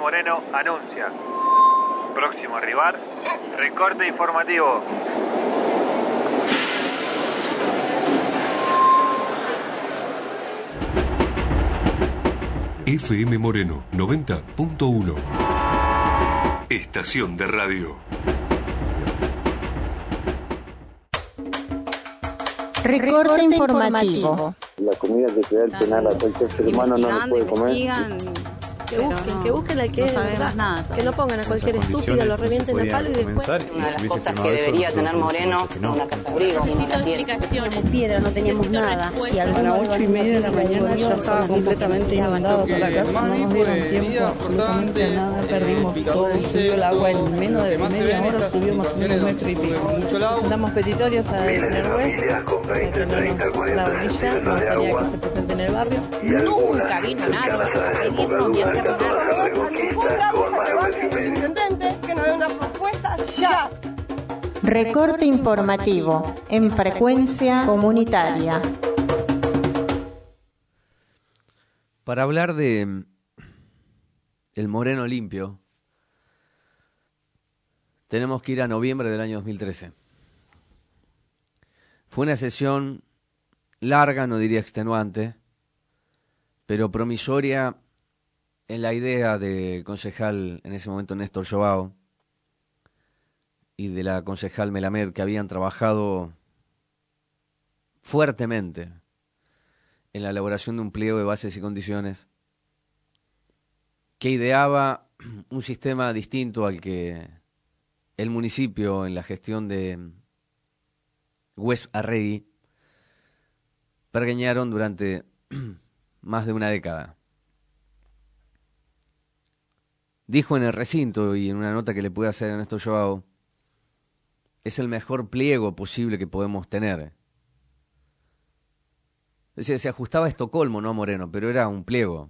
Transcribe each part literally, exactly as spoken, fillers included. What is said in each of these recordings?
Moreno anuncia. Próximo rival, recorte informativo. F M Moreno noventa punto uno. Estación de radio. Recorte informativo. La comida que se da el penal a cualquier ser humano no lo puede comer. Que busquen, no, que busquen al que no es verdad, nada, que no pongan a cualquier estúpido, lo revienten a palo y después... Una de las cosas que debería tener Moreno, no. una casa abrigo, una tierra. No teníamos piedra, no teníamos nada. Si a las ocho y media de la mañana ya estaba completamente inundado toda la casa, no nos dieron tiempo absolutamente a nada, perdimos todo, subió el agua en menos de media hora, subió más o menos un metro y pico. Presentamos petitorios al señor juez, o sea que no nos la orilla, nos gustaría que se presente en el barrio. Nunca vino nadie a pedirnos ni a hacer nada. Que nos dé una propuesta ya. Recorte informativo en frecuencia comunitaria. Para hablar de el Moreno limpio, tenemos que ir a noviembre del año dos mil trece. Fue una sesión larga, no diría extenuante, pero promisoria en la idea del concejal, en ese momento Néstor Joao, y de la concejal Melamed, que habían trabajado fuertemente en la elaboración de un pliego de bases y condiciones que ideaba un sistema distinto al que el municipio, en la gestión de Wes Arregui, pergeñaron durante más de una década. Dijo en el recinto y en una nota que le pude hacer a Néstor Joao, es el mejor pliego posible que podemos tener. Es decir, se ajustaba a Estocolmo, no a Moreno, pero era un pliego.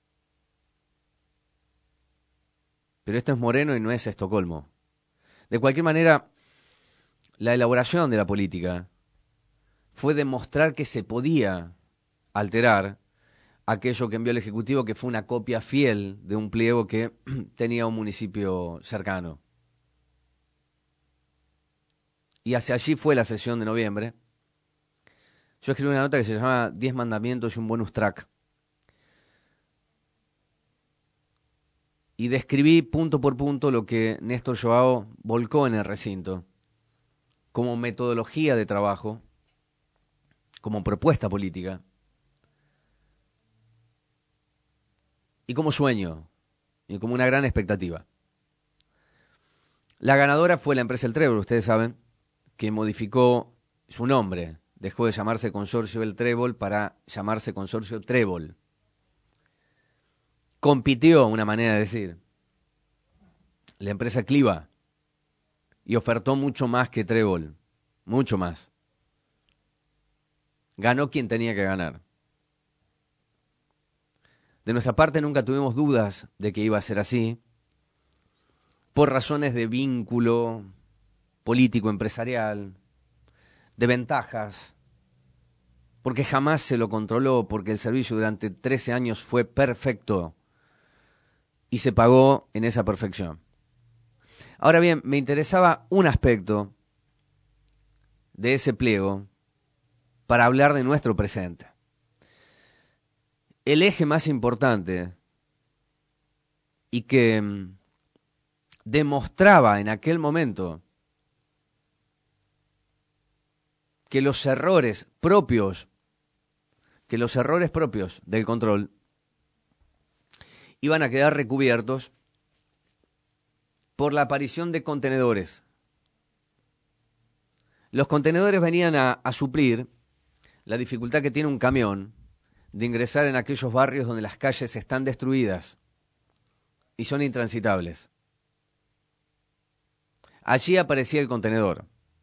Pero esto es Moreno y no es Estocolmo. De cualquier manera, la elaboración de la política fue demostrar que se podía alterar aquello que envió el Ejecutivo, que fue una copia fiel de un pliego que tenía un municipio cercano. Y hacia allí fue la sesión de noviembre. Yo escribí una nota que se llama Diez mandamientos y un bonus track. Y describí punto por punto lo que Néstor Joao volcó en el recinto, como metodología de trabajo, como propuesta política, y como sueño, y como una gran expectativa. La ganadora fue la empresa El Trébol, ustedes saben, que modificó su nombre. Dejó de llamarse Consorcio El Trébol para llamarse Consorcio Trébol. Compitió, una manera de decir, la empresa Cliva, y ofertó mucho más que Trébol, mucho más. Ganó quien tenía que ganar. De nuestra parte nunca tuvimos dudas de que iba a ser así, por razones de vínculo político-empresarial, de ventajas, porque jamás se lo controló, porque el servicio durante trece años fue perfecto y se pagó en esa perfección. Ahora bien, me interesaba un aspecto de ese pliego para hablar de nuestro presente. El eje más importante y que mm, demostraba en aquel momento que los errores propios, que los errores propios del control iban a quedar recubiertos por la aparición de contenedores. Los contenedores venían a, a suplir la dificultad que tiene un camión de ingresar en aquellos barrios donde las calles están destruidas y son intransitables. Allí aparecía el contenedor.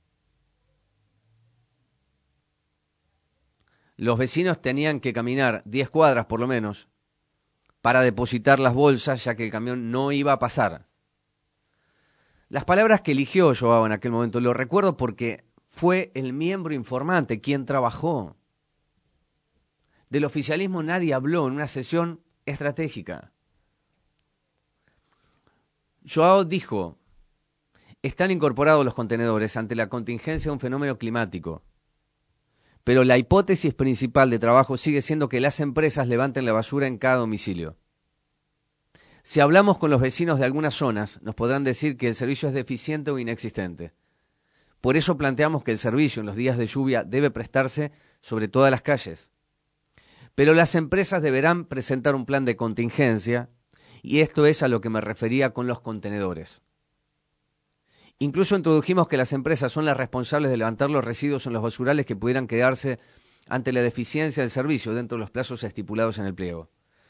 Los vecinos tenían que caminar diez cuadras por lo menos para depositar las bolsas, ya que el camión no iba a pasar. Las palabras que eligió Joao en aquel momento, lo recuerdo porque fue el miembro informante quien trabajó. Del oficialismo nadie habló en una sesión estratégica. Joao dijo, están incorporados los contenedores ante la contingencia de un fenómeno climático, pero la hipótesis principal de trabajo sigue siendo que las empresas levanten la basura en cada domicilio. Si hablamos con los vecinos de algunas zonas, nos podrán decir que el servicio es deficiente o inexistente. Por eso planteamos que el servicio en los días de lluvia debe prestarse sobre todas las calles. Pero las empresas deberán presentar un plan de contingencia, y esto es a lo que me refería con los contenedores. Incluso introdujimos que las empresas son las responsables de levantar los residuos en los basurales que pudieran quedarse ante la deficiencia del servicio dentro de los plazos estipulados en el pliego.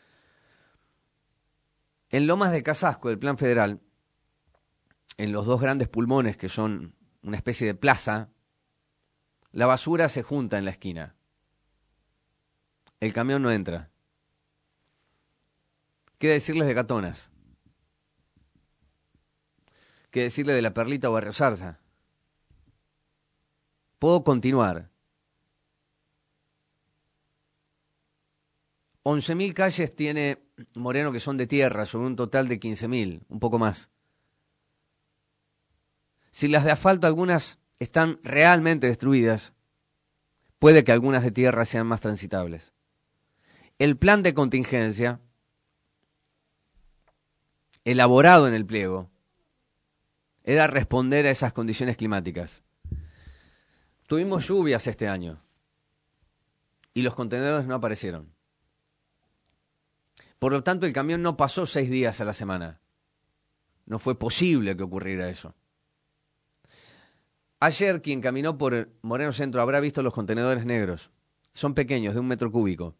En Lomas de Casasco, del Plan Federal, en los dos grandes pulmones que son una especie de plaza, la basura se junta en la esquina. El camión no entra. ¿Qué decirles de Catonas? ¿Qué decirle de La Perlita o Barrio Zarza? Puedo continuar. once mil calles tiene Moreno que son de tierra, sobre un total de quince mil, un poco más. Si las de asfalto algunas están realmente destruidas, puede que algunas de tierra sean más transitables. El plan de contingencia, elaborado en el pliego, era responder a esas condiciones climáticas. Tuvimos lluvias este año y los contenedores no aparecieron. Por lo tanto, el camión no pasó seis días a la semana. No fue posible que ocurriera eso. Ayer, quien caminó por Moreno Centro habrá visto los contenedores negros. Son pequeños, de un metro cúbico.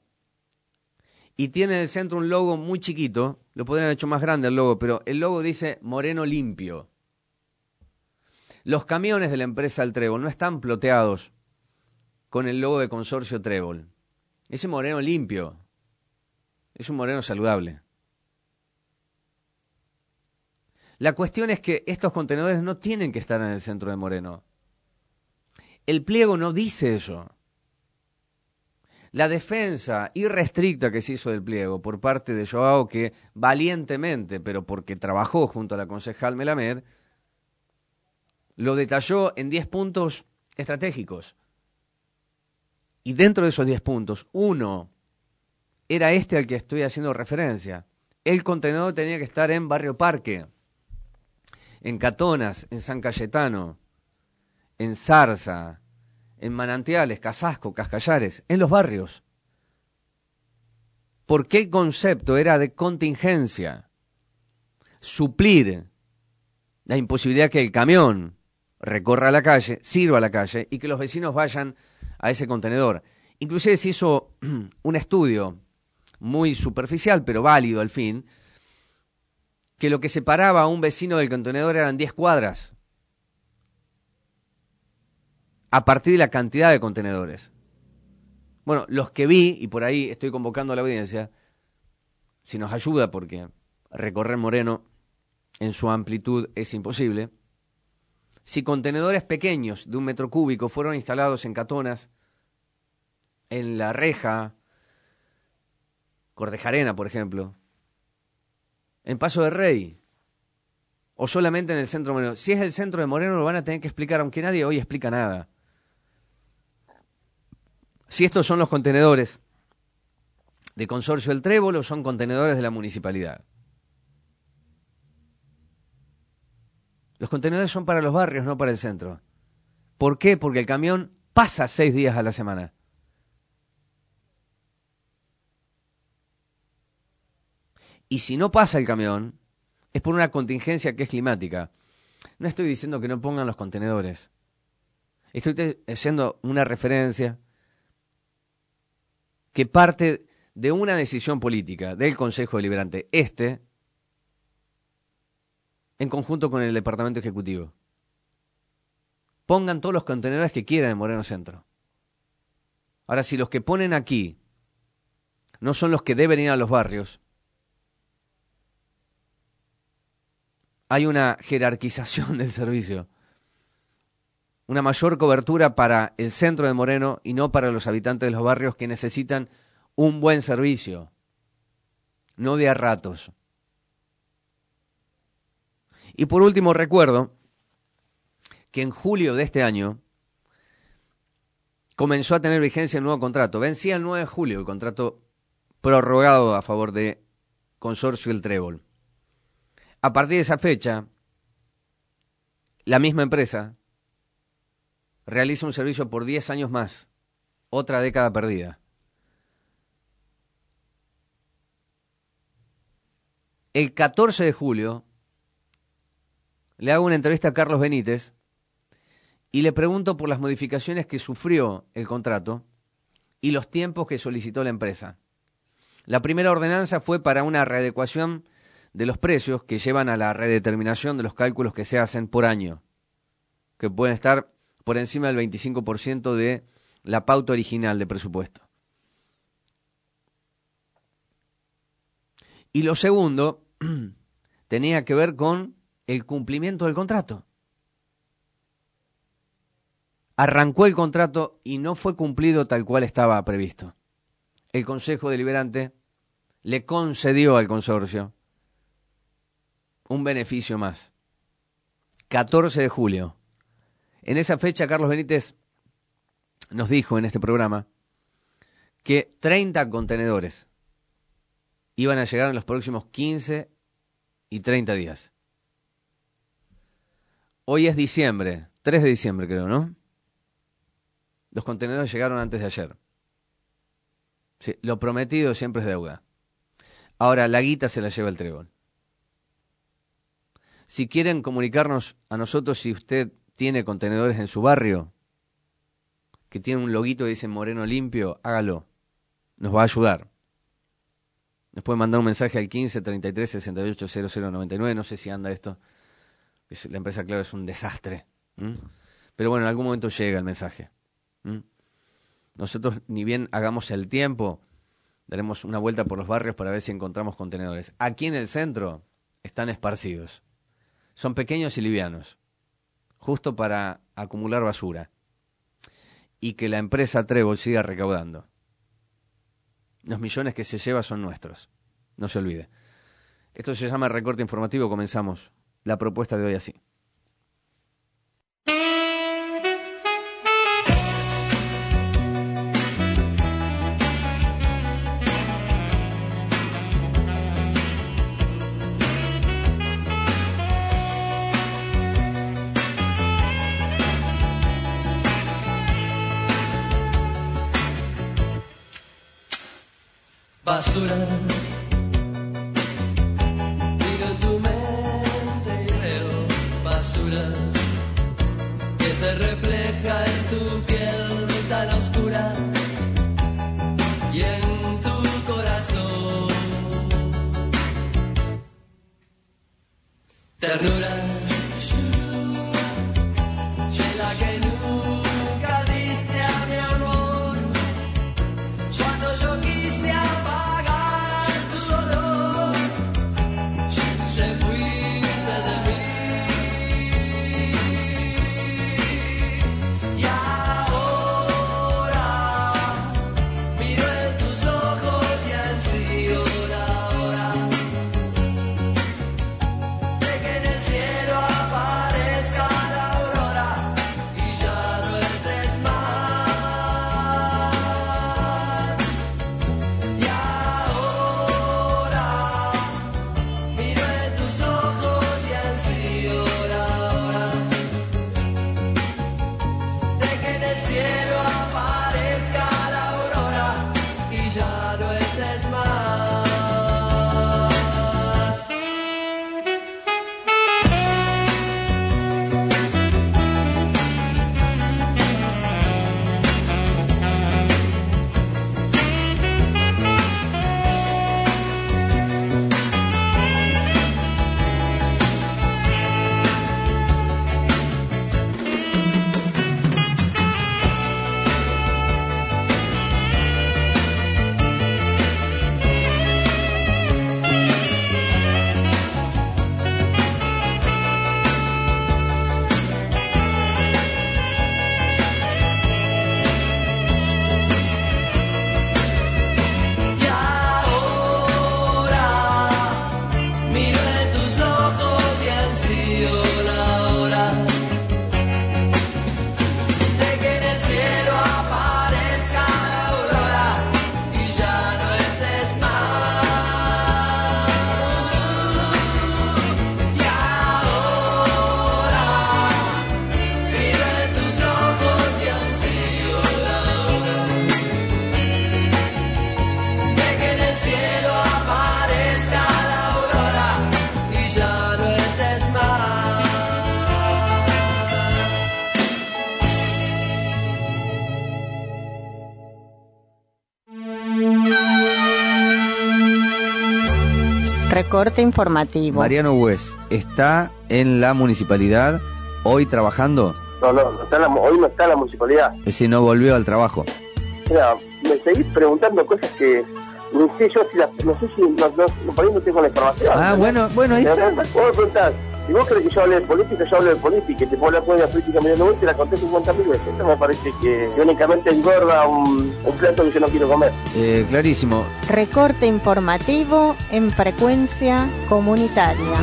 Y tiene en el centro un logo muy chiquito. Lo podrían haber hecho más grande el logo, pero el logo dice Moreno Limpio. Los camiones de la empresa El Trébol no están ploteados con el logo de Consorcio Trébol. Ese Moreno Limpio es un Moreno saludable. La cuestión es que estos contenedores no tienen que estar en el centro de Moreno. El pliego no dice eso. La defensa irrestricta que se hizo del pliego por parte de Joao, que valientemente, pero porque trabajó junto a la concejal Melamed, lo detalló en diez puntos estratégicos. Y dentro de esos diez puntos, uno era este al que estoy haciendo referencia. El contenedor tenía que estar en Barrio Parque, en Catonas, en San Cayetano, en Zarza, en Manantiales, Casasco, Cascallares, en los barrios. Porque el concepto era de contingencia, suplir la imposibilidad que el camión recorra la calle, sirva la calle y que los vecinos vayan a ese contenedor. Inclusive se hizo un estudio muy superficial, pero válido al fin, que lo que separaba a un vecino del contenedor eran diez cuadras, a partir de la cantidad de contenedores. Bueno, los que vi, y por ahí estoy convocando a la audiencia, si nos ayuda, porque recorrer Moreno en su amplitud es imposible, si contenedores pequeños de un metro cúbico fueron instalados en Catonas, en La Reja, Cordejarena, por ejemplo, en Paso de Rey, o solamente en el centro de Moreno. Si es el centro de Moreno lo van a tener que explicar, aunque nadie hoy explica nada. Si estos son los contenedores de Consorcio El Trébol o son contenedores de la municipalidad. Los contenedores son para los barrios, no para el centro. ¿Por qué? Porque el camión pasa seis días a la semana. Y si no pasa el camión, es por una contingencia que es climática. No estoy diciendo que no pongan los contenedores. Estoy haciendo una referencia que parte de una decisión política del Consejo Deliberante, este, en conjunto con el Departamento Ejecutivo. Pongan todos los contenedores que quieran en Moreno Centro. Ahora, si los que ponen aquí no son los que deben ir a los barrios, hay una jerarquización del servicio, una mayor cobertura para el centro de Moreno y no para los habitantes de los barrios que necesitan un buen servicio, no de a ratos. Y por último, recuerdo que en julio de este año comenzó a tener vigencia el nuevo contrato. Vencía el nueve de julio el contrato prorrogado a favor de Consorcio El Trébol. A partir de esa fecha, la misma empresa realiza un servicio por diez años más, otra década perdida. El catorce de julio le hago una entrevista a Carlos Benítez y le pregunto por las modificaciones que sufrió el contrato y los tiempos que solicitó la empresa. La primera ordenanza fue para una readecuación de los precios que llevan a la redeterminación de los cálculos que se hacen por año, que pueden estar por encima del veinticinco por ciento de la pauta original de presupuesto. Y lo segundo tenía que ver con el cumplimiento del contrato. Arrancó el contrato y no fue cumplido tal cual estaba previsto. El Consejo Deliberante le concedió al consorcio un beneficio más. catorce de julio. En esa fecha, Carlos Benítez nos dijo en este programa que treinta contenedores iban a llegar en los próximos quince y treinta días. Hoy es diciembre, tres de diciembre creo, ¿no? Los contenedores llegaron antes de ayer. Sí, lo prometido siempre es deuda. Ahora, la guita se la lleva el Trébol. Si quieren comunicarnos a nosotros si usted tiene contenedores en su barrio, que tiene un loguito que dice Moreno Limpio, hágalo. Nos va a ayudar. Nos puede mandar un mensaje al quince, treinta y tres, sesenta y ocho, cero cero noventa y nueve. No sé si anda esto. La empresa, claro, es un desastre. ¿Mm? Pero bueno, en algún momento llega el mensaje. ¿Mm? Nosotros, ni bien hagamos el tiempo, daremos una vuelta por los barrios para ver si encontramos contenedores. Aquí en el centro están esparcidos. Son pequeños y livianos, justo para acumular basura. Y que la empresa Trébol siga recaudando. Los millones que se lleva son nuestros. No se olvide. Esto se llama Recorte Informativo. Comenzamos la propuesta de hoy así. Basura, miro tu mente y veo basura que se refleja en tu piel tan oscura y en tu corazón. Ternura, de la que nunca diste a mi amor, cuando yo quise apagar tu dolor, te fuiste de mí. Y ahora miro en tus ojos y ansío la hora de que en el cielo Recorte informativo. Mariano Hues, ¿está en la municipalidad hoy trabajando? No, no, no está en la, hoy no está en la municipalidad. Es decir, no volvió al trabajo. Mira, me seguís preguntando cosas que no sé yo si las, no sé si no, no, por ahí no tengo la información. Ah, ¿no? bueno, bueno, ahí está. Vos me preguntás, si vos crees que yo hable de política, yo hablo de política, y te puedo hablar de la política medio nuevo y te la conté cincuenta mil veces. Esto me parece que, que únicamente engorda un, un plato que yo no quiero comer. Eh, clarísimo. Recorte informativo en frecuencia comunitaria.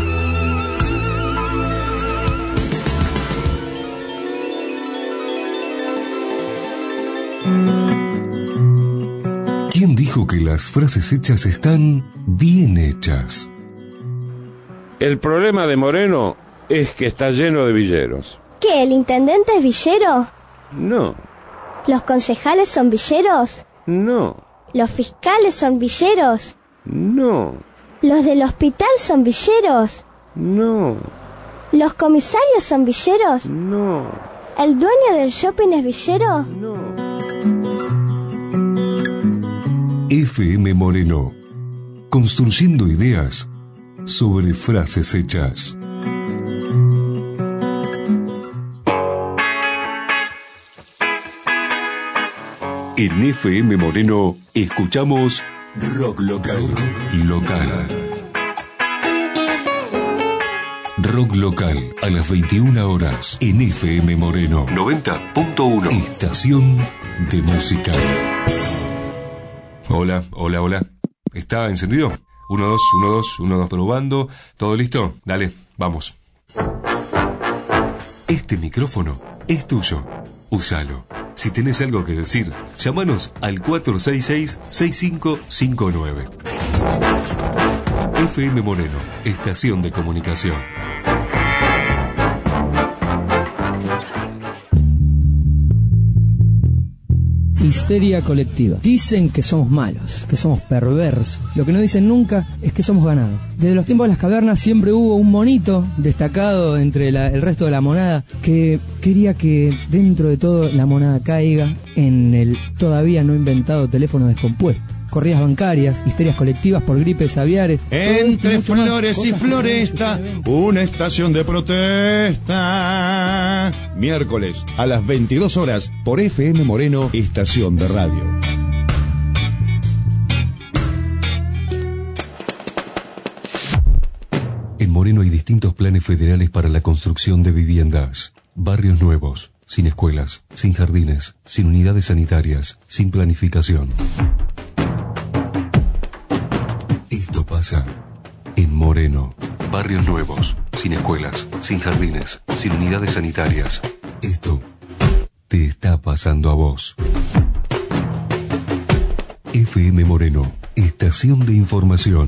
¿Quién dijo que las frases hechas están bien hechas? El problema de Moreno es que está lleno de villeros. ¿Qué, el intendente es villero? No. ¿Los concejales son villeros? No. ¿Los fiscales son villeros? No. ¿Los del hospital son villeros? No. ¿Los comisarios son villeros? No. ¿El dueño del shopping es villero? No. F M Moreno, construyendo ideas sobre frases hechas. En F M Moreno escuchamos Rock Local. Local. Rock Local a las veintiuna horas en F M Moreno noventa punto uno. Estación de música. Hola, hola, hola. ¿Está encendido? Uno, dos, uno, dos, uno, dos, probando. ¿Todo listo? Dale, vamos. Este micrófono es tuyo. Úsalo. Si tenés algo que decir, llámanos al cuatro seis seis, seis cinco cinco nueve. F M Moreno, estación de comunicación. Histeria colectiva. Dicen que somos malos, que somos perversos. Lo que no dicen nunca es que somos ganados. Desde los tiempos de las cavernas siempre hubo un monito destacado entre la, el resto de la monada que quería que dentro de todo la monada caiga en el todavía no inventado teléfono descompuesto. Corridas bancarias, histerias colectivas por gripes aviares. Entre flores y floresta, una estación de protesta. Miércoles a las veintidós horas por F M Moreno, estación de radio. En Moreno hay distintos planes federales para la construcción de viviendas. Barrios nuevos, sin escuelas, sin jardines, sin unidades sanitarias, sin planificación. Esto pasa en Moreno. Barrios nuevos, sin escuelas, sin jardines, sin unidades sanitarias. Esto te está pasando a vos. F M Moreno, estación de información.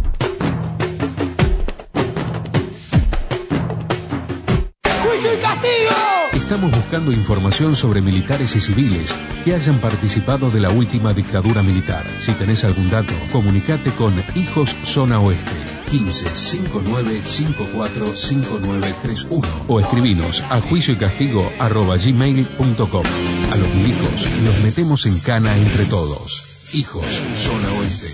¡Juicio y castigo! Estamos buscando información sobre militares y civiles que hayan participado de la última dictadura militar. Si tenés algún dato, comunicate con Hijos Zona Oeste quince, cincuenta y nueve, cincuenta y cuatro, cincuenta y nueve treinta y uno o escribinos a juicio y castigo arroba gmail punto com. A los milicos los metemos en cana entre todos. Hijos Zona Oeste.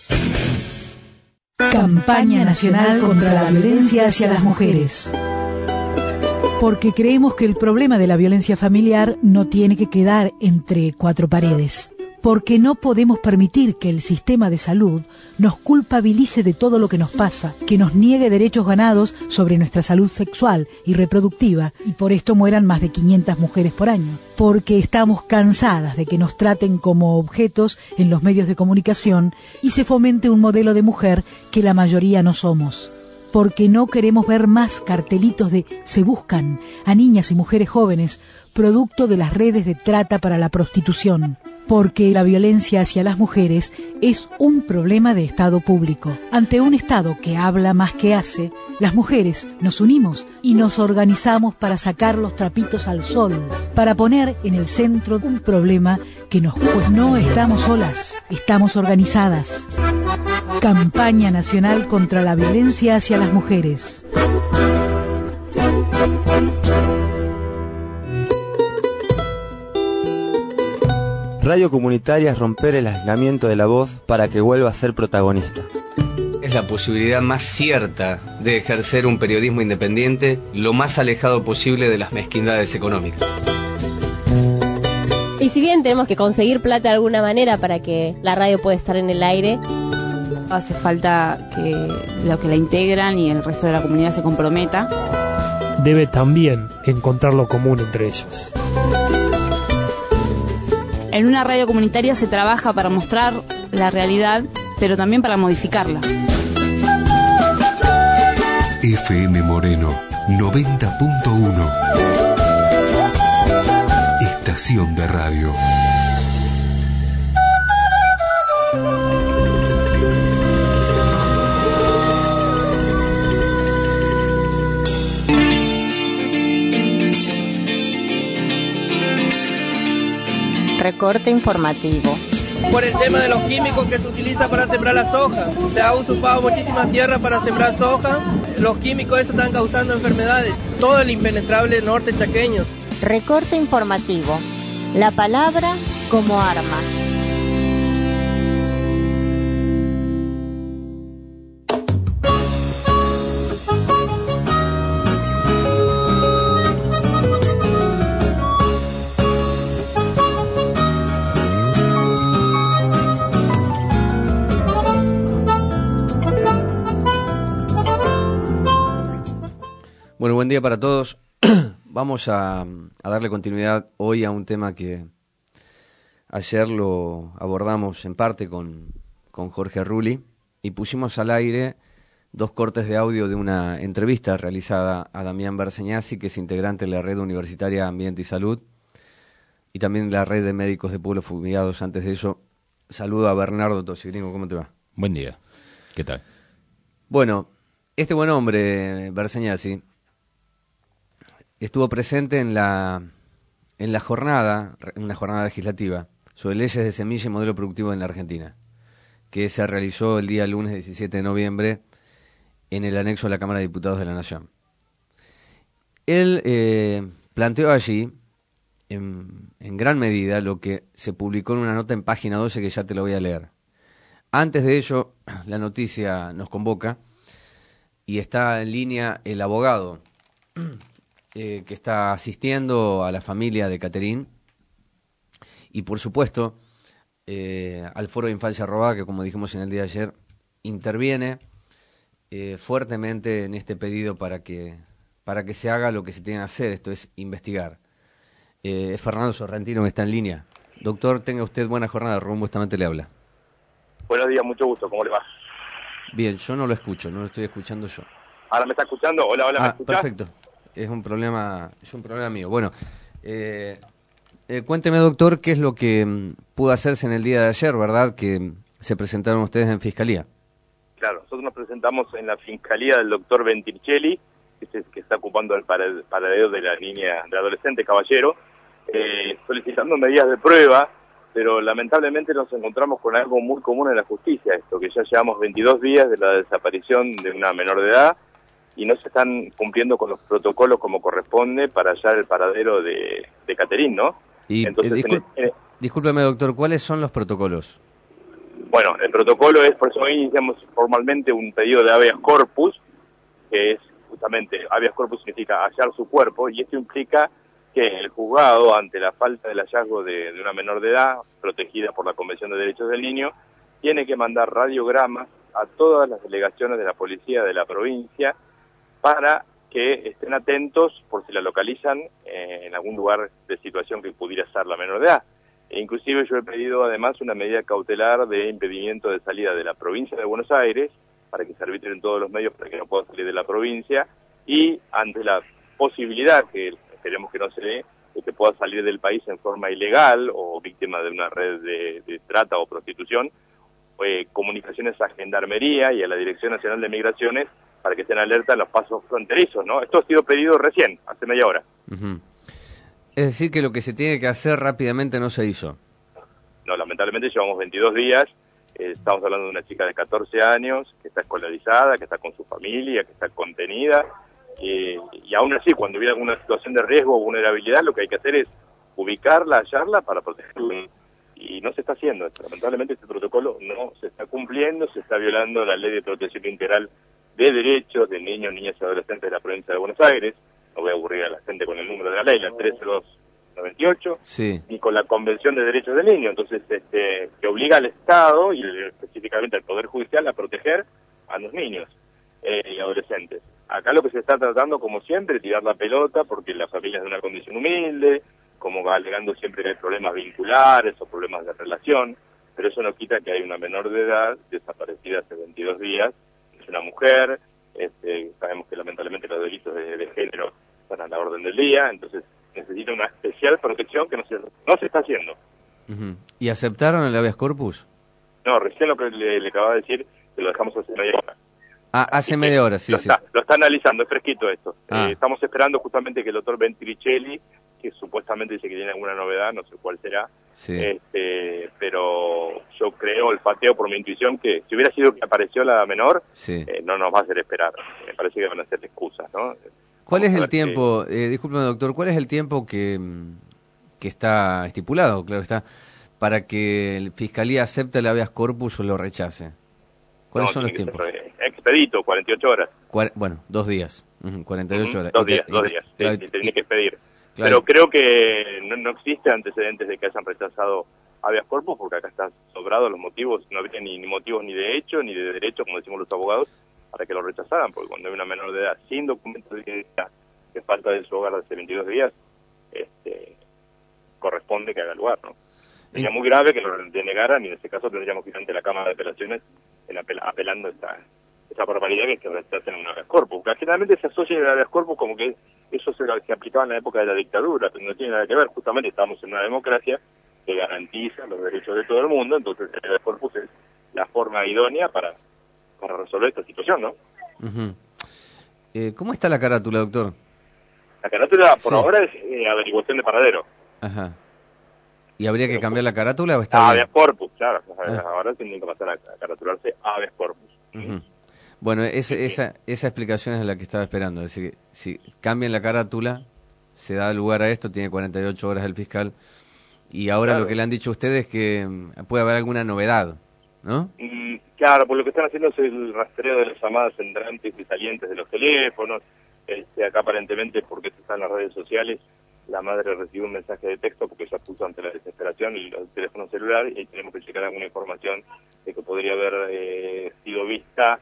Campaña Nacional contra la Violencia hacia las Mujeres. Porque creemos que el problema de la violencia familiar no tiene que quedar entre cuatro paredes. Porque no podemos permitir que el sistema de salud nos culpabilice de todo lo que nos pasa, que nos niegue derechos ganados sobre nuestra salud sexual y reproductiva, y por esto mueran más de quinientas mujeres por año. Porque estamos cansadas de que nos traten como objetos en los medios de comunicación y se fomente un modelo de mujer que la mayoría no somos. Porque no queremos ver más cartelitos de se buscan a niñas y mujeres jóvenes producto de las redes de trata para la prostitución. Porque la violencia hacia las mujeres es un problema de Estado público. Ante un Estado que habla más que hace, las mujeres nos unimos y nos organizamos para sacar los trapitos al sol, para poner en el centro un problema que nos... Pues no estamos solas, estamos organizadas. Campaña Nacional contra la Violencia hacia las Mujeres. Radio comunitaria es romper el aislamiento de la voz para que vuelva a ser protagonista. Es la posibilidad más cierta de ejercer un periodismo independiente lo más alejado posible de las mezquindades económicas. Y si bien tenemos que conseguir plata de alguna manera para que la radio pueda estar en el aire, hace falta que los que la integran y el resto de la comunidad se comprometa. Debe también encontrar lo común entre ellos. En una radio comunitaria se trabaja para mostrar la realidad, pero también para modificarla. F M Moreno noventa punto uno. Estación de radio. Recorte informativo. Por el tema de los químicos que se utiliza para sembrar la soja. Se ha usurpado muchísimas tierras para sembrar soja. Los químicos esos están causando enfermedades. Todo el impenetrable norte chaqueño. Recorte informativo. La palabra como arma. Bueno, buen día para todos. Vamos a, a darle continuidad hoy a un tema que ayer lo abordamos en parte con, con Jorge Rulli y pusimos al aire dos cortes de audio de una entrevista realizada a Damián Berseñasi, que es integrante de la Red Universitaria Ambiente y Salud y también la Red de Médicos de Pueblos Fumigados. Antes de eso, saludo a Bernardo Tosigringo. ¿Cómo te va? Buen día. ¿Qué tal? Bueno, este buen hombre, Berseñasi, estuvo presente en la en la jornada, una jornada legislativa sobre leyes de semilla y modelo productivo en la Argentina, que se realizó el día lunes diecisiete de noviembre en el anexo de la Cámara de Diputados de la Nación. Él eh, planteó allí, en, en gran medida, lo que se publicó en una nota en página doce, que ya te lo voy a leer. Antes de ello, la noticia nos convoca y está en línea el abogado Eh, que está asistiendo a la familia de Caterín y, por supuesto, eh, al Foro de Infancia Robada, que, como dijimos en el día de ayer, interviene eh, fuertemente en este pedido para que para que se haga lo que se tiene que hacer, esto es investigar. Eh, es Fernando Sorrentino, que está en línea. Doctor, tenga usted buena jornada. Rubén Bustamante le habla. Buenos días, mucho gusto. ¿Cómo le va? Bien, yo no lo escucho, no lo estoy escuchando yo. ¿Ahora me está escuchando? Hola, hola, ¿me ah, escuchás? Perfecto. Es un problema, es un problema mío. Bueno, eh, eh, cuénteme, doctor, qué es lo que mm, pudo hacerse en el día de ayer, ¿verdad? Que se presentaron ustedes en Fiscalía. Claro, nosotros nos presentamos en la Fiscalía del doctor Ventircelli, que es el que está ocupando el paradero de la niña, de adolescente Caballero, eh, solicitando medidas de prueba, pero lamentablemente nos encontramos con algo muy común en la justicia, esto que ya llevamos veintidós días de la desaparición de una menor de edad, y no se están cumpliendo con los protocolos como corresponde para hallar el paradero de, de Caterín, ¿no? Y, Entonces, eh, discul en el, en discúlpeme, doctor, ¿cuáles son los protocolos? Bueno, el protocolo es, por eso hoy iniciamos formalmente un pedido de habeas corpus, que es justamente, habeas corpus significa hallar su cuerpo, y esto implica que el juzgado, ante la falta del hallazgo de, de una menor de edad, protegida por la Convención de Derechos del Niño, tiene que mandar radiogramas a todas las delegaciones de la policía de la provincia, para que estén atentos por si la localizan eh, en algún lugar de situación que pudiera ser la menor de edad. E inclusive yo he pedido además una medida cautelar de impedimento de salida de la provincia de Buenos Aires, para que se arbitren todos los medios para que no pueda salir de la provincia, y ante la posibilidad, que esperemos que no se dé, de que pueda salir del país en forma ilegal o víctima de una red de, de trata o prostitución, eh, comunicaciones a Gendarmería y a la Dirección Nacional de Migraciones, para que estén alerta en los pasos fronterizos, ¿no? Esto ha sido pedido recién, hace media hora. Uh-huh. Es decir, que lo que se tiene que hacer rápidamente no se hizo. No, lamentablemente llevamos veintidós días, eh, estamos hablando de una chica de catorce años, que está escolarizada, que está con su familia, que está contenida, eh, y aún así, cuando hubiera alguna situación de riesgo o vulnerabilidad, lo que hay que hacer es ubicarla, hallarla para protegerla. y no se está haciendo. Lamentablemente este protocolo no se está cumpliendo, se está violando la Ley de Protección Integral de Derechos de Niños, Niñas y Adolescentes de la Provincia de Buenos Aires. No voy a aburrir a la gente con el número de la ley, la trece mil doscientos noventa y ocho, sí. y con la Convención de Derechos del Niño. Entonces, este, que obliga al Estado y específicamente al Poder Judicial a proteger a los niños eh, y adolescentes. Acá lo que se está tratando, como siempre, tirar la pelota, porque la familia es de una condición humilde, como va alegando siempre que hay problemas vinculares o problemas de relación, pero eso no quita que hay una menor de edad desaparecida hace veintidós días, es una mujer, este, sabemos que lamentablemente los delitos de, de género están a la orden del día, entonces necesita una especial protección que no se, no se está haciendo. Uh-huh. ¿Y aceptaron el habeas corpus? No, recién lo que le, le acababa de decir, que lo dejamos hace media hora. Ah, hace media hora, sí, lo sí. Está, lo está analizando, es fresquito esto. Ah. Eh, estamos esperando justamente que el doctor Ventricelli, que supuestamente dice que tiene alguna novedad, no sé cuál será, sí. este, pero yo creo, olfateo por mi intuición, que si hubiera sido que apareció la menor, sí. eh, no nos va a hacer esperar. Me parece que van a ser excusas, ¿no? ¿Cuál Vamos es el tiempo, que... eh, discúlpeme doctor, cuál es el tiempo que, que está estipulado, claro está, para que la Fiscalía acepte el habeas corpus o lo rechace? ¿Cuáles no, son los tiempos? Ser, expedito, cuarenta y ocho horas. Cuar bueno, dos días, uh-huh, cuarenta y ocho uh-huh, horas. Dos días, y, dos y, días, claro, sí, tiene que expedir. Claro. Pero creo que no, no existe antecedentes de que hayan rechazado habeas corpus, porque acá están sobrados los motivos, no habría ni, ni motivos ni de hecho ni de derecho, como decimos los abogados, para que lo rechazaran, porque cuando hay una menor de edad sin documento de identidad que falta de su hogar hace veintidós días, este, corresponde que haga lugar, ¿no? Sería muy grave que lo denegaran y en ese caso tendríamos que ir ante la Cámara de Apelaciones en apel apelando esta, esta barbaridad que es que rechacen un habeas corpus. Porque generalmente se asocia el habeas corpus como que eso se, se aplicaba en la época de la dictadura, pero no tiene nada que ver. Justamente estamos en una democracia que garantiza los derechos de todo el mundo, entonces el habeas corpus es la forma idónea para, para resolver esta situación, ¿no? Uh-huh. eh, ¿Cómo está la carátula, doctor? La carátula por sí. ahora es eh, averiguación de paradero. Ajá. ¿Y habría que cambiar la carátula o está ah, bien? Habeas corpus, claro. Ah. Ahora tienen que pasar a, a caratularse habeas corpus. Uh-huh. Bueno, ese, sí, esa, sí. esa explicación es la que estaba esperando. Es decir, si cambian la carátula, se da lugar a esto, tiene cuarenta y ocho horas el fiscal, y ahora claro. Lo que le han dicho a ustedes es que puede haber alguna novedad, ¿no? Mm, claro, pues lo que están haciendo es el rastreo de las llamadas entrantes y salientes de los teléfonos. Este, acá aparentemente, porque se está en las redes sociales, la madre recibió un mensaje de texto porque ella puso ante la desesperación el, el teléfono celular y tenemos que checar alguna información de que podría haber eh, sido vista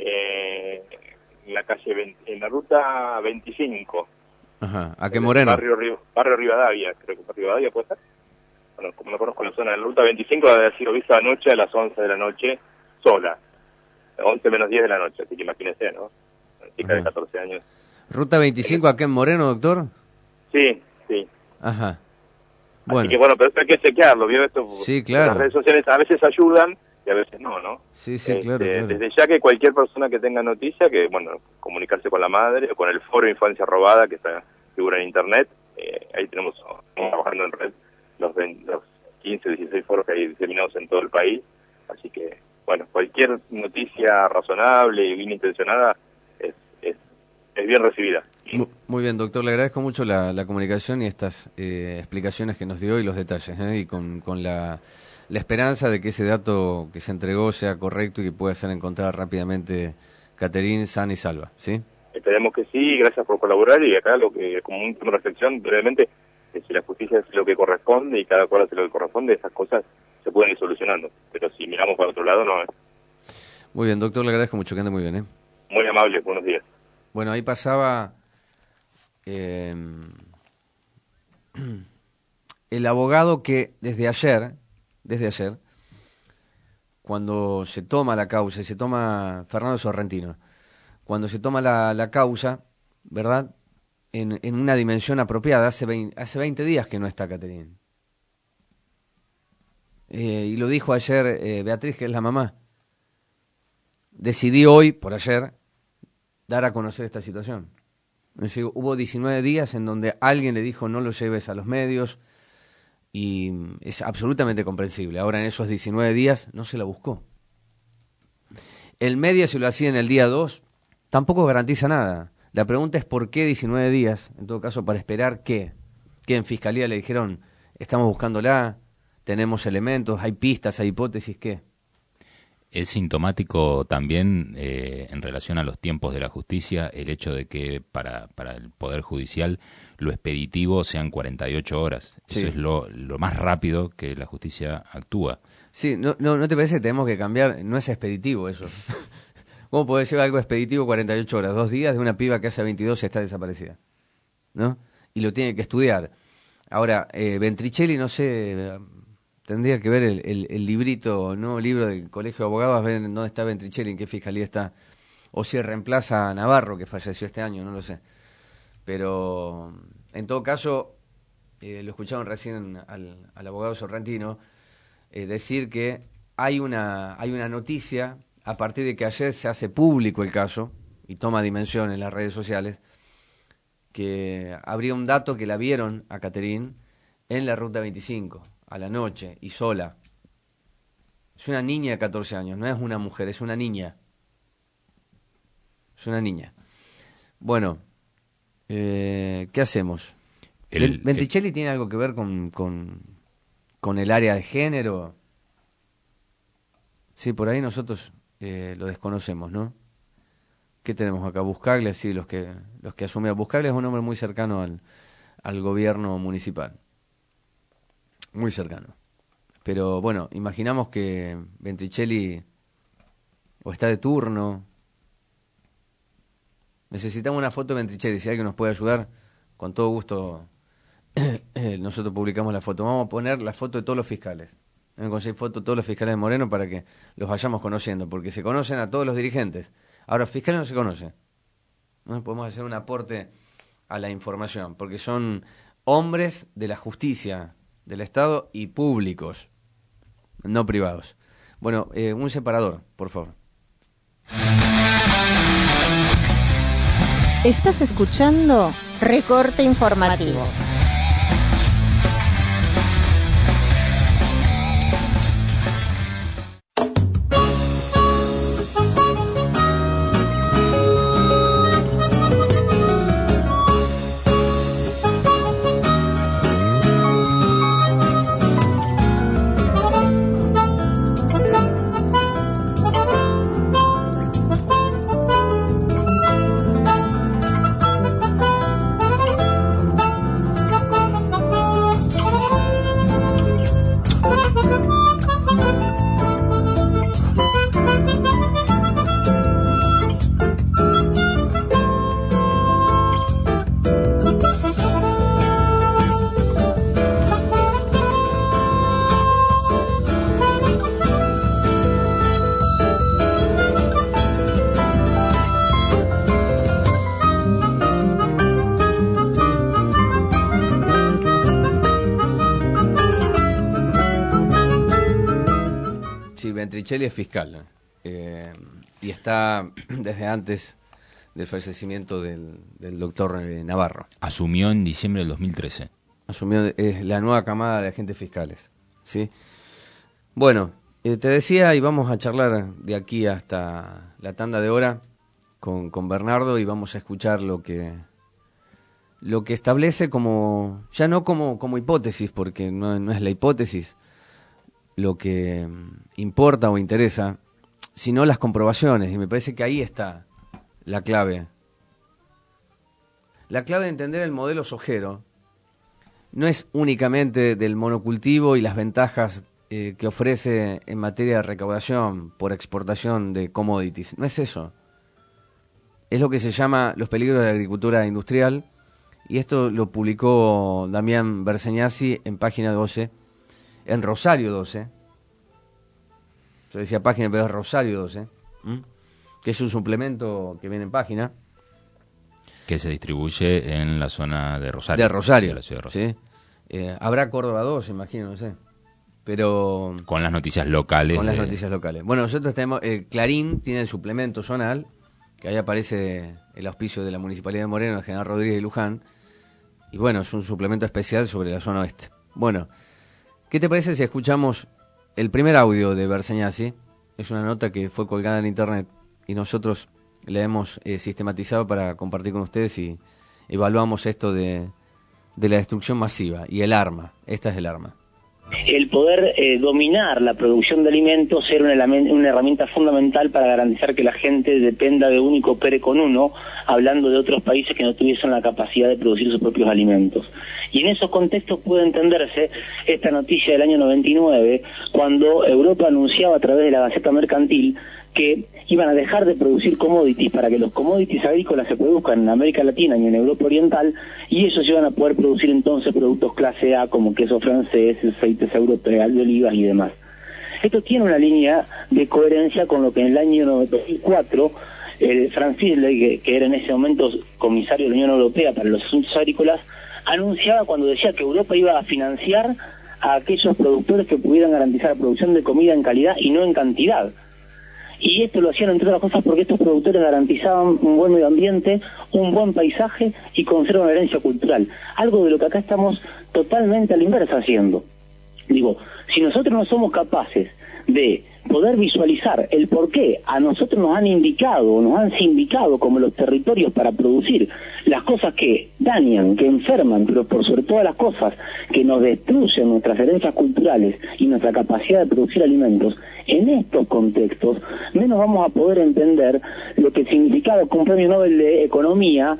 eh, en la calle veinte, en la ruta veinticinco. Ajá. ¿A qué Moreno? Barrio, barrio Rivadavia, creo que barrio Rivadavia puede ser. Bueno, como no conozco la zona, de la ruta veinticinco debe haber sido vista anoche a las once de la noche sola. once menos diez de la noche, así que imagínese, ¿no? Una chica Ajá. de catorce años. ¿Ruta veinticinco acá en Moreno, doctor? Sí, sí. Ajá. Bueno. Así que bueno, pero esto hay que chequearlo, ¿vio? Esto, sí, claro. Las redes sociales a veces ayudan y a veces no, ¿no? Sí, sí, este, claro, claro. Desde ya que cualquier persona que tenga noticia, que bueno, comunicarse con la madre o con el foro Infancia Robada, que está figura en internet, eh, ahí tenemos, trabajando en red, los, los quince, dieciséis foros que hay diseminados en todo el país, así que, bueno, cualquier noticia razonable y bien intencionada es, es, es bien recibida. Muy bien, doctor, le agradezco mucho la, la comunicación y estas eh, explicaciones que nos dio y los detalles, ¿eh? y con, con la, la esperanza de que ese dato que se entregó sea correcto y que pueda ser encontrada rápidamente Caterín sana y salva, ¿sí? Esperemos que sí, gracias por colaborar y acá lo que, como última reflexión, brevemente, si la justicia es lo que corresponde y cada cual hace lo que corresponde, esas cosas se pueden ir solucionando, pero si miramos para otro lado, no. ¿eh? Muy bien, doctor, le agradezco mucho, que ande muy bien, ¿eh? Muy amable, buenos días. Bueno, ahí pasaba eh, el abogado que desde ayer, desde ayer, cuando se toma la causa, y se toma Fernando Sorrentino, cuando se toma la, la causa, ¿verdad?, en, en una dimensión apropiada, hace veinte, hace veinte días que no está Caterín. Eh, y lo dijo ayer eh, Beatriz, que es la mamá. Decidí hoy, por ayer, dar a conocer esta situación. Es decir, hubo diecinueve días en donde alguien le dijo no lo lleves a los medios y es absolutamente comprensible. Ahora en esos diecinueve días no se la buscó. El medio, si lo hacía en el día dos, tampoco garantiza nada. La pregunta es por qué diecinueve días, en todo caso para esperar qué. Que en Fiscalía le dijeron estamos buscándola, tenemos elementos, hay pistas, hay hipótesis, ¿qué? Es sintomático también eh, en relación a los tiempos de la justicia el hecho de que para, para el Poder Judicial lo expeditivo sean cuarenta y ocho horas. Sí. Eso es lo, lo más rápido que la justicia actúa. Sí, ¿no, no, ¿no te parece que tenemos que cambiar? No es expeditivo eso. ¿Cómo puede ser algo expeditivo cuarenta y ocho horas? Dos días de una piba que hace veintidós está desaparecida, ¿no? Y lo tiene que estudiar. Ahora, eh, Ventricelli, no sé... Tendría que ver el, el, el librito, nuevo libro del Colegio de Abogados, ver dónde está Ventricelli, en qué fiscalía está. O si reemplaza a Navarro, que falleció este año, no lo sé. Pero, en todo caso, eh, lo escucharon recién al, al abogado Sorrentino, eh, decir que hay una, hay una noticia, a partir de que ayer se hace público el caso, y toma dimensión en las redes sociales, que habría un dato que la vieron a Caterín en la Ruta veinticinco. A la noche y sola. Es una niña de catorce años, no es una mujer, es una niña. Es una niña. Bueno, eh, ¿qué hacemos? El, ¿Ventricelli el... tiene algo que ver con, con, con el área de género? Sí, por ahí nosotros eh, lo desconocemos, ¿no? ¿Qué tenemos acá? Buscaglia, sí, los que, los que asumen. Buscaglia es un hombre muy cercano al, al gobierno municipal. Muy cercano. Pero bueno, imaginamos que Ventricelli o está de turno. Necesitamos una foto de Ventricelli. Si alguien nos puede ayudar, con todo gusto nosotros publicamos la foto. Vamos a poner la foto de todos los fiscales. Vamos a conseguir foto de todos los fiscales de Moreno para que los vayamos conociendo, porque se conocen a todos los dirigentes. Ahora, los fiscales no se conocen. ¿No? Podemos hacer un aporte a la información, porque son hombres de la justicia del Estado y públicos, no privados. Bueno, eh, un separador, por favor. Estás escuchando Recorte Informativo. Ventricelli es fiscal eh, y está desde antes del fallecimiento del, del doctor Navarro. Asumió en diciembre del dos mil trece. Asumió eh, la nueva camada de agentes fiscales, ¿sí? Bueno, eh, te decía, y vamos a charlar de aquí hasta la tanda de hora con, con Bernardo, y vamos a escuchar lo que lo que establece como, ya no como, como hipótesis, porque no, no es la hipótesis lo que importa o interesa, sino las comprobaciones, y me parece que ahí está la clave. La clave de entender el modelo sojero no es únicamente del monocultivo y las ventajas eh, que ofrece en materia de recaudación por exportación de commodities, no es eso. Es lo que se llama los peligros de la agricultura industrial, y esto lo publicó Damián Berseñazzi en página doce, en Rosario doce, yo decía página, pero es Rosario doce, ¿m? que es un suplemento que viene en página. Que se distribuye en la zona de Rosario. De Rosario, de la ciudad de Rosario. ¿sí? Eh, habrá Córdoba dos, imagino, no sé. Pero con las noticias locales. Con de... las noticias locales. Bueno, nosotros tenemos, eh, Clarín tiene el suplemento zonal, que ahí aparece el auspicio de la Municipalidad de Moreno, el General Rodríguez de Luján, y bueno, es un suplemento especial sobre la zona oeste. Bueno, ¿qué te parece si escuchamos el primer audio de Berseñazzi? Es una nota que fue colgada en internet y nosotros la hemos eh, sistematizado para compartir con ustedes, y evaluamos esto de, de la destrucción masiva y el arma. Esta es el arma. El poder eh, dominar la producción de alimentos era una, una herramienta fundamental para garantizar que la gente dependa de uno y coopere con uno, hablando de otros países que no tuviesen la capacidad de producir sus propios alimentos. Y en esos contextos puede entenderse esta noticia del año noventa y nueve, cuando Europa anunciaba a través de la Gaceta Mercantil que iban a dejar de producir commodities para que los commodities agrícolas se produzcan en América Latina y en Europa Oriental, y ellos iban a poder producir entonces productos clase A como queso francés, aceites europeos de olivas y demás. Esto tiene una línea de coherencia con lo que en el año noventa y cuatro el Francis Fischler, que era en ese momento comisario de la Unión Europea para los asuntos agrícolas, anunciaba cuando decía que Europa iba a financiar a aquellos productores que pudieran garantizar la producción de comida en calidad y no en cantidad. Y esto lo hacían entre otras cosas porque estos productores garantizaban un buen medio ambiente, un buen paisaje y conservan una herencia cultural. Algo de lo que acá estamos totalmente a la inversa haciendo. Digo, si nosotros no somos capaces de poder visualizar el por qué a nosotros nos han indicado, nos han sindicado como los territorios para producir las cosas que dañan, que enferman, pero por sobre todas las cosas que nos destruyen nuestras herencias culturales y nuestra capacidad de producir alimentos, en estos contextos menos vamos a poder entender lo que significaba que un premio Nobel de Economía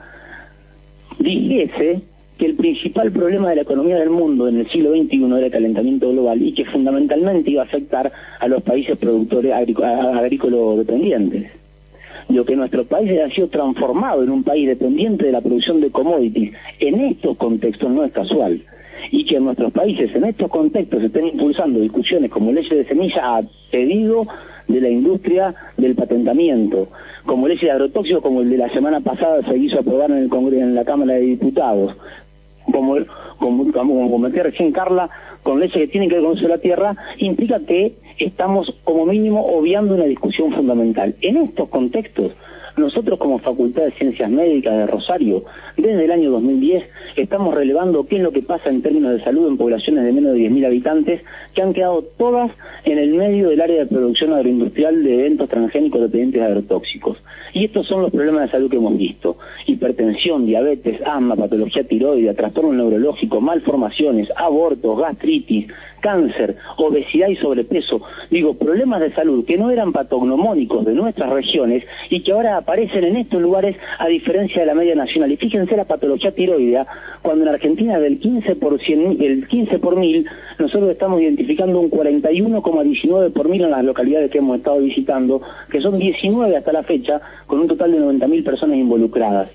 dijese que el principal problema de la economía del mundo en el siglo veintiuno era el calentamiento global y que fundamentalmente iba a afectar a los países productores agrícolas dependientes. Lo que nuestro país ha sido transformado en un país dependiente de la producción de commodities en estos contextos no es casual. Y que en nuestros países en estos contextos se estén impulsando discusiones como leyes de semilla a pedido de la industria del patentamiento, como leyes de agrotóxicos como el de la semana pasada se hizo aprobar en el Congreso, en la Cámara de Diputados, como, como, como comenté recién Carla, con leyes que tienen que ver con eso de la tierra, implica que estamos como mínimo obviando una discusión fundamental. En estos contextos, nosotros como Facultad de Ciencias Médicas de Rosario, desde el año dos mil diez, estamos relevando qué es lo que pasa en términos de salud en poblaciones de menos de diez mil habitantes, que han quedado todas en el medio del área de producción agroindustrial de eventos transgénicos dependientes de agrotóxicos. Y estos son los problemas de salud que hemos visto: hipertensión, diabetes, asma, patología tiroidea, trastorno neurológico, malformaciones, abortos, gastritis, cáncer, obesidad y sobrepeso. Digo, problemas de salud que no eran patognomónicos de nuestras regiones y que ahora aparecen en estos lugares a diferencia de la media nacional. Y fíjense la patología tiroidea, cuando en Argentina del quince por cien, el quince por mil, nosotros estamos identificando un cuarenta y uno coma diecinueve por mil en las localidades que hemos estado visitando, que son diecinueve hasta la fecha, con un total de noventa mil personas involucradas.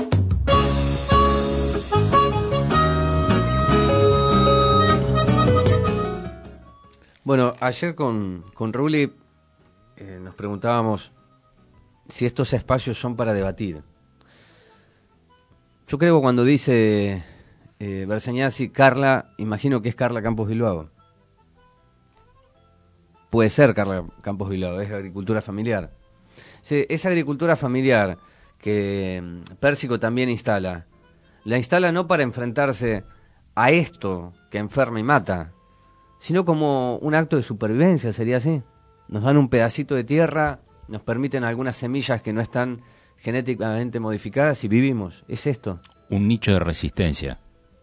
Bueno, ayer con, con Ruli eh, nos preguntábamos si estos espacios son para debatir. Yo creo que cuando dice eh, Berseñazzi, Carla, imagino que es Carla Campos Bilbao. Puede ser Carla Campos Bilbao, es agricultura familiar. Sí, esa agricultura familiar que Pérsico también instala, la instala no para enfrentarse a esto que enferma y mata, sino como un acto de supervivencia, sería así. Nos dan un pedacito de tierra, nos permiten algunas semillas que no están genéticamente modificadas y vivimos. ¿Es esto? Un nicho de resistencia.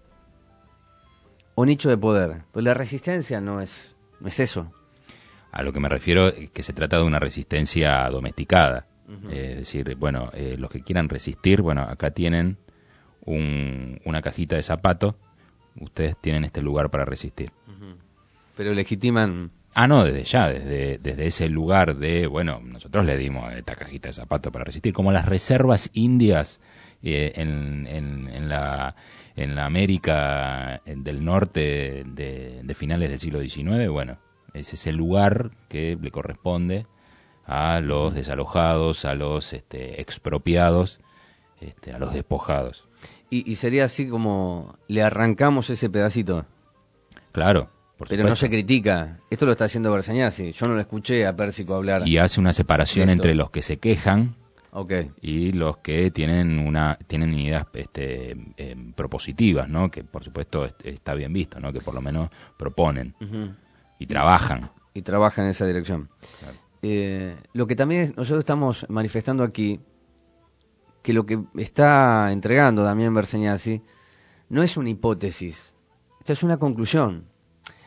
Un nicho de poder. Pues la resistencia no es, no es eso. A lo que me refiero es que se trata de una resistencia domesticada. Uh-huh. Eh, es decir, bueno, eh, los que quieran resistir, bueno, acá tienen un, una cajita de zapatos, ustedes tienen este lugar para resistir. Uh-huh. Pero legitiman... Ah, no, desde ya, desde, desde ese lugar de, bueno, nosotros le dimos esta cajita de zapatos para resistir, como las reservas indias eh, en, en, en, la, en la América del Norte de, de finales del siglo diecinueve, bueno, es ese lugar que le corresponde a los desalojados, a los este, expropiados, este, a los despojados. Y, y sería así como le arrancamos ese pedacito. Claro. Pero no se critica. Esto lo está haciendo Berseñazzi. Yo no lo escuché a Pérsico hablar. Y hace una separación entre los que se quejan okay. y los que tienen una tienen ideas este, eh, propositivas, ¿no? Que por supuesto está bien visto, ¿no? Que por lo menos proponen uh-huh. y trabajan. Y trabajan en esa dirección. Claro. Eh, lo que también es, nosotros estamos manifestando aquí, que lo que está entregando también Berseñazzi no es una hipótesis. Esta es una conclusión.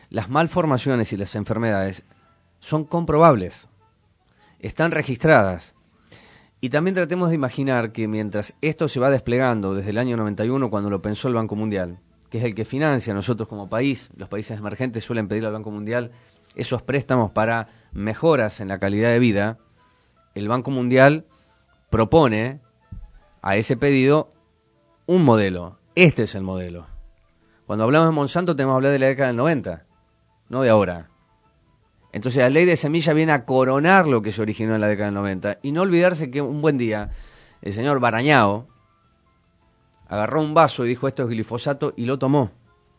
las malformaciones y las enfermedades son comprobables, están registradas. Y también tratemos de imaginar que mientras esto se va desplegando desde el año noventa y uno, cuando lo pensó el Banco Mundial, que es el que financia, nosotros como país, los países emergentes suelen pedir al Banco Mundial esos préstamos para mejoras en la calidad de vida, el Banco Mundial propone a ese pedido un modelo. Este es el modelo. Cuando hablamos de Monsanto tenemos que hablar de la década del noventa, no de ahora. Entonces la ley de semilla viene a coronar lo que se originó en la década del noventa. Y no olvidarse que un buen día el señor Barañao agarró un vaso y dijo esto es glifosato y lo tomó.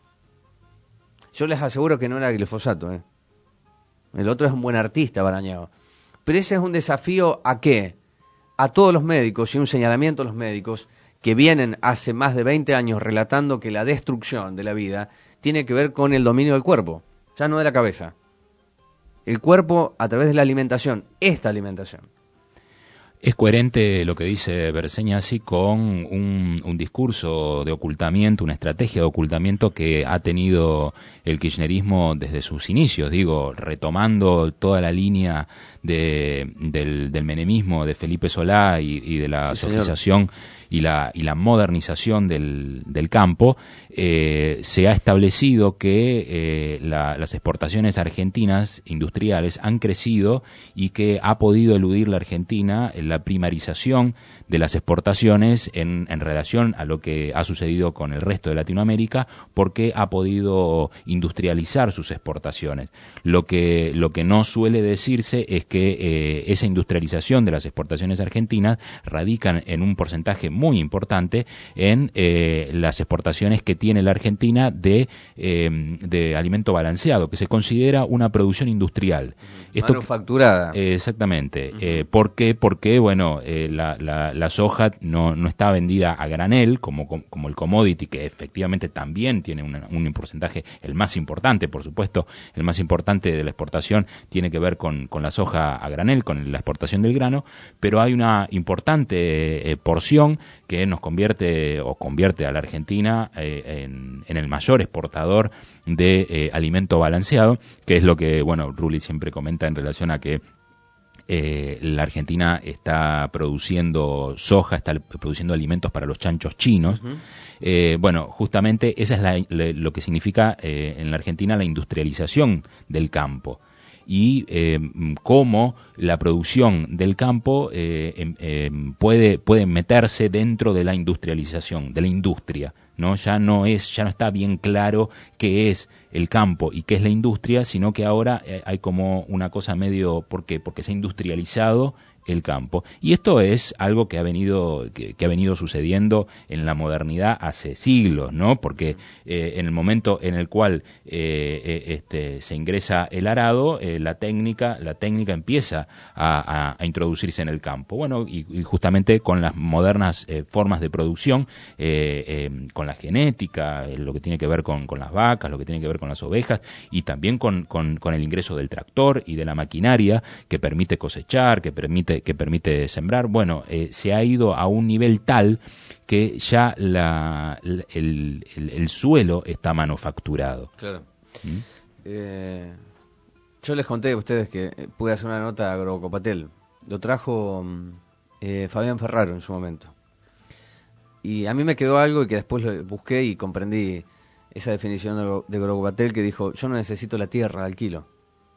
Yo les aseguro que no era glifosato, ¿eh? El otro es un buen artista, Barañao. Pero ese es un desafío ¿a qué? A todos los médicos y un señalamiento a los médicos que vienen hace más de veinte años relatando que la destrucción de la vida tiene que ver con el dominio del cuerpo, ya no de la cabeza. El cuerpo a través de la alimentación, esta alimentación. Es coherente lo que dice Berseñasi con un, un discurso de ocultamiento, una estrategia de ocultamiento que ha tenido el kirchnerismo desde sus inicios, digo, retomando toda la línea de, del, del menemismo de Felipe Solá y, y de la Sí, socialización y la, y la modernización del, del campo. Eh, se ha establecido que eh, la, las exportaciones argentinas industriales han crecido y que ha podido eludir la Argentina la primarización de las exportaciones en, en relación a lo que ha sucedido con el resto de Latinoamérica, porque ha podido industrializar sus exportaciones. Lo que, lo que no suele decirse es que eh, esa industrialización de las exportaciones argentinas radican en un porcentaje muy importante en eh, las exportaciones que tiene la Argentina de, eh, de alimento balanceado, que se considera una producción industrial. Esto, manufacturada. Eh, exactamente. Uh-huh. Eh, ¿Por qué? Porque, bueno, eh, la, la, la soja no, no está vendida a granel, como, como el commodity, que efectivamente también tiene una, un porcentaje, el más importante, por supuesto, el más importante de la exportación tiene que ver con, con la soja a granel, con la exportación del grano, pero hay una importante eh, porción que nos convierte o convierte a la Argentina eh, en, en el mayor exportador de eh, alimento balanceado, que es lo que, bueno, Rulli siempre comenta en relación a que eh, la Argentina está produciendo soja, está produciendo alimentos para los chanchos chinos. Uh-huh. Eh, bueno, justamente esa es la, la, lo que significa eh, en la Argentina la industrialización del campo. Y eh, cómo la producción del campo eh, eh, puede, puede meterse dentro de la industrialización, de la industria, ¿no? Ya no es, ya no está bien claro qué es el campo y qué es la industria, sino que ahora eh, hay como una cosa medio, ¿por qué? Porque se ha industrializado el campo. Y esto es algo que ha venido que, que ha venido sucediendo en la modernidad hace siglos, ¿no? Porque eh, en el momento en el cual eh, eh, este, se ingresa el arado, eh, la técnica la técnica empieza a, a, a introducirse en el campo. Bueno, y, y justamente con las modernas eh, formas de producción, eh, eh, con la genética, eh, lo que tiene que ver con, con las vacas, lo que tiene que ver con las ovejas, y también con, con, con el ingreso del tractor y de la maquinaria que permite cosechar, que permite que permite sembrar, bueno, eh, se ha ido a un nivel tal que ya la, el, el, el suelo está manufacturado. Claro. ¿Mm? Eh, yo les conté a ustedes que pude hacer una nota a Agrocopatel. Lo trajo eh, Fabián Ferraro en su momento. Y a mí me quedó algo que después lo busqué y comprendí esa definición de, de Agrocopatel, que dijo: yo no necesito la tierra al kilo.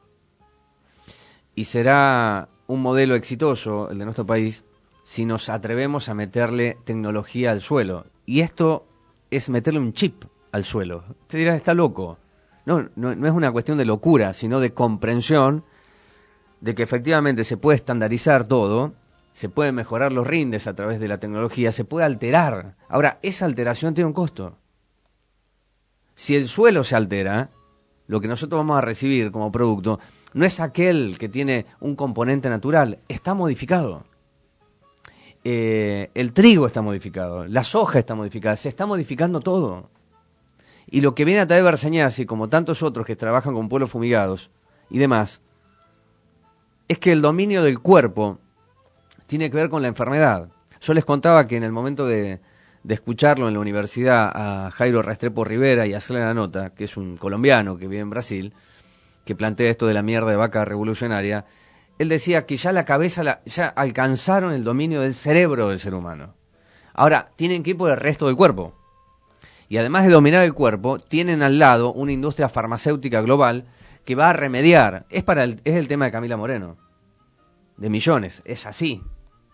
Y será un modelo exitoso, el de nuestro país, si nos atrevemos a meterle tecnología al suelo. Y esto es meterle un chip al suelo. Usted dirá, está loco. No, no, no es una cuestión de locura, sino de comprensión de que efectivamente se puede estandarizar todo, se pueden mejorar los rindes a través de la tecnología, se puede alterar. Ahora, esa alteración tiene un costo. Si el suelo se altera, lo que nosotros vamos a recibir como producto no es aquel que tiene un componente natural, está modificado. Eh, el trigo está modificado, la soja está modificada, se está modificando todo. Y lo que viene a traer Berseñasi, como tantos otros que trabajan con pueblos fumigados y demás, es que el dominio del cuerpo tiene que ver con la enfermedad. Yo les contaba que en el momento de, de escucharlo en la universidad a Jairo Restrepo Rivera y hacerle la nota, que es un colombiano que vive en Brasil, que plantea esto de la mierda de vaca revolucionaria, él decía que ya la cabeza, la, ya alcanzaron el dominio del cerebro del ser humano. Ahora, tienen que ir por el resto del cuerpo. Y además de dominar el cuerpo, tienen al lado una industria farmacéutica global que va a remediar. Es, para el, es el tema de Camila Moreno. De millones. Es así.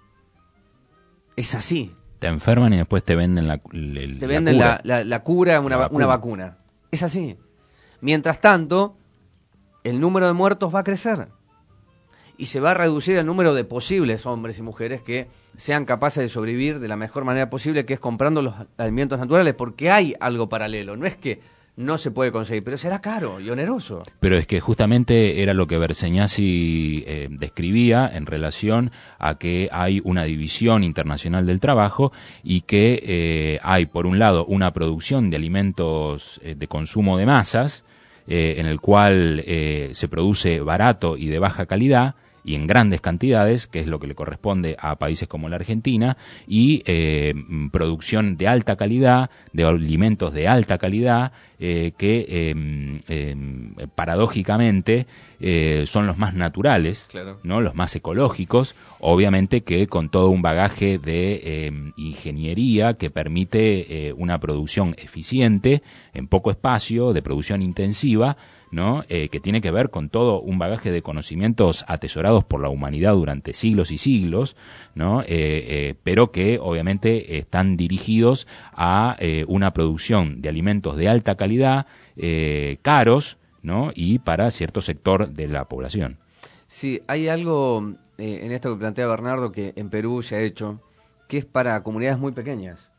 Es así. Te enferman y después te venden la, el, te venden la cura, la, la, la cura una, la vacuna. una vacuna. Es así. Mientras tanto, el número de muertos va a crecer. Y se va a reducir el número de posibles hombres y mujeres que sean capaces de sobrevivir de la mejor manera posible, que es comprando los alimentos naturales, porque hay algo paralelo. No es que no se puede conseguir, pero será caro y oneroso. Pero es que justamente era lo que Berseñasi eh, describía en relación a que hay una división internacional del trabajo y que eh, hay, por un lado, una producción de alimentos eh, de consumo de masas, eh, en el cual eh, se produce barato y de baja calidad, y en grandes cantidades, que es lo que le corresponde a países como la Argentina, y eh, producción de alta calidad, de alimentos de alta calidad, eh, que eh, eh, paradójicamente eh, son los más naturales, claro, ¿no? Los más ecológicos, obviamente que con todo un bagaje de eh, ingeniería que permite eh, una producción eficiente, en poco espacio, de producción intensiva, ¿no? Eh, que tiene que ver con todo un bagaje de conocimientos atesorados por la humanidad durante siglos y siglos, ¿no? Eh, eh, pero que obviamente están dirigidos a eh, una producción de alimentos de alta calidad, eh, caros, ¿no? Y para cierto sector de la población. Sí, hay algo eh, en esto que plantea Bernardo que en Perú se ha hecho, que es para comunidades muy pequeñas,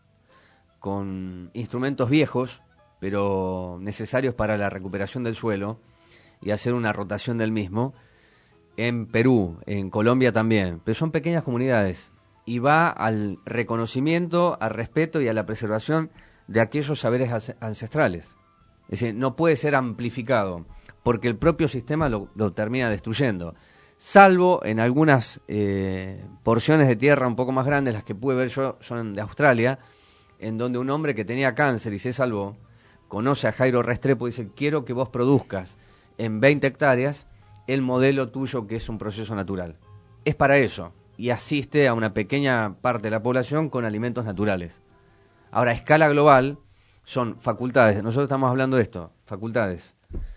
con instrumentos viejos, pero necesarios para la recuperación del suelo y hacer una rotación del mismo. En Perú, en Colombia también, pero son pequeñas comunidades y va al reconocimiento, al respeto y a la preservación de aquellos saberes ancestrales. Es decir, no puede ser amplificado porque el propio sistema lo, lo termina destruyendo, salvo en algunas eh, porciones de tierra un poco más grandes, las que pude ver yo son de Australia, en donde un hombre que tenía cáncer y se salvó, conoce a Jairo Restrepo y dice, quiero que vos produzcas en veinte hectáreas el modelo tuyo que es un proceso natural. Es para eso, y asiste a una pequeña parte de la población con alimentos naturales. Ahora, a escala global, son facultades, nosotros estamos hablando de esto, facultades,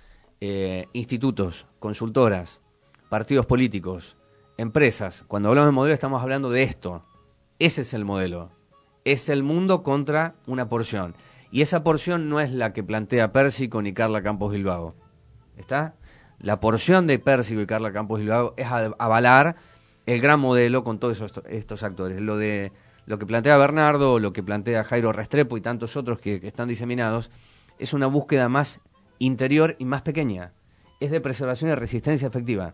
eh, institutos, consultoras, partidos políticos, empresas. Cuando hablamos de modelo estamos hablando de esto. Ese es el modelo. Es el mundo contra una porción. Y esa porción no es la que plantea Pérsico ni Carla Campos Bilbao. ¿Está? La porción de Pérsico y Carla Campos Bilbao es avalar el gran modelo con todos esos, estos actores. Lo de lo que plantea Bernardo, lo que plantea Jairo Restrepo y tantos otros que, que están diseminados, es una búsqueda más interior y más pequeña. Es de preservación y resistencia efectiva.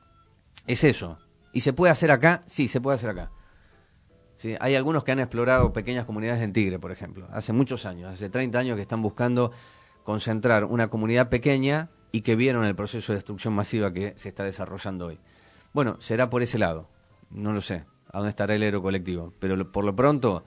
Es eso. ¿Y se puede hacer acá? Sí, se puede hacer acá. Sí, hay algunos que han explorado pequeñas comunidades en Tigre, por ejemplo. Hace muchos años, hace treinta años que están buscando concentrar una comunidad pequeña y que vieron el proceso de destrucción masiva que se está desarrollando hoy. Bueno, será por ese lado. No lo sé a dónde estará el héroe colectivo. Pero lo, por lo pronto,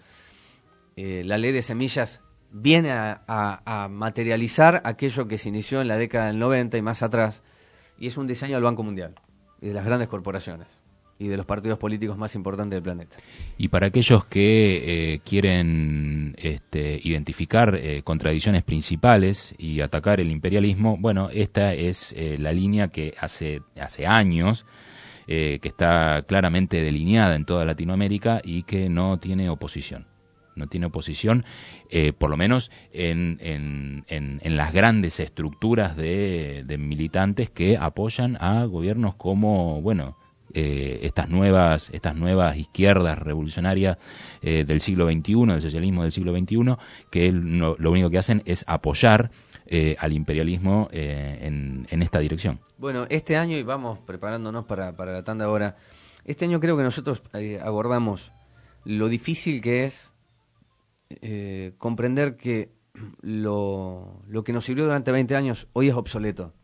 eh, la ley de semillas viene a, a, a materializar aquello que se inició en la década del noventa y más atrás. Y es un diseño del Banco Mundial y de las grandes corporaciones y de los partidos políticos más importantes del planeta. Y para aquellos que eh, quieren este, identificar eh, contradicciones principales y atacar el imperialismo, bueno, esta es eh, la línea que hace, hace años eh, que está claramente delineada en toda Latinoamérica y que no tiene oposición. No tiene oposición, eh, por lo menos en, en, en, en las grandes estructuras de, de militantes que apoyan a gobiernos como, bueno, Eh, estas nuevas estas nuevas izquierdas revolucionarias eh, del siglo veintiuno, del socialismo del siglo veintiuno, que no, lo único que hacen es apoyar eh, al imperialismo eh, en, en esta dirección. Bueno, este año, y vamos preparándonos para, para la tanda ahora, este año creo que nosotros eh, abordamos lo difícil que es eh, comprender que lo, lo que nos sirvió durante veinte años hoy es obsoleto.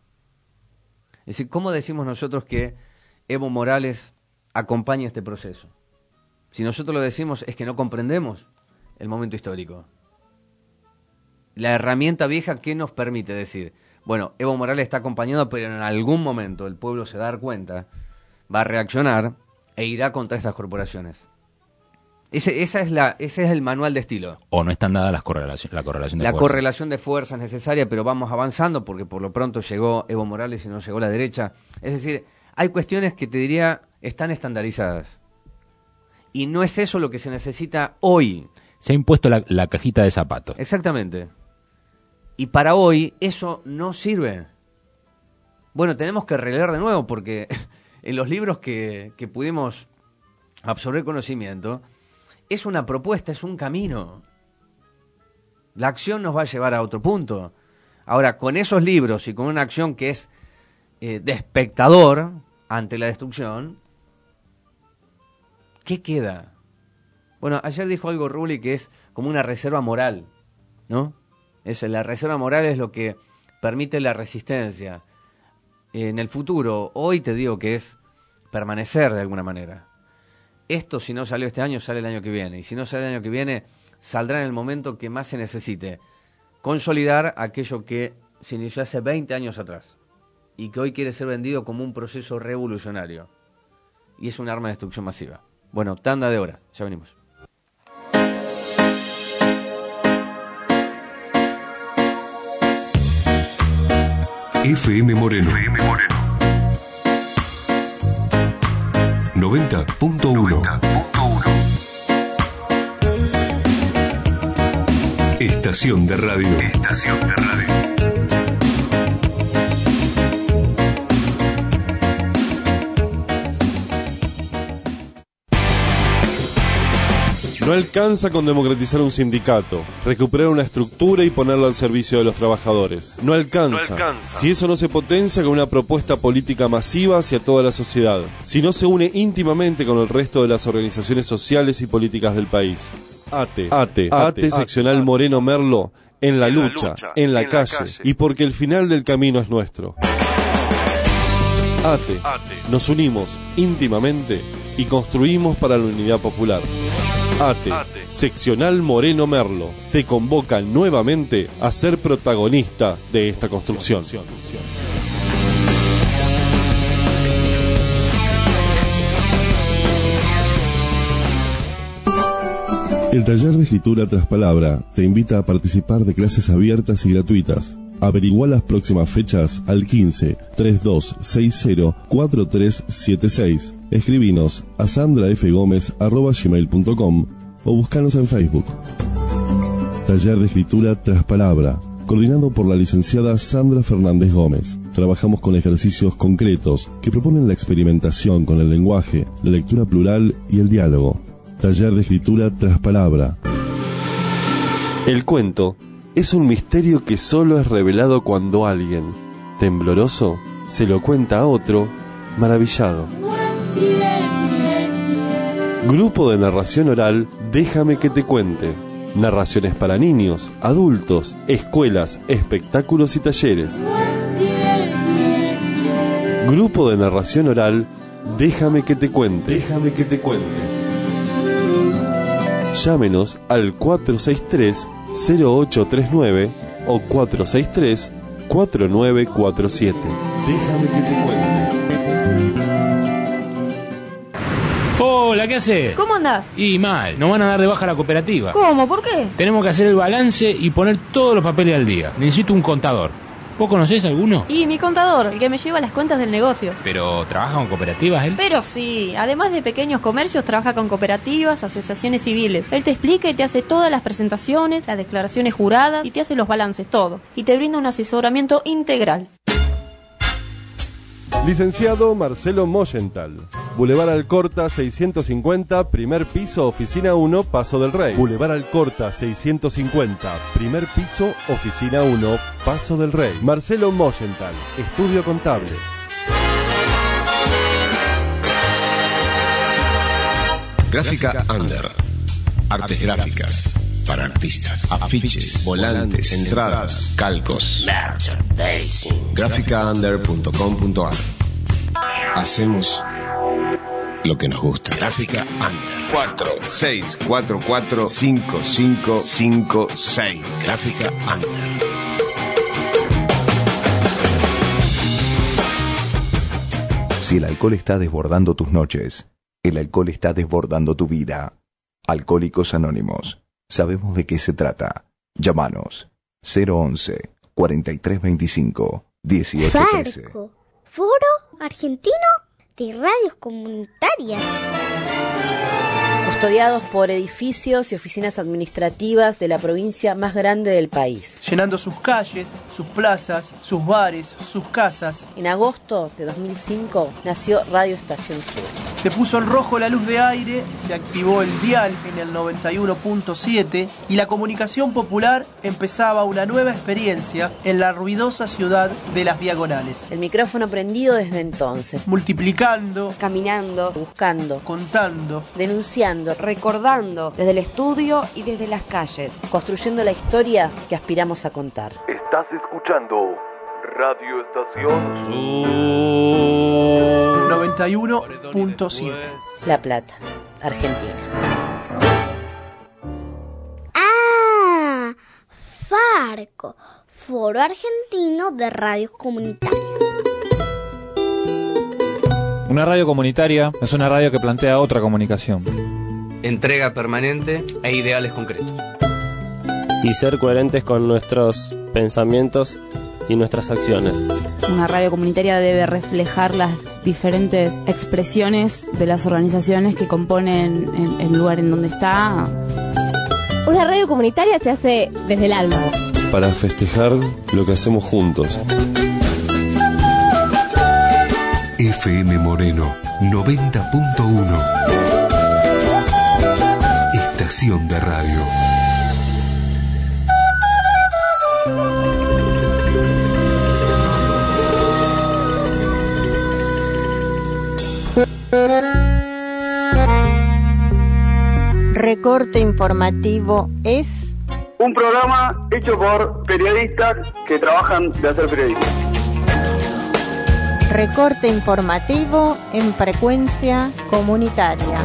Es decir, ¿cómo decimos nosotros que Evo Morales acompaña este proceso? Si nosotros lo decimos es que no comprendemos el momento histórico. La herramienta vieja, ¿qué nos permite decir? Bueno, Evo Morales está acompañado, pero en algún momento el pueblo se va a dar cuenta, va a reaccionar e irá contra estas corporaciones. Ese, esa es la, ese es el manual de estilo. O no están dadas las correlación, la correlación de La fuerzas. correlación de fuerzas necesaria, pero vamos avanzando porque por lo pronto llegó Evo Morales y no llegó la derecha. Es decir, hay cuestiones que te diría están estandarizadas. Y no es eso lo que se necesita hoy. Se ha impuesto la, la cajita de zapatos. Exactamente. Y para hoy eso no sirve. Bueno, tenemos que releer de nuevo porque en los libros que, que pudimos absorber conocimiento, es una propuesta, es un camino. La acción nos va a llevar a otro punto. Ahora, con esos libros y con una acción que es eh, de espectador ante la destrucción, ¿qué queda? Bueno, ayer dijo algo Rulli que es como una reserva moral, ¿no? Es, la reserva moral es lo que permite la resistencia. En el futuro, hoy te digo que es permanecer de alguna manera. Esto, si no salió este año, sale el año que viene. Y si no sale el año que viene, saldrá en el momento que más se necesite. Consolidar aquello que se inició hace veinte años atrás y que hoy quiere ser vendido como un proceso revolucionario. Y es un arma de destrucción masiva. Bueno, tanda de hora. Ya venimos. F M Moreno. F M Moreno. noventa punto uno. Estación de radio. Estación de radio. No alcanza con democratizar un sindicato, recuperar una estructura y ponerlo al servicio de los trabajadores. No alcanza. No alcanza. Si eso no se potencia con una propuesta política masiva hacia toda la sociedad. Si no se une íntimamente con el resto de las organizaciones sociales y políticas del país. ATE, ATE, ATE, seccional Moreno Merlo, en la lucha, en la calle, y porque el final del camino es nuestro. ATE, nos unimos íntimamente y construimos para la unidad popular. ATE, seccional Moreno Merlo, te convoca nuevamente a ser protagonista de esta construcción. El taller de escritura tras palabra te invita a participar de clases abiertas y gratuitas. Averigua las próximas fechas al quince, treinta y dos sesenta, cuarenta y tres setenta y seis. Escribinos a sandrafgomez arroba gmail punto com o búscanos en Facebook. Taller de escritura tras palabra, coordinado por la licenciada Sandra Fernández Gómez. Trabajamos con ejercicios concretos que proponen la experimentación con el lenguaje, la lectura plural y el diálogo. Taller de escritura tras palabra. El cuento es un misterio que solo es revelado cuando alguien, tembloroso, se lo cuenta a otro, maravillado. Grupo de narración oral, déjame que te cuente. Narraciones para niños, adultos, escuelas, espectáculos y talleres. Grupo de narración oral, déjame que te cuente. Déjame que te cuente. Llámenos al cuatro seis tres, cero ocho tres nueve o cuatro seis tres, cuatro nueve cuatro siete. Déjame que te cuente. Hola, ¿qué haces? ¿Cómo andás? Y mal, nos van a dar de baja la cooperativa. ¿Cómo? ¿Por qué? Tenemos que hacer el balance y poner todos los papeles al día. Necesito un contador. ¿Vos conocés alguno? Y mi contador, el que me lleva las cuentas del negocio. ¿Pero trabaja con cooperativas él? Pero sí, además de pequeños comercios, trabaja con cooperativas, asociaciones civiles. Él te explica y te hace todas las presentaciones, las declaraciones juradas y te hace los balances, todo. Y te brinda un asesoramiento integral. Licenciado Marcelo Moyental. Boulevard Alcorta seiscientos cincuenta, primer piso, oficina uno, Paso del Rey. Boulevard Alcorta seiscientos cincuenta, primer piso, oficina uno, Paso del Rey. Marcelo Moyental, estudio contable. Gráfica Under. Artes gráficas para artistas. Afiches, volantes, entradas, calcos. Merchandising. gráfica under punto com punto a r. Hacemos lo que nos gusta. Gráfica Under. cuatro seis cuatro cuatro cinco cinco cinco seis. Gráfica Under. Si el alcohol está desbordando tus noches, el alcohol está desbordando tu vida. Alcohólicos Anónimos. Sabemos de qué se trata. Llámanos cero once cuarenta y tres veinticinco dieciocho trece. Farco, Foro Argentino de Radios Comunitarias. Custodiados por edificios y oficinas administrativas de la provincia más grande del país. Llenando sus calles, sus plazas, sus bares, sus casas. En agosto de dos mil cinco nació Radio Estación Sur. Se puso en rojo la luz de aire, se activó el dial en el noventa y uno punto siete y la comunicación popular empezaba una nueva experiencia en la ruidosa ciudad de Las Diagonales. El micrófono prendido desde entonces. Multiplicando, caminando, buscando, contando, denunciando, recordando desde el estudio y desde las calles. Construyendo la historia que aspiramos a contar. Estás escuchando Radio Estación noventa y uno punto siete. La Plata, Argentina. Ah, Farco, Foro Argentino de Radios Comunitarias. Una radio comunitaria es una radio que plantea otra comunicación. Entrega permanente e ideales concretos. Y ser coherentes con nuestros pensamientos y nuestras acciones. Una radio comunitaria debe reflejar las diferentes expresiones de las organizaciones que componen el, el lugar en donde está. Una radio comunitaria se hace desde el alma. Para festejar lo que hacemos juntos. F M Moreno noventa punto uno. Estación de radio. Recorte informativo es un programa hecho por periodistas que trabajan de hacer periodismo. Recorte informativo en frecuencia comunitaria.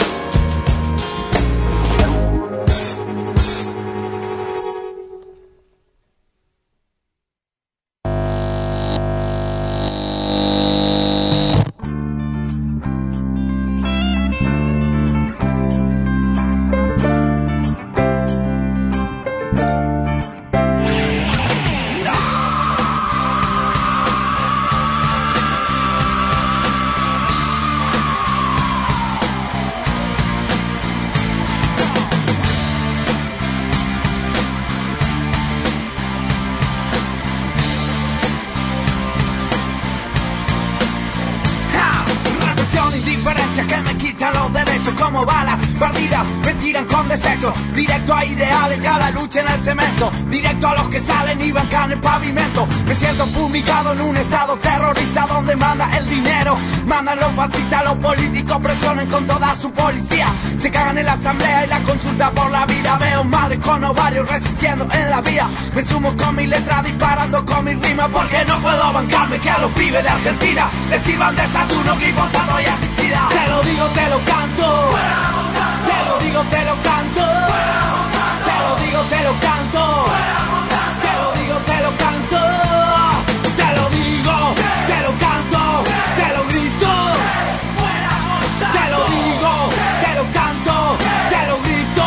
Directo a ideales y a la lucha en el cemento. Directo a los que salen y bancan el pavimento. Me siento fumigado en un estado terrorista donde manda el dinero. Mandan los fascistas, los políticos presionen con toda su policía. Se cagan en la asamblea y la consulta por la vida. Veo madres con ovarios resistiendo en la vía. Me sumo con mi letra disparando con mi rima. Porque no puedo bancarme que a los pibes de Argentina les sirvan desayuno, glifosato y herbicida. Te lo digo, te lo canto. Te lo digo, te lo canto. Te lo digo, te lo canto. Te lo digo, te lo canto. Te lo digo, te lo canto. Te lo grito. Te lo digo, te lo canto. Te lo grito.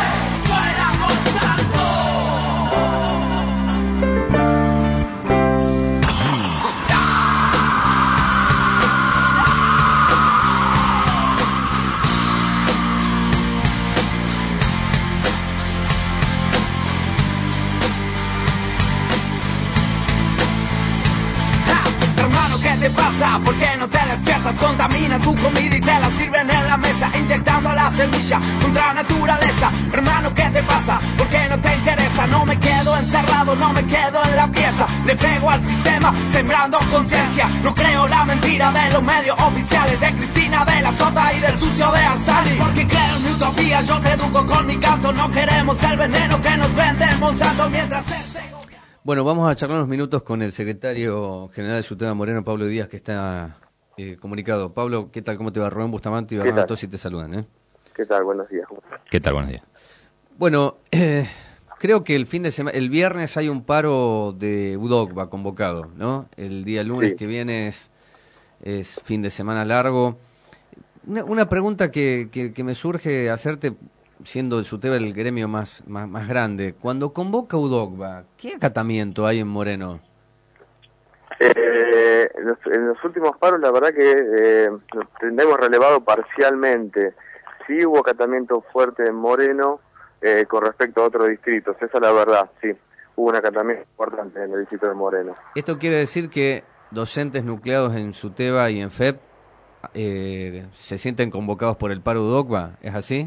¿Qué pasa? ¿Por qué no te despiertas? Contaminan tu comida y te la sirven en la mesa, inyectando la semilla contra naturaleza. Hermano, ¿qué te pasa? ¿Por qué no te interesa? No me quedo encerrado, no me quedo en la pieza. Le pego al sistema, sembrando conciencia. No creo la mentira de los medios oficiales, de Cristina, de la Sota y del sucio de Arzani. Porque creo en mi utopía, yo te educo con mi canto. No queremos el veneno que nos vende Monsanto mientras este... Bueno, vamos a charlar unos minutos con el secretario general de Sutema Moreno, Pablo Díaz, que está eh, comunicado. Pablo, ¿qué tal? ¿Cómo te va? Rubén Bustamante y Bernardo Tosi te saludan, ¿eh? ¿Qué tal? Buenos días. ¿Qué tal? Buenos días. Bueno, eh, creo que el fin de semana, el viernes hay un paro de U D O C va convocado, ¿no? El día lunes sí. que viene es, es fin de semana largo. Una, una pregunta que, que, que me surge hacerte, siendo el SUTEBA el gremio más, más, más grande, cuando convoca U D O C va, ¿qué acatamiento hay en Moreno? Eh, en, los, en los últimos paros la verdad que eh, lo tenemos relevado parcialmente. Sí hubo acatamiento fuerte en Moreno eh, con respecto a otros distritos, esa es la verdad, sí. Hubo un acatamiento importante en el distrito de Moreno. ¿Esto quiere decir que docentes nucleados en SUTEBA y en F E P eh, se sienten convocados por el paro U D O C va? ¿Es así?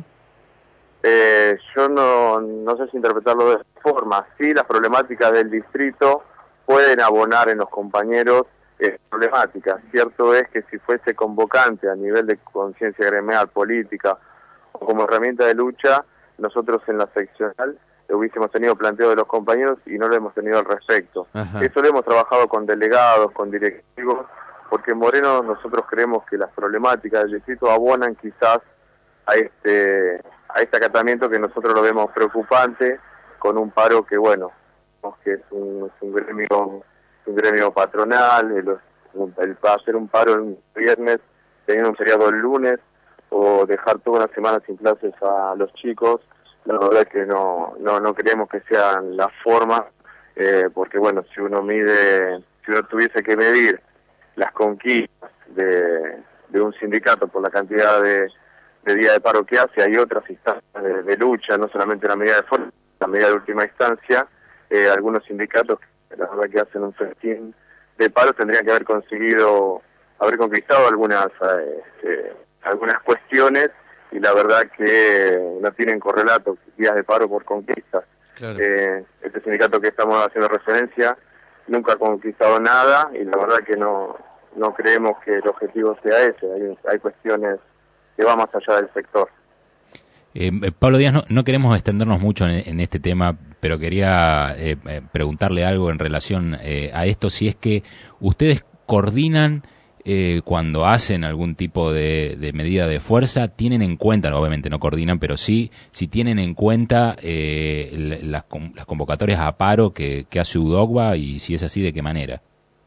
Eh, yo no, no sé si interpretarlo de esa forma. Sí, las problemáticas del distrito pueden abonar en los compañeros eh, problemáticas. Cierto es que si fuese convocante a nivel de conciencia gremial, política o como herramienta de lucha, nosotros en la seccional lo hubiésemos tenido planteado de los compañeros y no lo hemos tenido al respecto. Ajá. Eso lo hemos trabajado con delegados, con directivos, porque en Moreno nosotros creemos que las problemáticas del distrito abonan quizás a este a este acatamiento que nosotros lo vemos preocupante, con un paro que, bueno, que es un, es un gremio un gremio patronal, el, el hacer un paro el viernes, teniendo un feriado el lunes, o dejar toda una semana sin clases a los chicos, la verdad es que no no no creemos que sean la forma, eh, porque bueno, si uno mide, si uno tuviese que medir las conquistas de, de un sindicato por la cantidad de, de días de paro que hace, hay otras instancias de, de lucha, no solamente la medida de fuerza, la medida de última instancia. Eh, algunos sindicatos, la verdad que hacen un festín de paro, tendrían que haber conseguido, haber conquistado algunas eh, eh, algunas cuestiones, y la verdad que no tienen correlato días de paro por conquistas. Claro. Eh, este sindicato que estamos haciendo referencia nunca ha conquistado nada, y la verdad que no no creemos que el objetivo sea ese. Hay, hay cuestiones que van más allá del sector. Eh, Pablo Díaz, no, no queremos extendernos mucho en, en este tema, pero quería eh, preguntarle algo en relación eh, a esto, si es que ustedes coordinan eh, cuando hacen algún tipo de, de medida de fuerza, tienen en cuenta, no, obviamente no coordinan, pero sí, si tienen en cuenta eh, las, las convocatorias a paro que, que hace U D O C va, y si es así, ¿de qué manera?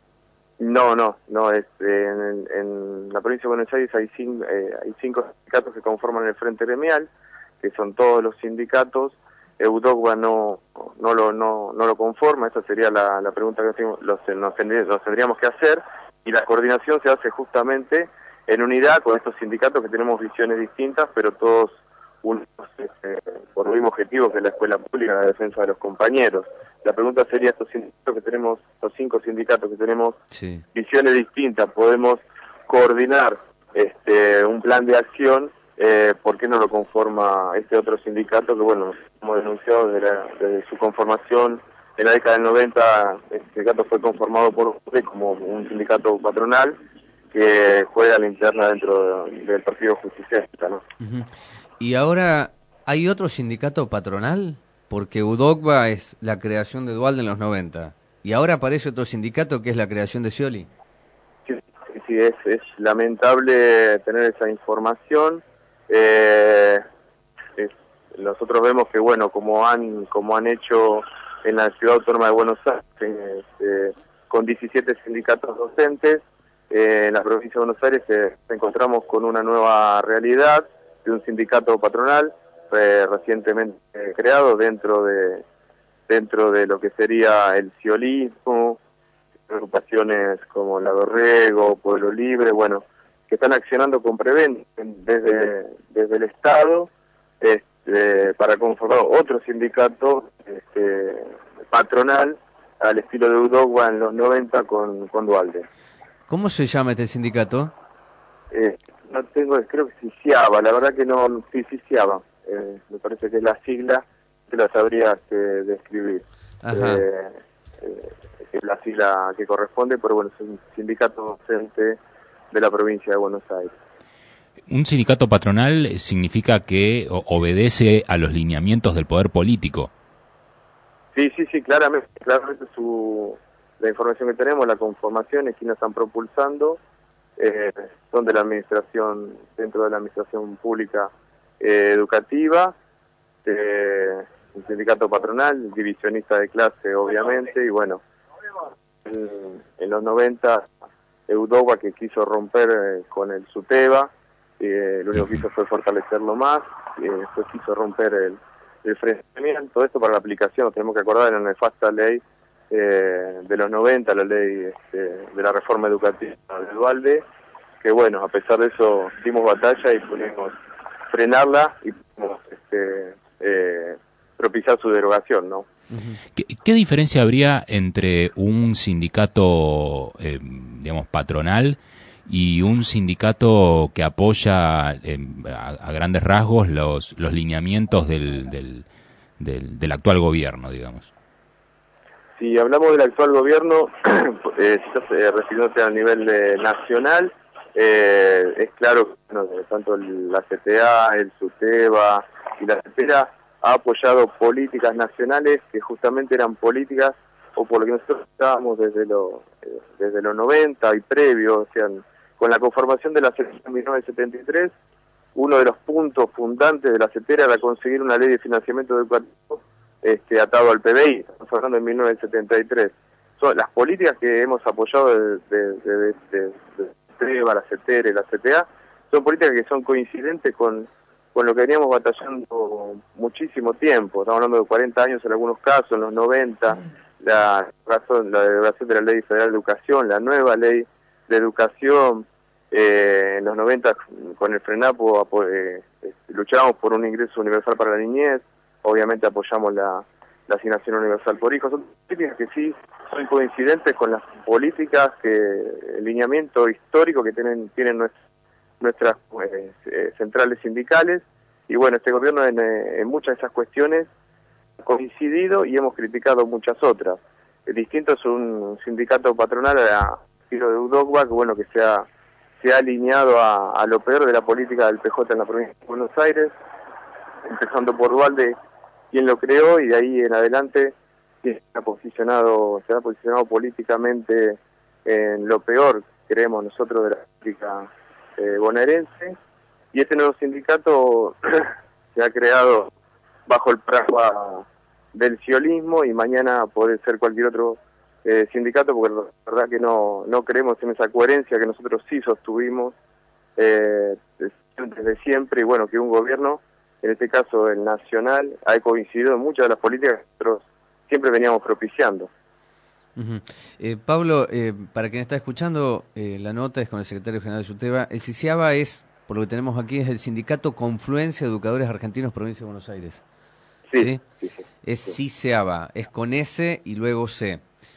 No, no, no, es, eh, en, en la provincia de Buenos Aires hay cinco, eh, hay cinco sindicatos que conforman el Frente Gremial, que son todos los sindicatos. U D O C va no no lo no no lo conforma. Esa sería la, la pregunta que nos, los, nos, nos tendríamos que hacer, y la coordinación se hace justamente en unidad con estos sindicatos que tenemos visiones distintas, pero todos unidos eh, por el mismo objetivo, que es la escuela pública, la defensa de los compañeros. La pregunta sería, estos sindicatos que tenemos, los cinco sindicatos que tenemos sí. visiones distintas, podemos coordinar este un plan de acción. Eh, ¿Por qué no lo conforma este otro sindicato que, bueno, como denunciado desde, la, desde su conformación en la década del noventa, el sindicato fue conformado por como un sindicato patronal que juega a la interna dentro de, del Partido Justicialista, ¿no? Uh-huh. ¿Y ahora hay otro sindicato patronal? Porque U D O C va es la creación de Dualde en los noventa, y ahora aparece otro sindicato que es la creación de Scioli. Sí, sí, es, es lamentable tener esa información. Eh, es, nosotros vemos que, bueno, como han como han hecho en la Ciudad Autónoma de Buenos Aires, eh, con diecisiete sindicatos docentes, eh, en la provincia de Buenos Aires eh, nos encontramos con una nueva realidad de un sindicato patronal eh, recientemente eh, creado dentro de dentro de lo que sería el sciolismo, agrupaciones como La Dorrego, Pueblo Libre, bueno, que están accionando con preventa desde desde el Estado este, para conformar otro sindicato este, patronal al estilo de U D O C en los noventa con, con Dualde. ¿Cómo se llama este sindicato? Eh, no tengo, creo que sí, CIABA, la verdad que no, sí, sí, CIABA, eh, me parece que es la sigla, que la sabría este, describir. Ajá. Eh, eh, es la sigla que corresponde, pero bueno, es un sindicato docente de la provincia de Buenos Aires. Un sindicato patronal significa que obedece a los lineamientos del poder político. Sí, sí, sí, claramente, claramente su, la información que tenemos, la conformación es quienes están propulsando eh, son de la administración, dentro de la administración pública eh, educativa, eh, un sindicato patronal, divisionista de clase obviamente, y bueno, en, en los noventa Eudogba, que quiso romper eh, con el SUTEBA, eh, lo único que hizo fue fortalecerlo más, y eh, después quiso romper el, el frecuentamiento. Esto para la aplicación, nos tenemos que acordar de la nefasta ley eh, de los noventa, la ley este, de la reforma educativa de Dualde, que bueno, a pesar de eso dimos batalla y pudimos frenarla y pudimos este, eh, propiciar su derogación, ¿no? ¿Qué, qué diferencia habría entre un sindicato, eh, digamos, patronal y un sindicato que apoya eh, a, a grandes rasgos los, los lineamientos del, del, del, del actual gobierno, digamos? Si hablamos del actual gobierno, eh, eh, refiriéndose a nivel eh, nacional, eh, es claro que bueno, tanto la C T A, el SUTEBA y la CETERA ha apoyado políticas nacionales que justamente eran políticas, o por lo que nosotros estábamos desde los eh, desde los noventa y previo, o sea, con la conformación de la CETERA en mil novecientos setenta y tres, uno de los puntos fundantes de la CETERA era conseguir una ley de financiamiento educativo este, atado al P B I, estamos hablando de mil novecientos setenta y tres. Son las políticas que hemos apoyado de, de, de, de, de, de CETERA, la CETERA y la C T A, son políticas que son coincidentes con con lo que veníamos batallando muchísimo tiempo. Estamos hablando de cuarenta años en algunos casos, en los noventa, la razón, la derogación de la Ley Federal de Educación, la nueva Ley de Educación, eh, en los noventa con el FRENAPO eh, eh, luchábamos por un ingreso universal para la niñez, obviamente apoyamos la, la asignación universal por hijos. Son políticas que sí son coincidentes con las políticas, que el lineamiento histórico que tienen, tienen nuestros nuestras eh, eh, centrales sindicales, y bueno, este gobierno en, eh, en muchas de esas cuestiones ha coincidido y hemos criticado muchas otras. El distinto es un sindicato patronal a estilo de Eudogba, que bueno, que se ha, se ha alineado a, a lo peor de la política del P J en la provincia de Buenos Aires, empezando por Dualde, quien lo creó, y de ahí en adelante se ha posicionado, se ha posicionado políticamente en lo peor, creemos nosotros, de la política Eh, bonaerense, y este nuevo sindicato se ha creado bajo el paraguas del ciolismo, y mañana puede ser cualquier otro eh, sindicato, porque la verdad que no no creemos en esa coherencia que nosotros sí sostuvimos eh, desde siempre, y bueno, que un gobierno, en este caso el nacional, ha coincidido en muchas de las políticas que nosotros siempre veníamos propiciando. Uh-huh. eh, Pablo, eh, para quien está escuchando, eh, la nota es con el secretario general de SUTEBA. El SICEABA es, por lo que tenemos aquí, es el Sindicato Confluencia de Educadores Argentinos, Provincia de Buenos Aires. Sí, ¿sí? sí, sí es sí. SICEABA, es con S y luego C.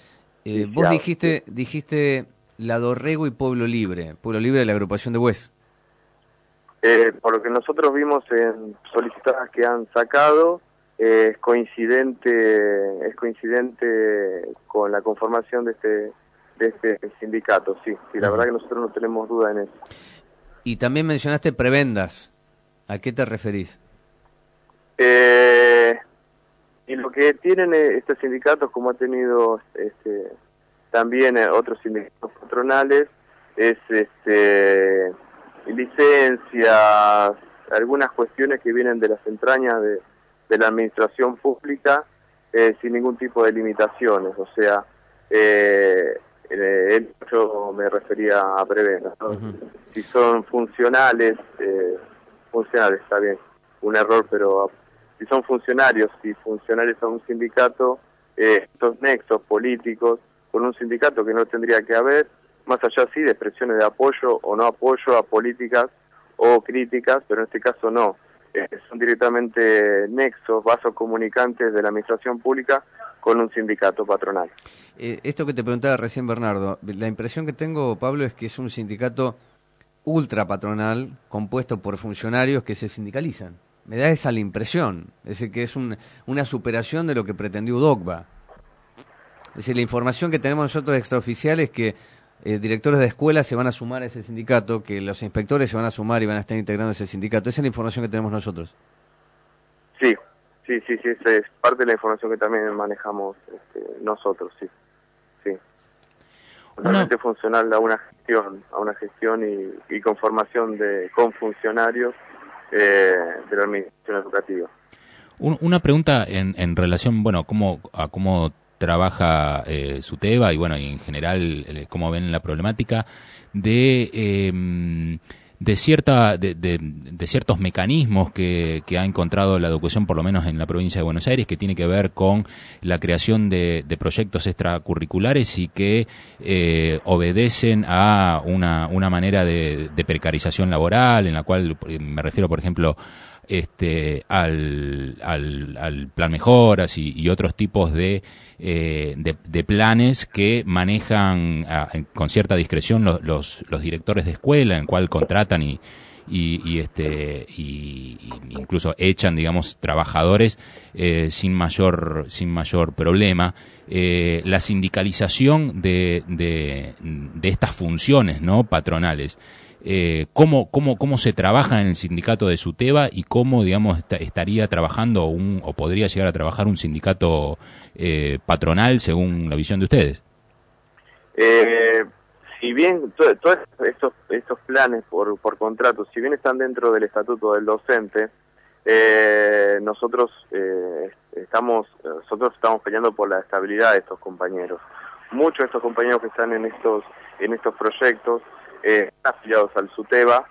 Eh, vos dijiste, sí. dijiste La Dorrego y Pueblo Libre, Pueblo Libre de la agrupación de Hues. Eh, por lo que nosotros vimos en solicitadas que han sacado, Eh, es coincidente es coincidente con la conformación de este de este sindicato, sí, sí, la verdad que nosotros no tenemos duda en eso. Y también mencionaste prebendas, ¿a qué te referís? Eh, y lo que tienen estos sindicatos, como ha tenido este también otros sindicatos patronales, es este licencias, algunas cuestiones que vienen de las entrañas de de la administración pública, eh, sin ningún tipo de limitaciones, o sea, eh, eh, yo me refería a prebendas, ¿no? Uh-huh. Si son funcionales, eh, funcionales, está bien, un error, pero si son funcionarios, si funcionarios a un sindicato, eh, estos nexos políticos con un sindicato que no tendría que haber, más allá sí de expresiones de apoyo o no apoyo a políticas o críticas, pero en este caso no. Eh, son directamente nexos, vasos comunicantes de la administración pública con un sindicato patronal. Eh, esto que te preguntaba recién Bernardo, la impresión que tengo, Pablo, es que es un sindicato ultra patronal compuesto por funcionarios que se sindicalizan. Me da esa la impresión, es decir, que es un, una superación de lo que pretendió Eudogba. Es decir, la información que tenemos nosotros extraoficial es que Eh, directores de escuelas se van a sumar a ese sindicato, que los inspectores se van a sumar y van a estar integrando ese sindicato. Esa es la información que tenemos nosotros. Sí, sí, sí, sí, esa es parte de la información que también manejamos este, nosotros, sí, sí. Realmente funcional a una gestión, a una gestión y, y conformación de con funcionarios eh, de la administración educativa. Un, una pregunta en, en relación, bueno, cómo, a cómo trabaja eh, SUTEBA y bueno, y en general eh, cómo ven la problemática de eh, de cierta de, de, de ciertos mecanismos que, que ha encontrado la educación, por lo menos en la provincia de Buenos Aires, que tiene que ver con la creación de, de proyectos extracurriculares y que eh, obedecen a una, una manera de, de precarización laboral, en la cual me refiero, por ejemplo, este al, al, al plan mejoras y, y otros tipos de, eh, de de planes que manejan a, con cierta discreción los, los los directores de escuela, en el cual contratan y y, y este y, y incluso echan, digamos, trabajadores eh, sin mayor sin mayor problema. Eh, la sindicalización de, de de estas funciones, ¿no?, patronales. Eh, cómo, cómo, cómo se trabaja en el sindicato de SUTEBA y cómo, digamos, est- estaría trabajando un, o podría llegar a trabajar un sindicato eh, patronal según la visión de ustedes. Eh, si bien to- todos estos estos planes por por contrato, si bien están dentro del estatuto del docente, eh, nosotros eh, estamos nosotros estamos peleando por la estabilidad de estos compañeros. Muchos de estos compañeros que están en estos en estos proyectos Eh, afiliados al SUTEBA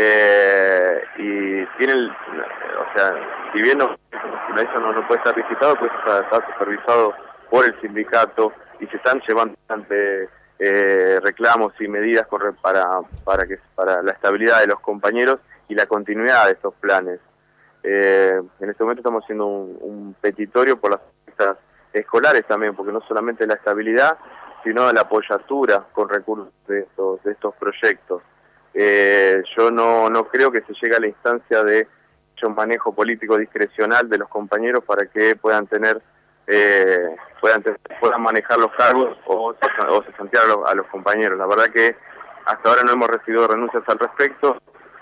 eh, y tienen, o sea, si bien no, eso no, no puede estar visitado, pues está, está supervisado por el sindicato y se están llevando ante eh, reclamos y medidas corre- para para que para la estabilidad de los compañeros y la continuidad de estos planes. Eh, en este momento estamos haciendo un, un petitorio por las fiestas escolares también, porque no solamente la estabilidad, sino la apoyatura con recursos de estos de estos proyectos. Eh, yo no no creo que se llegue a la instancia de un manejo político discrecional de los compañeros para que puedan tener eh, puedan tener, puedan manejar los cargos o, o cesantear a los, a los compañeros. La verdad que hasta ahora no hemos recibido renuncias al respecto.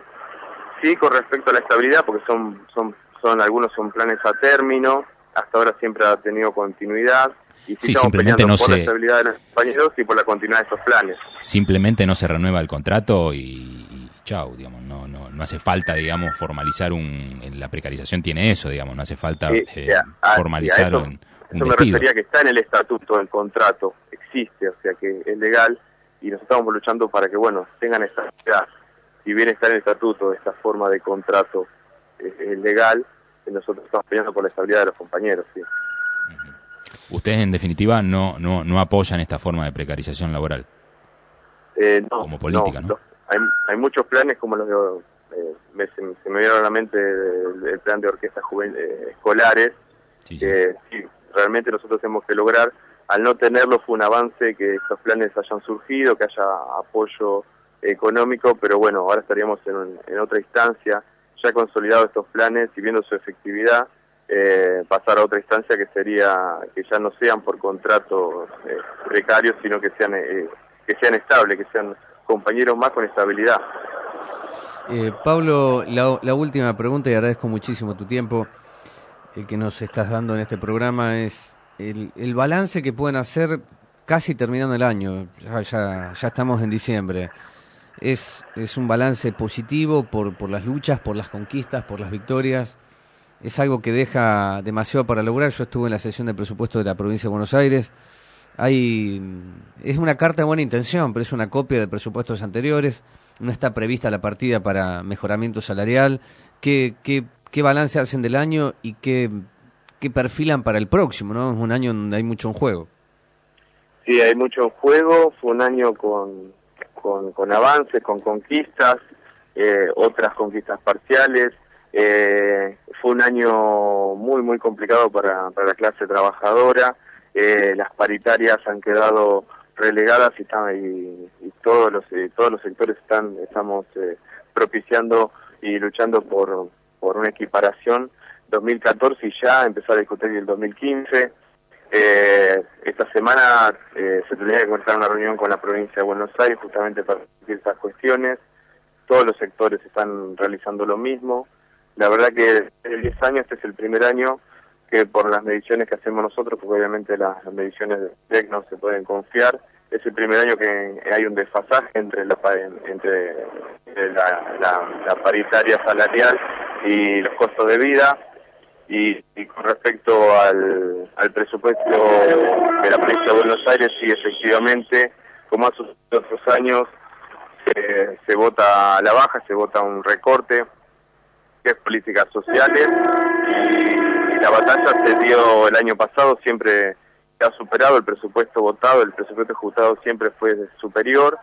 Sí, con respecto a la estabilidad, porque son son son algunos son planes a término. Hasta ahora siempre ha tenido continuidad. Y si sí, estamos simplemente peleando no por se... la estabilidad de los compañeros y por la continuidad de estos planes. Simplemente no se renueva el contrato y, y chau, digamos, no no no hace falta, digamos, formalizar un... La precarización tiene eso, digamos, no hace falta Eh, eh, a- formalizar a eso, un, un eso me despido. refería que está en el estatuto del contrato, existe, o sea que es legal y nos estamos luchando para que, bueno, tengan estabilidad. Si bien está en el estatuto esta forma de contrato es, es legal, nosotros estamos peleando por la estabilidad de los compañeros, sí. Ustedes, en definitiva, no no no apoyan esta forma de precarización laboral. Eh, no, como política, ¿no? no. Hay, hay muchos planes como los de, eh, me, se, se me vieron a la mente el, el plan de orquestas juven, eh, escolares, sí, que sí, realmente nosotros tenemos que lograr. Al no tenerlo fue un avance que estos planes hayan surgido, que haya apoyo económico, pero bueno, ahora estaríamos en, un, en otra instancia, ya consolidados estos planes y viendo su efectividad, eh, pasar a otra instancia que sería que ya no sean por contratos eh, precarios, sino que sean eh, que sean estables, que sean compañeros más con estabilidad. Eh, Pablo, la, la última pregunta, y agradezco muchísimo tu tiempo el que nos estás dando en este programa, es el, el balance que pueden hacer casi terminando el año, ya, ya, ya estamos en diciembre. Es, es un balance positivo por, por las luchas, por las conquistas, por las victorias. Es algo que deja demasiado para lograr. Yo estuve en la sesión de presupuesto de la provincia de Buenos Aires. Hay, es una carta de buena intención, pero es una copia de presupuestos anteriores. No está prevista la partida para mejoramiento salarial. ¿Qué, qué, qué balance hacen del año y qué, qué perfilan para el próximo, ¿no? Es un año donde hay mucho en juego. Sí, hay mucho en juego. Fue un año con, con, con avances, con conquistas, eh, otras conquistas parciales. Eh, fue un año muy, muy complicado para, para la clase trabajadora. Eh, las paritarias han quedado relegadas y, están, y, y todos los eh, todos los sectores están estamos eh, propiciando y luchando por por una equiparación. dos mil catorce y ya empezó a discutir el dos mil quince. Eh, esta semana eh, se tendría que contar una reunión con la provincia de Buenos Aires justamente para discutir estas cuestiones. Todos los sectores están realizando lo mismo. La verdad que en diez años este es el primer año que por las mediciones que hacemos nosotros, porque obviamente las, las mediciones de T E C no se pueden confiar, es el primer año que hay un desfasaje entre la entre la, la, la paritaria salarial y los costos de vida. Y, y con respecto al, al presupuesto de la provincia de Buenos Aires, sí, efectivamente, como hace otros años, eh, se vota a la baja, se vota un recorte, que es políticas sociales, y, y la batalla se dio el año pasado, siempre se ha superado el presupuesto votado, el presupuesto ejecutado siempre fue superior,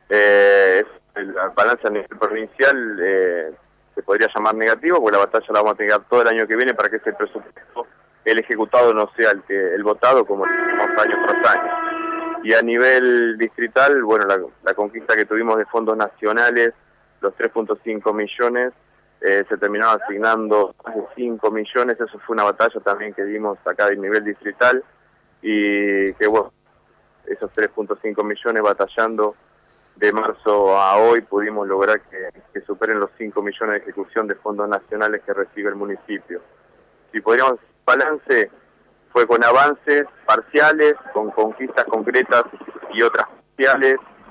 eh, la balanza a nivel provincial eh, se podría llamar negativo, porque la batalla la vamos a tener todo el año que viene para que ese presupuesto, el ejecutado, no sea el que el votado como el año tras año. Y a nivel distrital, bueno, la, la conquista que tuvimos de fondos nacionales, los tres punto cinco millones, eh, se terminaron asignando más de cinco millones, eso fue una batalla también que dimos acá a nivel distrital, y que bueno, esos tres punto cinco millones batallando de marzo a hoy pudimos lograr que, que superen los cinco millones de ejecución de fondos nacionales que recibe el municipio. Si podríamos, balance fue con avances parciales, con conquistas concretas y otras parciales,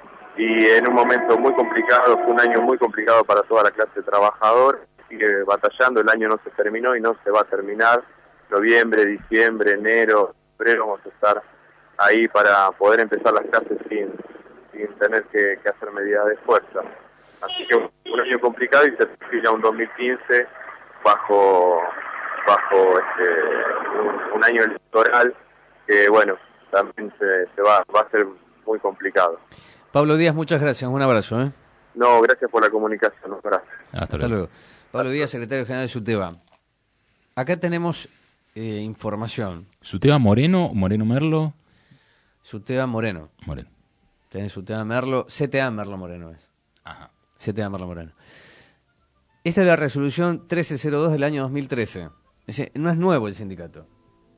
y en un momento muy complicado, fue un año muy complicado para toda la clase trabajadora, sigue batallando, el año no se terminó y no se va a terminar, noviembre, diciembre, enero, febrero vamos a estar ahí para poder empezar las clases sin sin tener que, que hacer medidas de fuerza. Así que un año complicado y se perfila un dos mil quince bajo bajo este, un, un año electoral que, bueno, también se, se va, va a ser muy complicado. Pablo Díaz, muchas gracias, un abrazo. ¿eh? No, gracias por la comunicación, un abrazo. Hasta, Hasta luego. Pablo Díaz, secretario general de SUTEBA. Acá tenemos eh, información. ¿SUTEBA Moreno, Moreno Merlo? SUTEBA Moreno. Moreno. Tenés SUTEBA Merlo, C T A Merlo Moreno es. Ajá. C T A Merlo Moreno. Esta es la resolución trece cero dos del año dos mil trece. Es decir, no es nuevo el sindicato.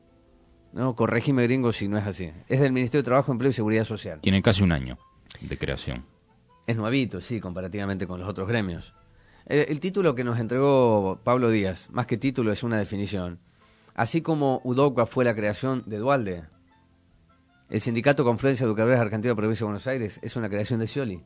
No, corregime gringo si no es así. Es del Ministerio de Trabajo, Empleo y Seguridad Social. Tiene casi un año de creación. Es nuevito, sí, comparativamente con los otros gremios. El, el título que nos entregó Pablo Díaz, más que título, es una definición. Así como UDOCA fue la creación de Dualde, el Sindicato Confluencia de Educadores Argentinos de la Provincia de Buenos Aires es una creación de Scioli.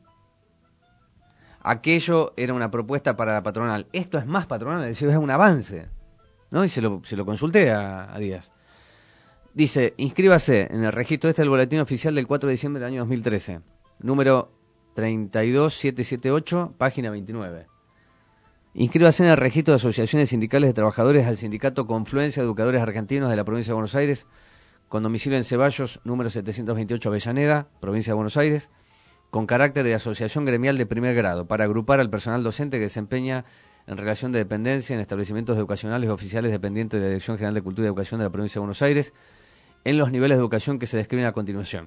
Aquello era una propuesta para la patronal. Esto es más patronal, es decir, es un avance. ¿No? Y se lo, se lo consulté a, a Díaz. Dice, inscríbase en el registro este del boletín oficial del cuatro de diciembre del año dos mil trece. Número treinta y dos mil setecientos setenta y ocho, página veintinueve. Inscríbase en el registro de asociaciones sindicales de trabajadores al Sindicato Confluencia de Educadores Argentinos de la Provincia de Buenos Aires, con domicilio en Ceballos, número setecientos veintiocho Avellaneda, Provincia de Buenos Aires, con carácter de asociación gremial de primer grado, para agrupar al personal docente que desempeña en relación de dependencia en establecimientos educacionales oficiales dependientes de la Dirección General de Cultura y Educación de la Provincia de Buenos Aires, en los niveles de educación que se describen a continuación.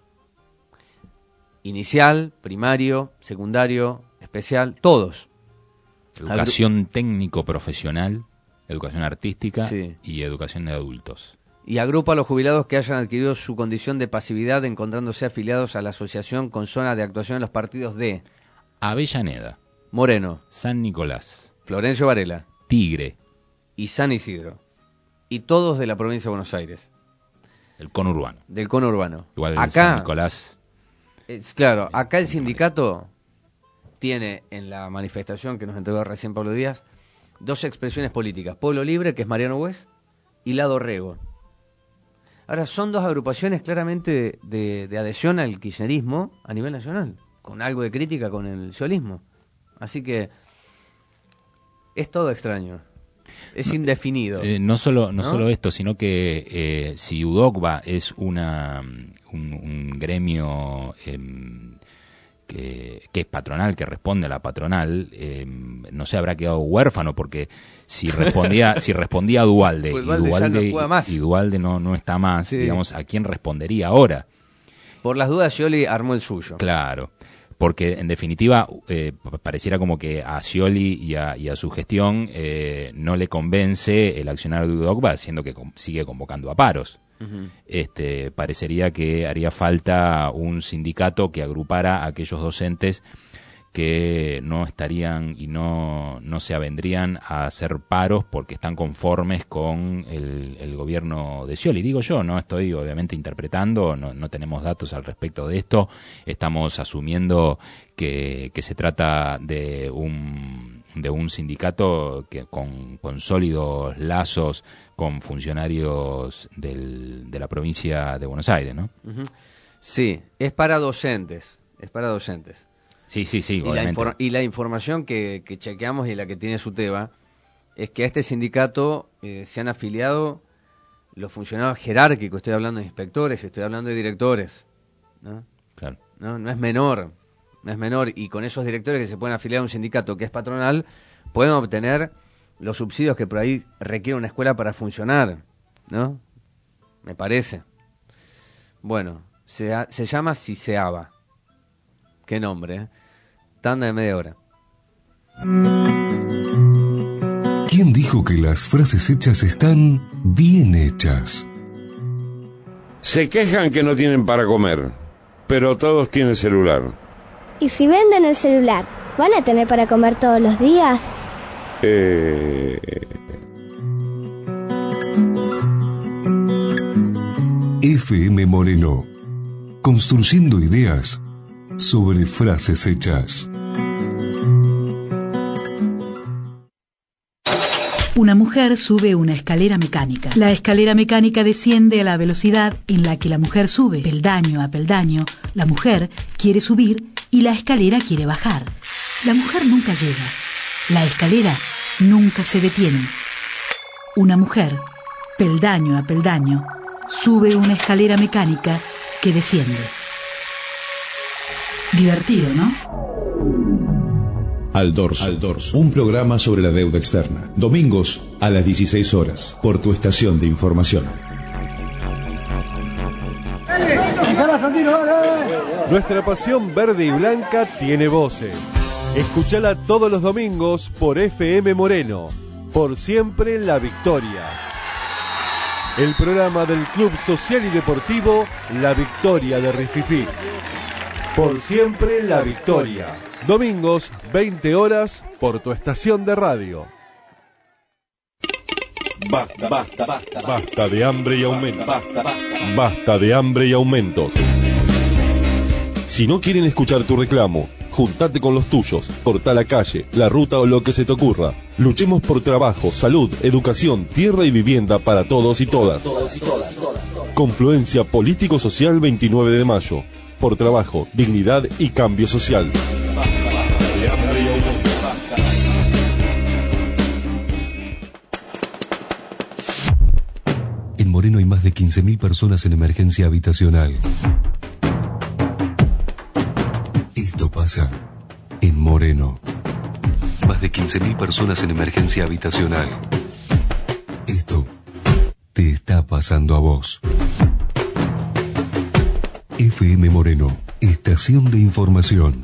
Inicial, primario, secundario, especial, todos. Educación Agru- técnico-profesional, educación artística sí. y educación de adultos. Y agrupa a los jubilados que hayan adquirido su condición de pasividad encontrándose afiliados a la asociación con zona de actuación en los partidos de Avellaneda, Moreno, San Nicolás, Florencio Varela, Tigre y San Isidro. Y todos de la provincia de Buenos Aires. Del conurbano. Del conurbano. Igual acá, San Nicolás. Es, claro, acá el sindicato tiene en la manifestación que nos entregó recién Pablo Díaz dos expresiones políticas. Pueblo Libre, que es Mariano Güez, y Lado Rego. Ahora, son dos agrupaciones claramente de, de, de adhesión al kirchnerismo a nivel nacional, con algo de crítica con el sciolismo. Así que es todo extraño. Es no, indefinido. Eh, no solo no, ¿no? solo esto, sino que eh, si UDOCBA es una un, un gremio eh, que, que es patronal, que responde a la patronal, eh, no sé, habrá quedado huérfano, porque si respondía si respondía a Dualde, pues y Dualde, no más. y, y Dualde no, no está más, sí. digamos, ¿a quién respondería ahora? Por las dudas, Scioli armó el suyo. Claro. Porque, en definitiva, eh, pareciera como que a Scioli y a, y a su gestión eh, no le convence el accionar de UDOCBA, siendo que com- sigue convocando a paros. Uh-huh. Este, parecería que haría falta un sindicato que agrupara a aquellos docentes que no estarían y no, no se avendrían a hacer paros porque están conformes con el, el gobierno de Scioli. Digo yo, no estoy obviamente interpretando, no, no tenemos datos al respecto de esto, estamos asumiendo que, que se trata de un, de un sindicato que con, con sólidos lazos con funcionarios del, de la provincia de Buenos Aires, ¿no? Uh-huh. Sí, es para docentes, es para docentes. Sí, sí, sí, y la, infor- y la información que, que chequeamos y la que tiene SUTEBA es que a este sindicato eh, se han afiliado los funcionarios jerárquicos, estoy hablando de inspectores, estoy hablando de directores, ¿no? Claro. No, no es menor, no es menor, y con esos directores que se pueden afiliar a un sindicato que es patronal, pueden obtener los subsidios que por ahí requiere una escuela para funcionar, ¿no? Me parece. Bueno, se, ha, se llama CISEABA. Qué nombre, ¿eh? Tanda de media hora. ¿Quién dijo que las frases hechas están bien hechas? Se quejan que no tienen para comer, pero todos tienen celular. ¿Y si venden el celular, van a tener para comer todos los días? Eh... F M Moreno, construyendo ideas sobre frases hechas. Una mujer sube una escalera mecánica. La escalera mecánica desciende a la velocidad en la que la mujer sube. Peldaño a peldaño, la mujer quiere subir y la escalera quiere bajar. La mujer nunca llega. La escalera nunca se detiene. Una mujer, peldaño a peldaño, sube una escalera mecánica que desciende. Divertido, ¿no? Al dorso. Al dorso. Un programa sobre la deuda externa. Domingos a las dieciséis horas por tu estación de información. Nuestra pasión verde y blanca tiene voces. Escúchala todos los domingos por F M Moreno. Por siempre la victoria. El programa del Club Social y Deportivo La Victoria de Rififí. Por siempre la victoria. Domingos, veinte horas, por tu estación de radio. Basta, basta, basta. Basta de hambre y aumentos. Basta, basta. Basta de hambre y aumentos. Si no quieren escuchar tu reclamo, juntate con los tuyos, corta la calle, la ruta o lo que se te ocurra. Luchemos por trabajo, salud, educación, tierra y vivienda para todos y todas. Confluencia Político-Social veintinueve de mayo. Por trabajo, dignidad y cambio social. En Moreno hay más de quince mil personas en emergencia habitacional. Esto pasa en Moreno. Más de quince mil personas en emergencia habitacional. Esto te está pasando a vos. F M Moreno, estación de información.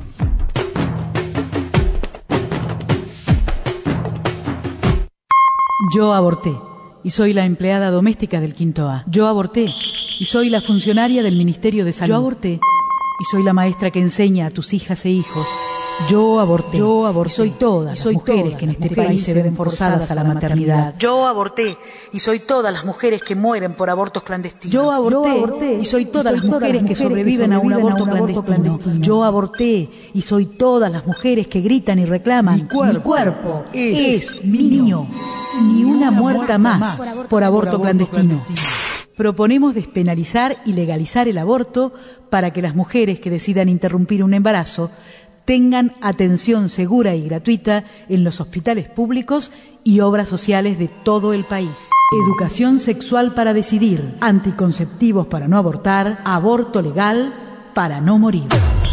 Yo aborté y soy la empleada doméstica del Quinto A. Yo aborté y soy la funcionaria del Ministerio de Salud. Yo aborté y soy la maestra que enseña a tus hijas e hijos. Yo aborté. Yo aborté. Y soy todas las mujeres que en este país se ven forzadas a la maternidad. Yo aborté y soy todas las mujeres que mueren por abortos clandestinos. Yo aborté y soy todas las mujeres que sobreviven a un aborto clandestino. Yo aborté y soy todas las mujeres que gritan y reclaman: mi cuerpo, mi cuerpo es, es mío. Ni una muerta más por aborto clandestino. Proponemos despenalizar y legalizar el aborto para que las mujeres que decidan interrumpir un embarazo tengan atención segura y gratuita en los hospitales públicos y obras sociales de todo el país. Educación sexual para decidir, anticonceptivos para no abortar, aborto legal para no morir.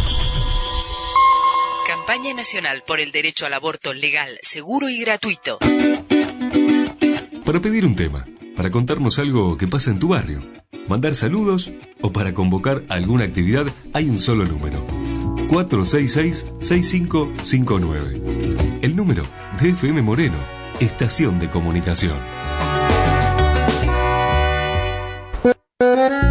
Campaña Nacional por el Derecho al Aborto Legal, Seguro y Gratuito. Para pedir un tema, para contarnos algo que pasa en tu barrio, mandar saludos o para convocar alguna actividad, hay un solo número: cuatro seis seis, seis cinco cinco nueve. El número de F M Moreno, estación de comunicación.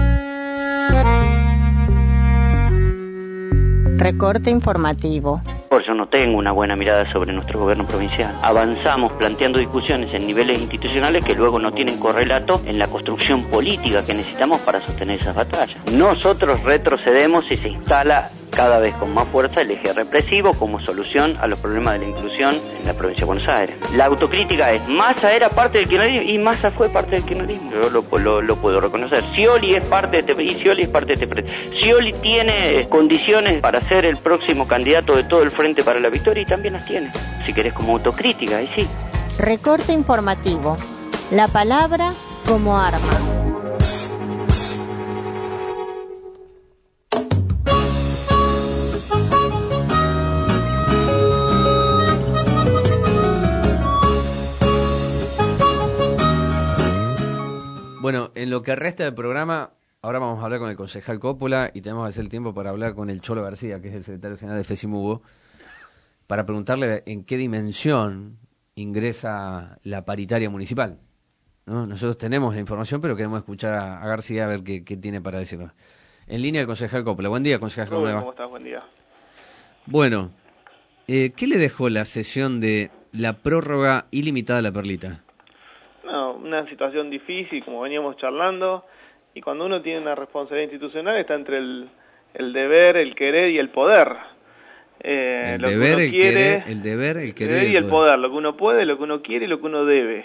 Recorte informativo. Yo no tengo una buena mirada sobre nuestro gobierno provincial. Avanzamos planteando discusiones en niveles institucionales que luego no tienen correlato en la construcción política que necesitamos para sostener esas batallas. Nosotros retrocedemos y se instala cada vez con más fuerza el eje represivo como solución a los problemas de la inclusión en la provincia de Buenos Aires. La autocrítica es, Massa era parte del kirchnerismo y Massa fue parte del kirchnerismo. Yo lo, lo, lo puedo reconocer. Scioli es parte de este y Scioli es parte de este. Scioli tiene condiciones para ser el próximo candidato de todo el Frente para la Victoria y también las tiene. Si querés como autocrítica, y sí. Recorte informativo. La palabra como arma. Bueno, en lo que resta del programa, ahora vamos a hablar con el concejal Coppola y tenemos que hacer el tiempo para hablar con el Cholo García, que es el secretario general de FESIMUGO, para preguntarle en qué dimensión ingresa la paritaria municipal, ¿no? Nosotros tenemos la información, pero queremos escuchar a, a García a ver qué, qué tiene para decirnos. En línea el concejal Coppola. Buen día, concejal. ¿Cómo le va? ¿Cómo estás? Buen día. Bueno, eh, ¿qué le dejó la sesión de la prórroga ilimitada de la perlita? No, una situación difícil, como veníamos charlando, y cuando uno tiene una responsabilidad institucional está entre el, el deber, el querer y el poder. Eh, el, lo deber, que uno el, quiere, querer, el deber, el querer y el poder. Lo que uno puede, lo que uno quiere y lo que uno debe.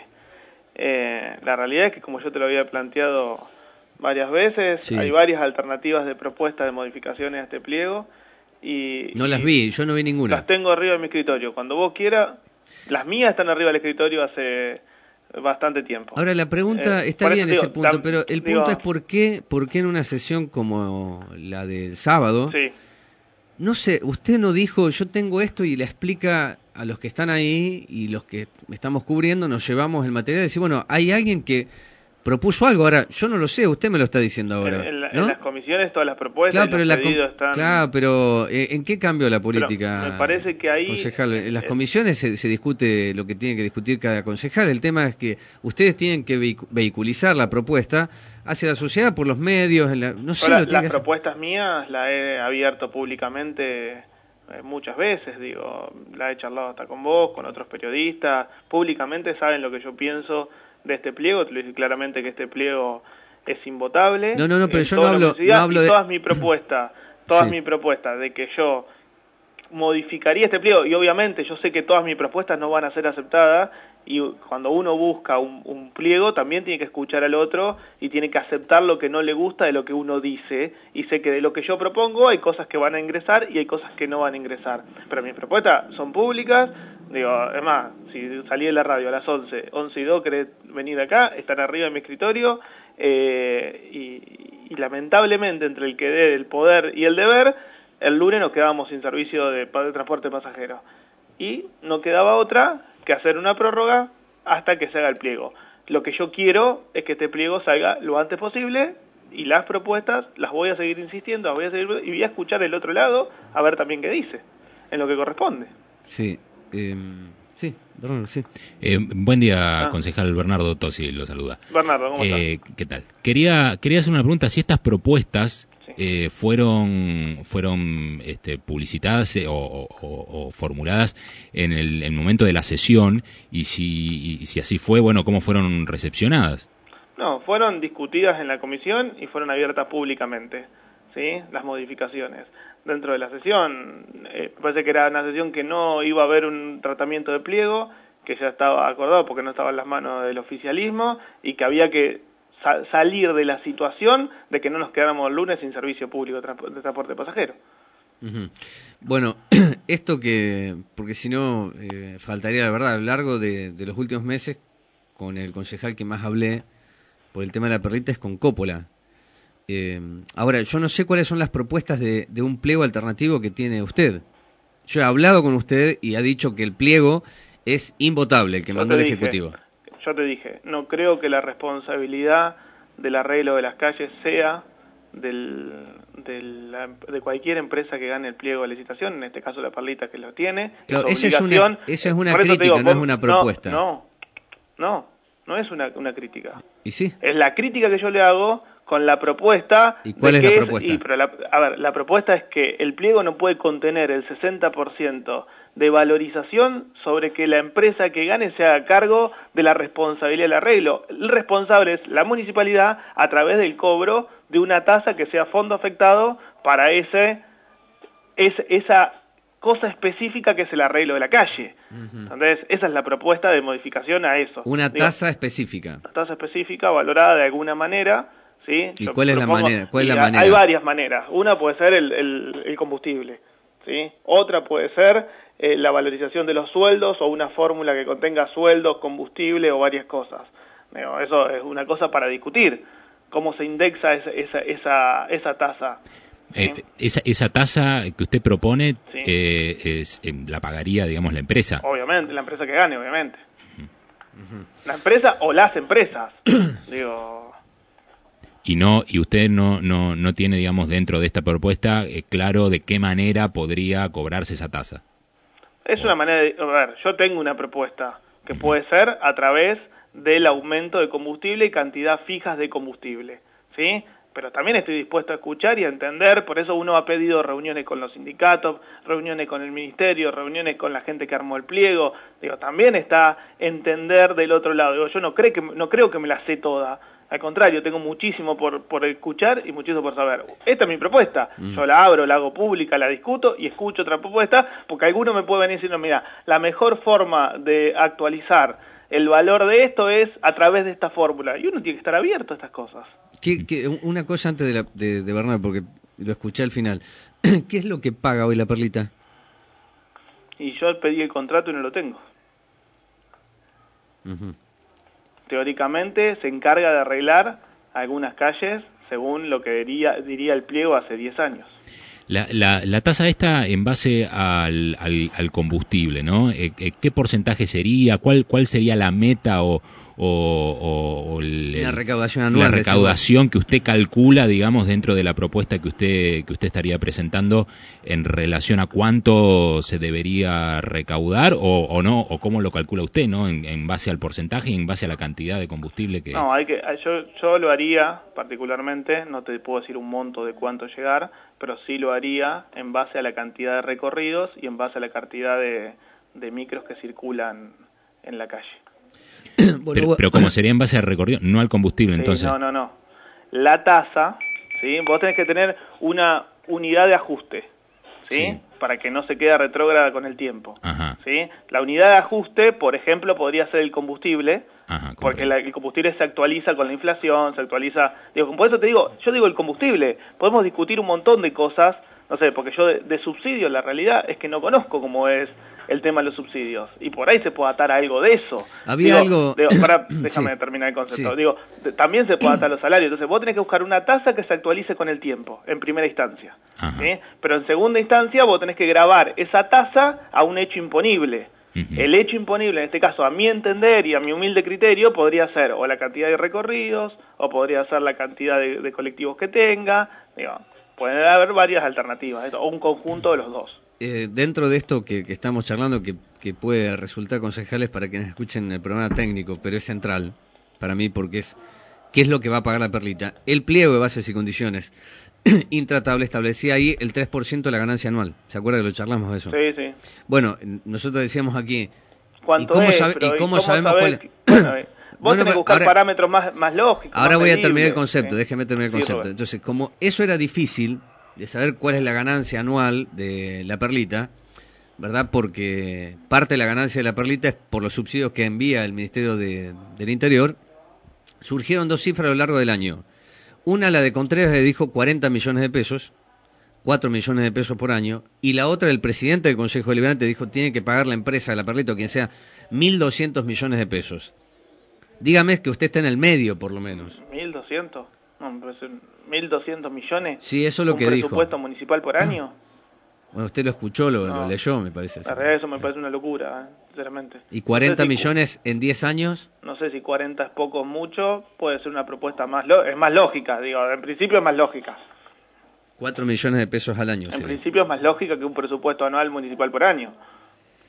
Eh, la realidad es que, como yo te lo había planteado varias veces, sí. Hay varias alternativas de propuestas de modificaciones a este pliego. Y, no y las vi, yo no vi ninguna. Las tengo arriba de mi escritorio. Cuando vos quieras, las mías están arriba del escritorio hace bastante tiempo. Ahora la pregunta, eh, está bien ese digo, punto, pero el digo, punto es por qué, por qué en una sesión como la del sábado, sí. no sé, usted no dijo, yo tengo esto y le explica a los que están ahí y los que estamos cubriendo, nos llevamos el material y decir, bueno, hay alguien que propuso algo, ahora yo no lo sé, usted me lo está diciendo ahora. En, la, ¿no? en las comisiones todas las propuestas claro, y pero los la pedidos están... Claro, pero ¿en qué cambió la política? Pero me parece que ahí... Concejal, en las eh, comisiones se, se discute lo que tiene que discutir cada concejal, el tema es que ustedes tienen que vehiculizar la propuesta hacia la sociedad por los medios, en la, no sé... Ahora, lo tiene las que propuestas hacer... mías las he abierto públicamente eh, muchas veces, digo, la he charlado hasta con vos, con otros periodistas, públicamente saben lo que yo pienso de este pliego, te lo dije claramente que este pliego es invotable. No, no, no, pero yo no hablo, no hablo de... Todas mis propuestas, todas sí. mis propuestas de que yo modificaría este pliego, y obviamente yo sé que todas mis propuestas no van a ser aceptadas, y cuando uno busca un, un pliego también tiene que escuchar al otro y tiene que aceptar lo que no le gusta de lo que uno dice, y sé que de lo que yo propongo hay cosas que van a ingresar y hay cosas que no van a ingresar, pero mis propuestas son públicas. Digo, es más, si salí de la radio a las once, once y dos, querés venir acá, están arriba de mi escritorio, eh, y, y lamentablemente entre el querer, el poder y el deber, el lunes nos quedábamos sin servicio de, de transporte pasajero. Y no quedaba otra que hacer una prórroga hasta que se haga el pliego. Lo que yo quiero es que este pliego salga lo antes posible, y las propuestas las voy a seguir insistiendo, las voy a seguir, y voy a escuchar el otro lado a ver también qué dice, en lo que corresponde. Sí. Eh, sí, Bernardo, sí. Eh, buen día, ah. concejal. Bernardo Tosi lo saluda. Bernardo, ¿cómo eh, estás? ¿Qué tal? Quería, quería hacer una pregunta, si estas propuestas sí. eh, fueron fueron este, publicitadas eh, o, o, o formuladas en el, el momento de la sesión, y si, y si así fue, bueno, ¿cómo fueron recepcionadas? No, fueron discutidas en la comisión y fueron abiertas públicamente, ¿sí? Las modificaciones. Dentro de la sesión, eh, parece que era una sesión que no iba a haber un tratamiento de pliego, que ya estaba acordado porque no estaba en las manos del oficialismo, y que había que sa salir de la situación de que no nos quedáramos el lunes sin servicio público de, trans de transporte pasajero. Uh-huh. Bueno, esto que, porque si no, eh, faltaría la verdad, a lo largo de, de los últimos meses, con el concejal que más hablé por el tema de la perlita es con Coppola. Eh, ahora, yo no sé cuáles son las propuestas de, de un pliego alternativo que tiene usted. Yo he hablado con usted y ha dicho que el pliego es invotable, el que yo mandó el dije, Ejecutivo. Yo te dije, no creo que la responsabilidad del arreglo de las calles sea del, de, la, de cualquier empresa que gane el pliego de licitación, en este caso la Perlita que lo tiene. Claro, eso es una, eso es una crítica, digo, no es una propuesta. No, no, no, no es una, una crítica. ¿Y sí? Es la crítica que yo le hago con la propuesta. ¿Y cuál de es la que propuesta? Y, pero la, a ver, la propuesta es que el pliego no puede contener el sesenta por ciento de valorización sobre que la empresa que gane se haga cargo de la responsabilidad del arreglo. El responsable es la municipalidad a través del cobro de una tasa que sea fondo afectado para ese, ese esa cosa específica que es el arreglo de la calle. Uh-huh. Entonces, esa es la propuesta de modificación a eso. Una Digo, tasa específica. Una tasa específica valorada de alguna manera, ¿sí? ¿Y Yo cuál es la propongo, manera? ¿Cuál es la hay, manera? Hay varias maneras. Una puede ser el, el, el combustible, ¿sí? Otra puede ser eh, la valorización de los sueldos o una fórmula que contenga sueldos, combustible o varias cosas. Digo, eso es una cosa para discutir. ¿Cómo se indexa esa, esa, esa, esa tasa? Eh, esa, esa tasa que usted propone, sí. eh, es, eh, la pagaría, digamos, la empresa. Obviamente, la empresa que gane, obviamente. Uh-huh. La empresa o las empresas. Digo. Y no, y usted no, no, no tiene, digamos, dentro de esta propuesta eh, claro de qué manera podría cobrarse esa tasa. Es una manera de, a ver, yo tengo una propuesta que uh-huh. puede ser a través del aumento de combustible y cantidad fijas de combustible, ¿sí? Pero también estoy dispuesto a escuchar y a entender, por eso uno ha pedido reuniones con los sindicatos, reuniones con el ministerio, reuniones con la gente que armó el pliego. Digo, también está entender del otro lado. Digo, yo no creo que no creo que me la sé toda. Al contrario, tengo muchísimo por, por escuchar y muchísimo por saber. Esta es mi propuesta. Mm. Yo la abro, la hago pública, la discuto y escucho otra propuesta, porque alguno me puede venir diciendo, mira, la mejor forma de actualizar el valor de esto es a través de esta fórmula. Y uno tiene que estar abierto a estas cosas. ¿Qué, qué, una cosa antes de, la, de, de Bernal, porque lo escuché al final. ¿Qué es lo que paga hoy la Perlita? Y yo pedí el contrato y no lo tengo. Uh-huh. Teóricamente se encarga de arreglar algunas calles según lo que diría, diría el pliego hace diez años. La, la, la tasa esta en base al, al, al combustible, ¿no? Eh, eh, ¿Qué porcentaje sería? ¿Cuál cuál sería la meta o, o, o el, la recaudación anual? La recaudación que usted calcula, digamos, dentro de la propuesta que usted que usted estaría presentando en relación a cuánto se debería recaudar o, o no, o cómo lo calcula usted, ¿no? En, en base al porcentaje y en base a la cantidad de combustible que... No, hay que, yo, yo lo haría particularmente, no te puedo decir un monto de cuánto llegar, pero sí lo haría en base a la cantidad de recorridos y en base a la cantidad de, de micros que circulan en la calle. Pero, pero como sería en base al recorrido, no al combustible, sí, entonces. No, no, no. La tasa, ¿sí? Vos tenés que tener una unidad de ajuste, ¿sí? Sí. Para que no se quede retrógrada con el tiempo. Ajá. ¿Sí? La unidad de ajuste, por ejemplo, podría ser el combustible, Ajá, porque la, el combustible se actualiza con la inflación, se actualiza... Digo, por eso te digo, yo digo el combustible, podemos discutir un montón de cosas, no sé, porque yo de, de subsidios, la realidad es que no conozco cómo es el tema de los subsidios, y por ahí se puede atar algo de eso. Había digo, algo... Digo, para, déjame sí. terminar el concepto. Sí. Digo, de, también se puede atar los salarios, entonces vos tenés que buscar una tasa que se actualice con el tiempo, en primera instancia. ¿Sí? Pero en segunda instancia vos tenés que grabar esa tasa a un hecho imponible. Uh-huh. El hecho imponible, en este caso, a mi entender y a mi humilde criterio, podría ser o la cantidad de recorridos, o podría ser la cantidad de, de colectivos que tenga. Digo, pueden haber varias alternativas, o un conjunto de los dos. Eh, dentro de esto que, que estamos charlando, que, que puede resultar concejales para quienes escuchen el programa técnico, pero es central para mí porque es qué es lo que va a pagar la Perlita. El pliego de bases y condiciones intratable establecía ahí el tres por ciento de la ganancia anual. ¿Se acuerda que lo charlamos de eso? Sí, sí. Bueno, nosotros decíamos aquí... ¿Cuánto ¿Y cómo, es, sabe, pero, ¿y cómo, ¿y cómo sabemos cuál es? Bueno, eh, vos bueno, tenés que buscar ahora, parámetros más, más lógicos. Ahora más voy medibles, a terminar el concepto, ¿sí? déjeme terminar el concepto. Sí, Entonces, como eso era difícil de saber cuál es la ganancia anual de la Perlita, ¿verdad? Porque parte de la ganancia de la Perlita es por los subsidios que envía el Ministerio de, del Interior. Surgieron dos cifras a lo largo del año. Una, la de Contreras, le dijo cuarenta millones de pesos, cuatro millones de pesos por año, y la otra, el presidente del Consejo Deliberante dijo, tiene que pagar la empresa de la Perlita, o quien sea, mil doscientos millones de pesos. Dígame que usted está en el medio, por lo menos. ¿mil doscientos? No, me parece mil doscientos millones. Sí, eso es lo que dijo. ¿Un presupuesto municipal por año? Bueno, usted lo escuchó, lo, no. lo leyó, me parece. La verdad, eso me parece una locura, ¿eh? Sinceramente. ¿Y cuarenta no sé si millones en diez años? No sé si cuarenta es poco o mucho, puede ser una propuesta más lo- es más lógica, digo, en principio es más lógica. cuatro millones de pesos al año. En sería. principio es más lógica que un presupuesto anual municipal por año.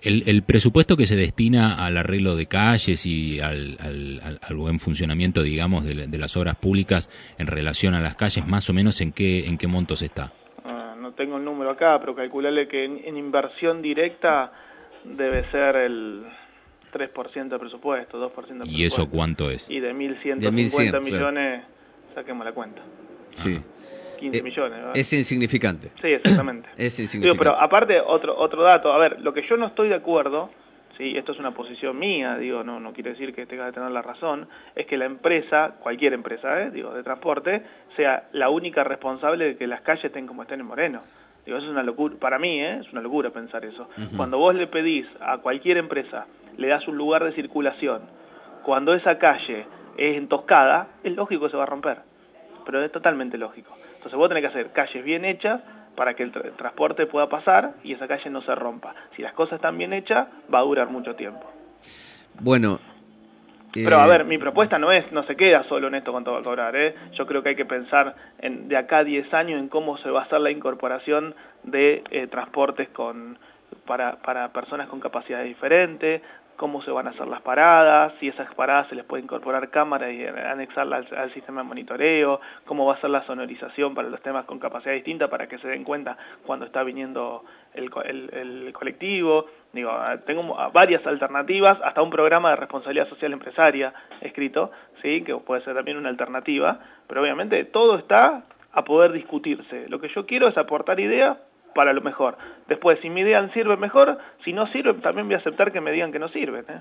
El, el presupuesto que se destina al arreglo de calles y al, al, al, al buen funcionamiento, digamos, de, de las obras públicas en relación a las calles, más o menos, ¿en qué, en qué montos está? Uh, no tengo el número acá, pero calcularle que en, en inversión directa debe ser el tres por ciento de presupuesto, dos por ciento de presupuesto. ¿Y eso cuánto es? Y de mil ciento cincuenta millones, claro. Saquemos la cuenta. Sí. quince eh, millones. ¿verdad? Es insignificante. Sí, exactamente. Es insignificante. Digo, pero aparte, otro otro dato, a ver, lo que yo no estoy de acuerdo, sí, esto es una posición mía, digo, no no quiere decir que tenga que tener la razón, es que la empresa, cualquier empresa, eh, digo, de transporte, sea la única responsable de que las calles estén como estén en Moreno. Digo, eso es una locura, para mí, ¿eh? Es una locura pensar eso. Uh-huh. Cuando vos le pedís a cualquier empresa, le das un lugar de circulación, cuando esa calle es entoscada, es lógico que se va a romper, pero es totalmente lógico. Entonces vos tenés que hacer calles bien hechas para que el, tra- el transporte pueda pasar y esa calle no se rompa. Si las cosas están bien hechas, va a durar mucho tiempo. Bueno... Pero a ver, mi propuesta no es, no se queda solo en esto con todo a cobrar, ¿eh? Yo creo que hay que pensar en, de acá a diez años en cómo se va a hacer la incorporación de eh, transportes con para, para personas con capacidades diferentes, cómo se van a hacer las paradas, si esas paradas se les puede incorporar cámaras y anexarlas al, al sistema de monitoreo, cómo va a ser la sonorización para los temas con capacidad distinta para que se den cuenta cuando está viniendo el, el, el colectivo. Digo, tengo varias alternativas, hasta un programa de responsabilidad social empresaria escrito, sí, que puede ser también una alternativa, pero obviamente todo está a poder discutirse. Lo que yo quiero es aportar ideas para lo mejor. Después, si mi idea sirve mejor, si no sirve, también voy a aceptar que me digan que no sirven. ¿eh?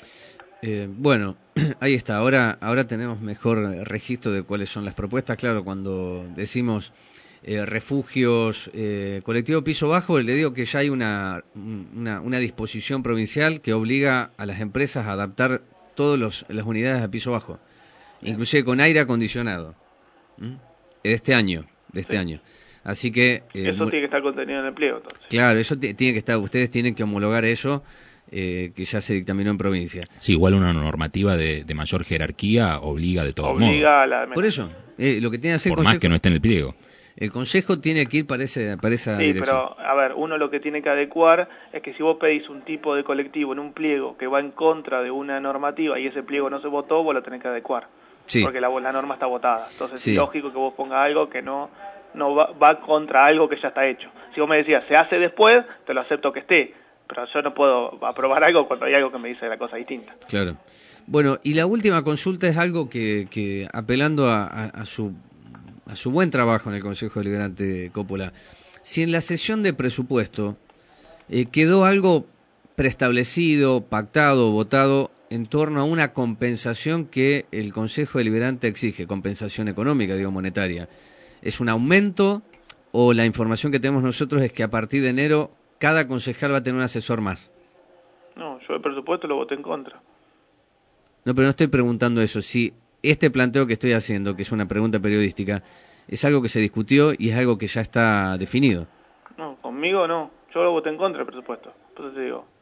Eh, bueno, ahí está. Ahora, ahora tenemos mejor registro de cuáles son las propuestas. Claro, cuando decimos eh, refugios, eh, colectivo piso bajo, le digo que ya hay una, una, una disposición provincial que obliga a las empresas a adaptar todas las unidades a piso bajo, inclusive con aire acondicionado. ¿Mm? De este año, de este sí. año. Así que... Eh, eso tiene que estar contenido en el pliego, entonces. Claro, eso t- tiene que estar, ustedes tienen que homologar eso, eh, que ya se dictaminó en provincia. Sí, igual una normativa de, de mayor jerarquía obliga de todos obliga modos. A la... Por eso, eh, lo que tiene que hacer... Por más consejo, que no esté en el pliego. El consejo tiene que ir para, ese, para esa sí, dirección. Sí, pero, a ver, uno lo que tiene que adecuar es que si vos pedís un tipo de colectivo en un pliego que va en contra de una normativa y ese pliego no se votó, vos lo tenés que adecuar. Sí. Porque la, la norma está votada. Entonces sí. Es lógico que vos pongas algo que no... no va, va contra algo que ya está hecho. Si vos me decías, se hace después, te lo acepto que esté, pero yo no puedo aprobar algo cuando hay algo que me dice la cosa distinta. Claro. Bueno, y la última consulta es algo que, que apelando a, a, a su a su buen trabajo en el Consejo Deliberante Coppola, si en la sesión de presupuesto eh, quedó algo preestablecido, pactado, votado en torno a una compensación que el Consejo Deliberante exige, compensación económica, digo, monetaria, ¿es un aumento o la información que tenemos nosotros es que a partir de enero cada concejal va a tener un asesor más? No, yo el presupuesto lo voté en contra. No, pero no estoy preguntando eso. Si este planteo que estoy haciendo, que es una pregunta periodística, es algo que se discutió y es algo que ya está definido. No, conmigo no. Yo lo voté en contra del presupuesto. Entonces te digo,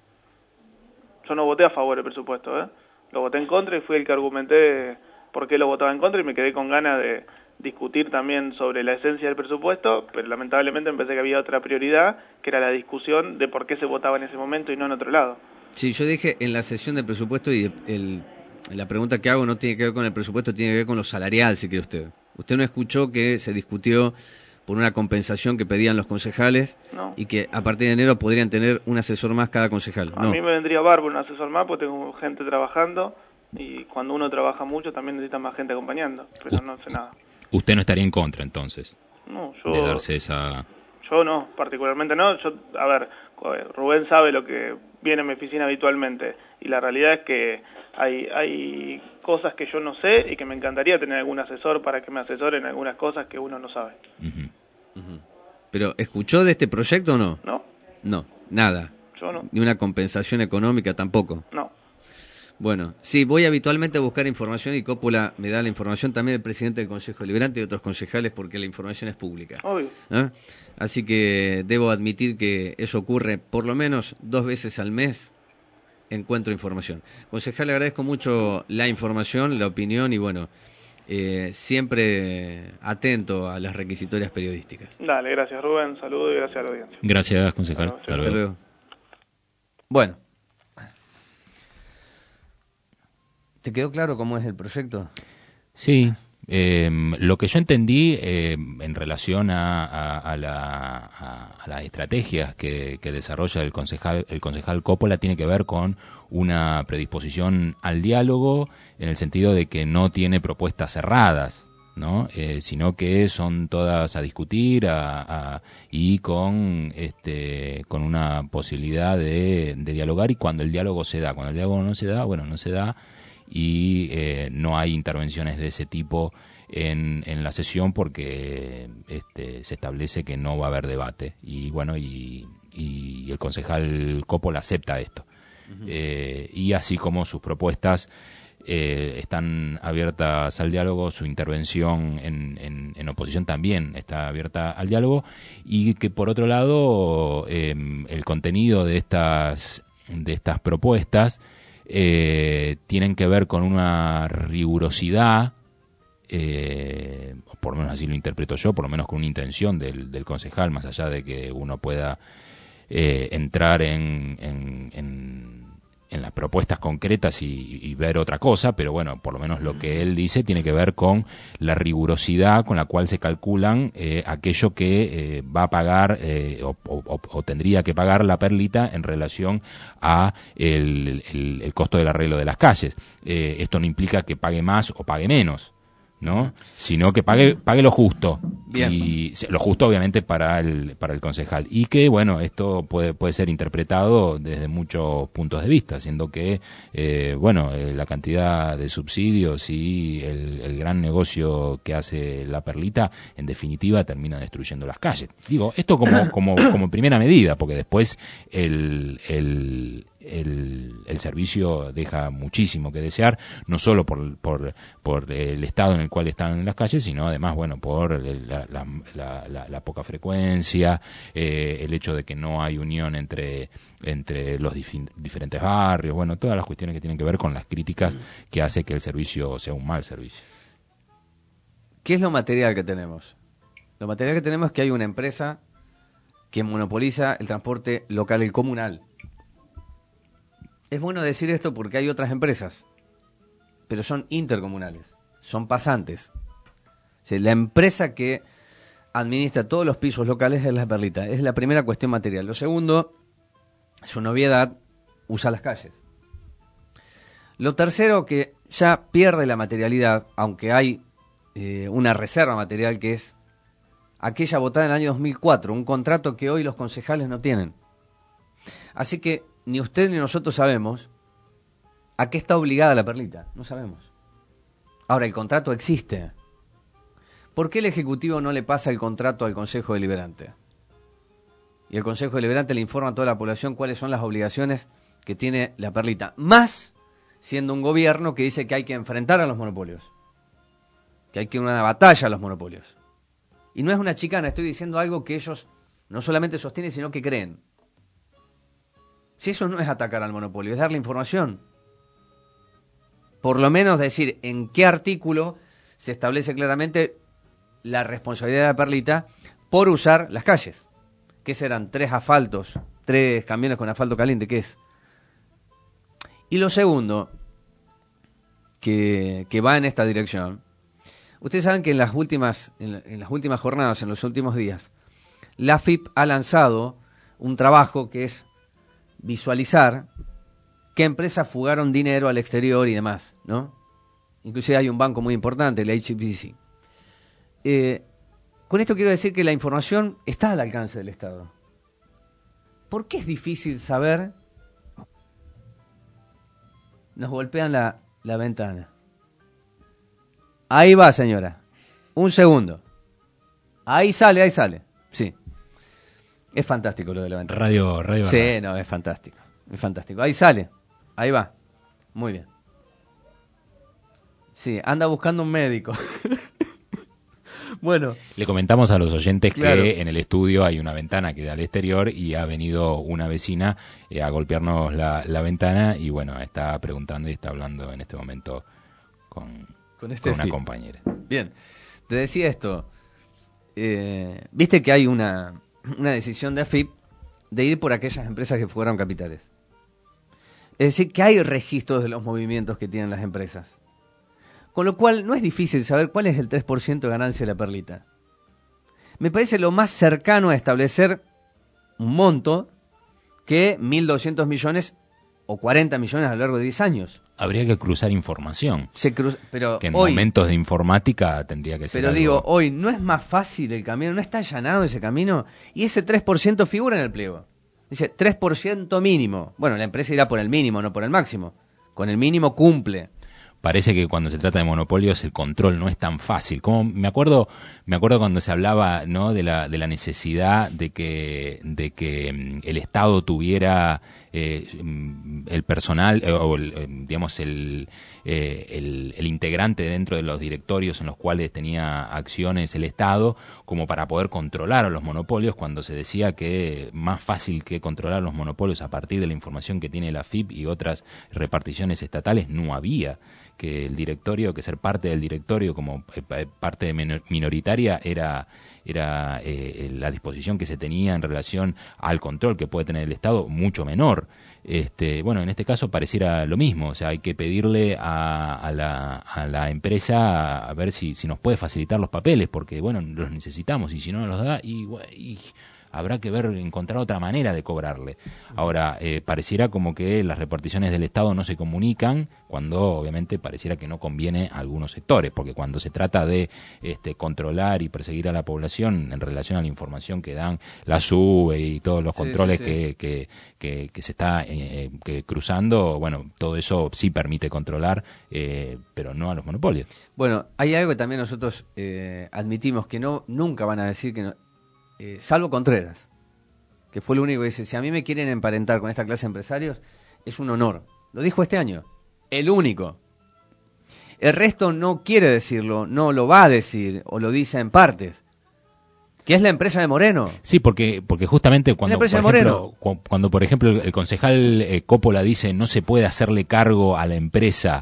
yo no voté a favor del presupuesto, ¿eh? Lo voté en contra y fui el que argumenté por qué lo votaba en contra y me quedé con ganas de discutir también sobre la esencia del presupuesto, pero lamentablemente pensé que había otra prioridad, que era la discusión de por qué se votaba en ese momento y no en otro lado. Sí, yo dije en la sesión de presupuesto y el, la pregunta que hago no tiene que ver con el presupuesto, tiene que ver con lo salarial, si quiere usted. Usted no escuchó que se discutió por una compensación que pedían los concejales no. y que a partir de enero podrían tener un asesor más cada concejal. A no. mí me vendría bárbaro un asesor más porque tengo gente trabajando y cuando uno trabaja mucho también necesita más gente acompañando, pero uh. no sé nada. ¿Usted no estaría en contra, entonces, no, yo, de darse esa...? Yo no, particularmente no. Yo, a ver, Rubén sabe lo que viene a mi oficina habitualmente y la realidad es que hay hay cosas que yo no sé y que me encantaría tener algún asesor para que me asesore en algunas cosas que uno no sabe. Uh-huh. Uh-huh. ¿Pero escuchó de este proyecto o no? No. No, nada. Yo no. Ni una compensación económica tampoco. No. Bueno, sí, voy habitualmente a buscar información y Coppola me da la información, también el presidente del Consejo Deliberante y otros concejales porque la información es pública. Obvio. ¿Eh? Así que debo admitir que eso ocurre por lo menos dos veces al mes, encuentro información. Concejal, le agradezco mucho la información, la opinión y bueno, eh, siempre atento a las requisitorias periodísticas. Dale, gracias Rubén, saludos y gracias a la audiencia. Gracias, concejal. Hasta luego. Bueno. ¿Te quedó claro cómo es el proyecto? Sí. Eh, lo que yo entendí eh, en relación a, a, a, la, a, a las estrategias que, que desarrolla el concejal, el concejal Coppola tiene que ver con una predisposición al diálogo en el sentido de que no tiene propuestas cerradas, ¿no? Eh, sino que son todas a discutir a, a, y con este con una posibilidad de, de dialogar, y cuando el diálogo se da, cuando el diálogo no se da, bueno, no se da, y eh, no hay intervenciones de ese tipo en, en la sesión porque este, se establece que no va a haber debate, y bueno, y, y el concejal Coppola acepta esto. Uh-huh. eh, y así como sus propuestas eh, están abiertas al diálogo, su intervención en, en, en oposición también está abierta al diálogo, y que por otro lado eh, el contenido de estas de estas propuestas eh, tienen que ver con una rigurosidad, eh, por lo menos así lo interpreto yo, por lo menos con una intención del, del concejal, más allá de que uno pueda eh, entrar en, en, en en las propuestas concretas y, y ver otra cosa, pero bueno, por lo menos lo que él dice tiene que ver con la rigurosidad con la cual se calculan eh, aquello que eh, va a pagar eh, o, o, o tendría que pagar la perlita en relación a el, el, el costo del arreglo de las calles. Eh, esto no implica que pague más o pague menos, ¿no? Sino que pague pague lo justo. Bien. Y lo justo obviamente para el para el concejal, y que bueno, esto puede puede ser interpretado desde muchos puntos de vista, siendo que eh, bueno, eh, la cantidad de subsidios y el, el gran negocio que hace la perlita en definitiva termina destruyendo las calles. Digo, esto como como como primera medida, porque después el el El, el servicio deja muchísimo que desear, no solo por, por, por el estado en el cual están las calles, sino además, bueno, por la, la, la, la, la poca frecuencia, eh, el hecho de que no hay unión entre, entre los dif- diferentes barrios, bueno, todas las cuestiones que tienen que ver con las críticas que hace que el servicio sea un mal servicio. ¿Qué es lo material que tenemos? Lo material que tenemos es que hay una empresa que monopoliza el transporte local y comunal. Es bueno decir esto porque hay otras empresas, pero son intercomunales, son pasantes. O sea, la empresa que administra todos los pisos locales es la perlita. Es la primera cuestión material. Lo segundo, su novedad, usa las calles. Lo tercero, que ya pierde la materialidad, aunque hay eh, una reserva material, que es aquella votada en el año dos mil cuatro, un contrato que hoy los concejales no tienen. Así que ni usted ni nosotros sabemos a qué está obligada la perlita. No sabemos. Ahora, el contrato existe. ¿Por qué el Ejecutivo no le pasa el contrato al Consejo Deliberante? Y el Consejo Deliberante le informa a toda la población cuáles son las obligaciones que tiene la perlita. Más siendo un gobierno que dice que hay que enfrentar a los monopolios. Que hay que ir a una batalla a los monopolios. Y no es una chicana, estoy diciendo algo que ellos no solamente sostienen, sino que creen. Si eso no es atacar al monopolio, es darle información. Por lo menos decir en qué artículo se establece claramente la responsabilidad de la perlita por usar las calles. ¿Qué serán? Tres asfaltos, tres camiones con asfalto caliente, ¿qué es? Y lo segundo, que, que va en esta dirección. Ustedes saben que en las últimas, en, la, en las últimas jornadas, en los últimos días, la A F I P ha lanzado un trabajo que es visualizar qué empresas fugaron dinero al exterior y demás, ¿no? Inclusive hay un banco muy importante, el H S B C. Eh, con esto quiero decir que la información está al alcance del Estado. ¿Por qué es difícil saber? Nos golpean la, la ventana. Ahí va, señora. Un segundo. Ahí sale, ahí sale. Sí. Es fantástico lo de la ventana. Radio, radio. Sí, radio. no, es fantástico. Es fantástico. Ahí sale. Ahí va. Muy bien. Sí, anda buscando un médico. Bueno. Le comentamos a los oyentes claro. que en el estudio hay una ventana que da al exterior y ha venido una vecina eh, a golpearnos la, la ventana y bueno, está preguntando y está hablando en este momento con, con, este con una fin. compañera. Bien. Te decía esto. Eh, Viste que hay una... una decisión de A F I P de ir por aquellas empresas que fugaron capitales. Es decir, que hay registros de los movimientos que tienen las empresas. Con lo cual, no es difícil saber cuál es el tres por ciento de ganancia de la perlita. Me parece lo más cercano a establecer un monto que mil doscientos millones o cuarenta millones a lo largo de diez años. Habría que cruzar información. Se cruza, pero que en hoy, momentos de informática tendría que ser Pero algo... digo, hoy no es más fácil el camino, no está allanado ese camino, y ese tres por ciento figura en el pliego. Dice tres por ciento mínimo. Bueno, la empresa irá por el mínimo, no por el máximo. Con el mínimo cumple. Parece que cuando se trata de monopolios el control no es tan fácil. Como me acuerdo, me acuerdo cuando se hablaba, ¿no?, de la de la necesidad de que de que um, el Estado tuviera eh, el personal eh, o el, digamos el, eh, el el integrante dentro de los directorios en los cuales tenía acciones el Estado, como para poder controlar a los monopolios, cuando se decía que más fácil que controlar los monopolios a partir de la información que tiene la F I P y otras reparticiones estatales no había. Que el directorio, que ser parte del directorio como eh, parte minoritaria era era eh, la disposición que se tenía en relación al control que puede tener el Estado mucho menor. Este, bueno, en este caso pareciera lo mismo, o sea, hay que pedirle a, a, la, a la empresa a, a ver si, si nos puede facilitar los papeles, porque bueno, los necesitamos y si no nos los da, y, y habrá que ver, encontrar otra manera de cobrarle. Ahora, eh, pareciera como que las reparticiones del Estado no se comunican, cuando obviamente pareciera que no conviene a algunos sectores, porque cuando se trata de este, controlar y perseguir a la población en relación a la información que dan la S U B E y todos los Sí, controles sí, sí. Que, que, que, que se está eh, que cruzando, bueno, todo eso sí permite controlar, eh, pero no a los monopolios. Bueno, hay algo que también nosotros eh, admitimos que no nunca van a decir que no, eh, salvo Contreras, que fue el único que dice, si a mí me quieren emparentar con esta clase de empresarios, es un honor. Lo dijo este año, el único. El resto no quiere decirlo, no lo va a decir, o lo dice en partes, que es la empresa de Moreno. Sí, porque porque justamente cuando, La empresa por de ejemplo, cu- cuando por ejemplo el, el concejal eh, Coppola dice no se puede hacerle cargo a la empresa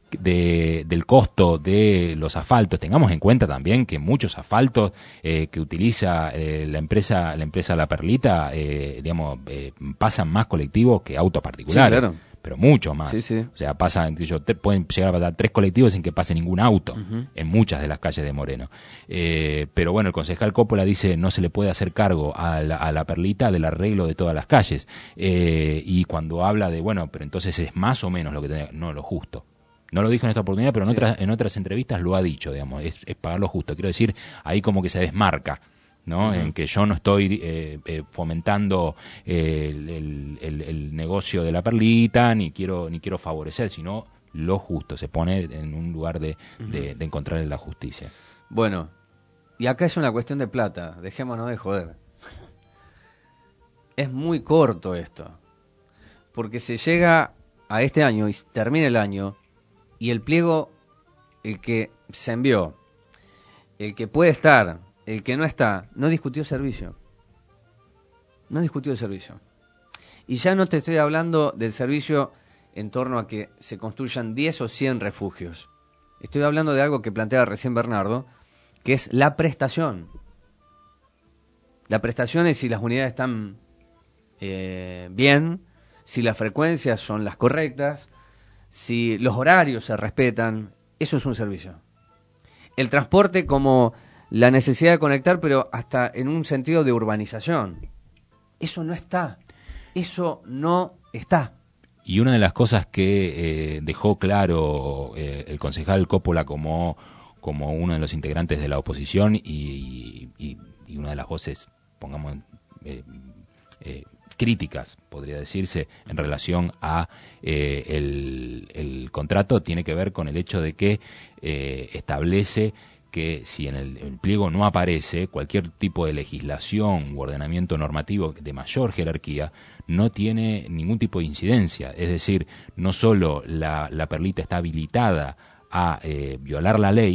de, del costo de los asfaltos, tengamos en cuenta también que muchos asfaltos eh, que utiliza eh, la empresa la empresa La Perlita, eh, digamos, eh, pasan más colectivos que autos particulares. Sí, claro. Pero mucho más. Sí, sí. O sea, pasan, yo, te, pueden llegar a pasar tres colectivos sin que pase ningún auto Ujú. en muchas de las calles de Moreno. Eh, pero bueno, el concejal Coppola dice no se le puede hacer cargo a la, a la Perlita del arreglo de todas las calles. Eh, y cuando habla de, bueno, pero entonces es más o menos lo que tenía, no lo justo. No lo dijo en esta oportunidad, pero en, Sí. otras, en otras entrevistas lo ha dicho, digamos, es, es pagar lo justo. Quiero decir, ahí como que se desmarca, ¿no? Ujú. En que yo no estoy eh, eh, fomentando eh, el, el, el, el negocio de la Perlita, ni quiero ni quiero favorecer, sino lo justo. Se pone en un lugar de, de, de encontrar la justicia. Bueno, y acá es una cuestión de plata, dejémonos de joder. Es muy corto esto, porque se llega a este año y termina el año, y el pliego, el que se envió, el que puede estar, el que no está, no discutió servicio. No discutió el servicio. Y ya no te estoy hablando del servicio en torno a que se construyan diez o cien refugios. Estoy hablando de algo que plantea recién Bernardo, que es la prestación. La prestación es si las unidades están eh, bien, si las frecuencias son las correctas, si los horarios se respetan. Eso es un servicio. El transporte como la necesidad de conectar, pero hasta en un sentido de urbanización. Eso no está. Eso no está. Y una de las cosas que eh, dejó claro eh, el concejal Coppola como, como uno de los integrantes de la oposición y, y, y una de las voces, pongamos, eh, eh, críticas, podría decirse, en relación a eh, el, el contrato, tiene que ver con el hecho de que eh, establece que si en el, el pliego no aparece cualquier tipo de legislación u ordenamiento normativo de mayor jerarquía, no tiene ningún tipo de incidencia. Es decir, no solo la, la Perlita está habilitada a eh, violar la ley,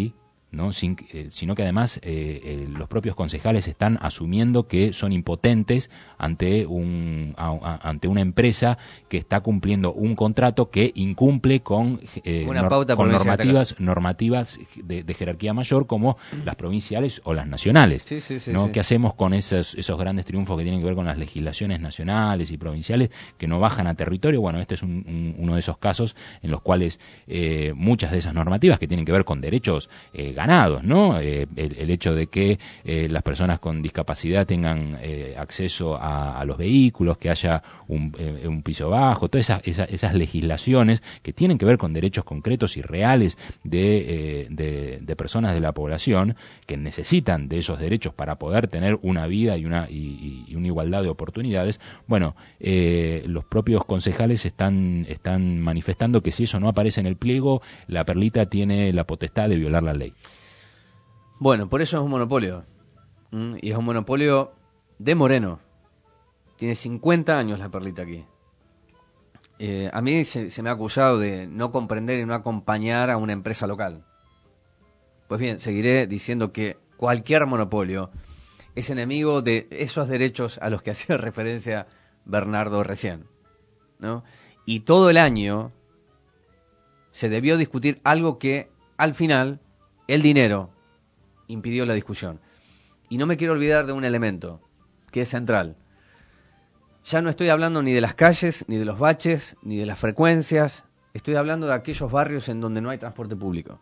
¿no? Sin, eh, sino que además eh, eh, los propios concejales están asumiendo que son impotentes ante un a, a, ante una empresa que está cumpliendo un contrato que incumple con, eh, una nor, pauta con normativas normativas de, de jerarquía mayor como las provinciales o las nacionales. Sí, sí, sí, ¿no? sí. ¿Qué hacemos con esos esos grandes triunfos que tienen que ver con las legislaciones nacionales y provinciales que no bajan a territorio? Bueno, este es un, un, uno de esos casos en los cuales eh, muchas de esas normativas que tienen que ver con derechos eh, ganados, ¿no? Eh, el, el hecho de que eh, las personas con discapacidad tengan eh, acceso a, a los vehículos, que haya un, eh, un piso bajo, todas esas, esas, esas legislaciones que tienen que ver con derechos concretos y reales de, eh, de, de personas de la población que necesitan de esos derechos para poder tener una vida y una, y, y una igualdad de oportunidades. Bueno, eh, los propios concejales están, están manifestando que si eso no aparece en el pliego, la Perlita tiene la potestad de violar la ley. Bueno, por eso es un monopolio. ¿Mm? Y es un monopolio de Moreno. Tiene cincuenta años la Perlita aquí. Eh, a mí se, se me ha acusado de no comprender y no acompañar a una empresa local. Pues bien, seguiré diciendo que cualquier monopolio es enemigo de esos derechos a los que hacía referencia Bernardo recién, ¿no? Y todo el año se debió discutir algo que, al final, el dinero impidió la discusión. Y no me quiero olvidar de un elemento que es central. Ya no estoy hablando ni de las calles, ni de los baches, ni de las frecuencias. Estoy hablando de aquellos barrios en donde no hay transporte público.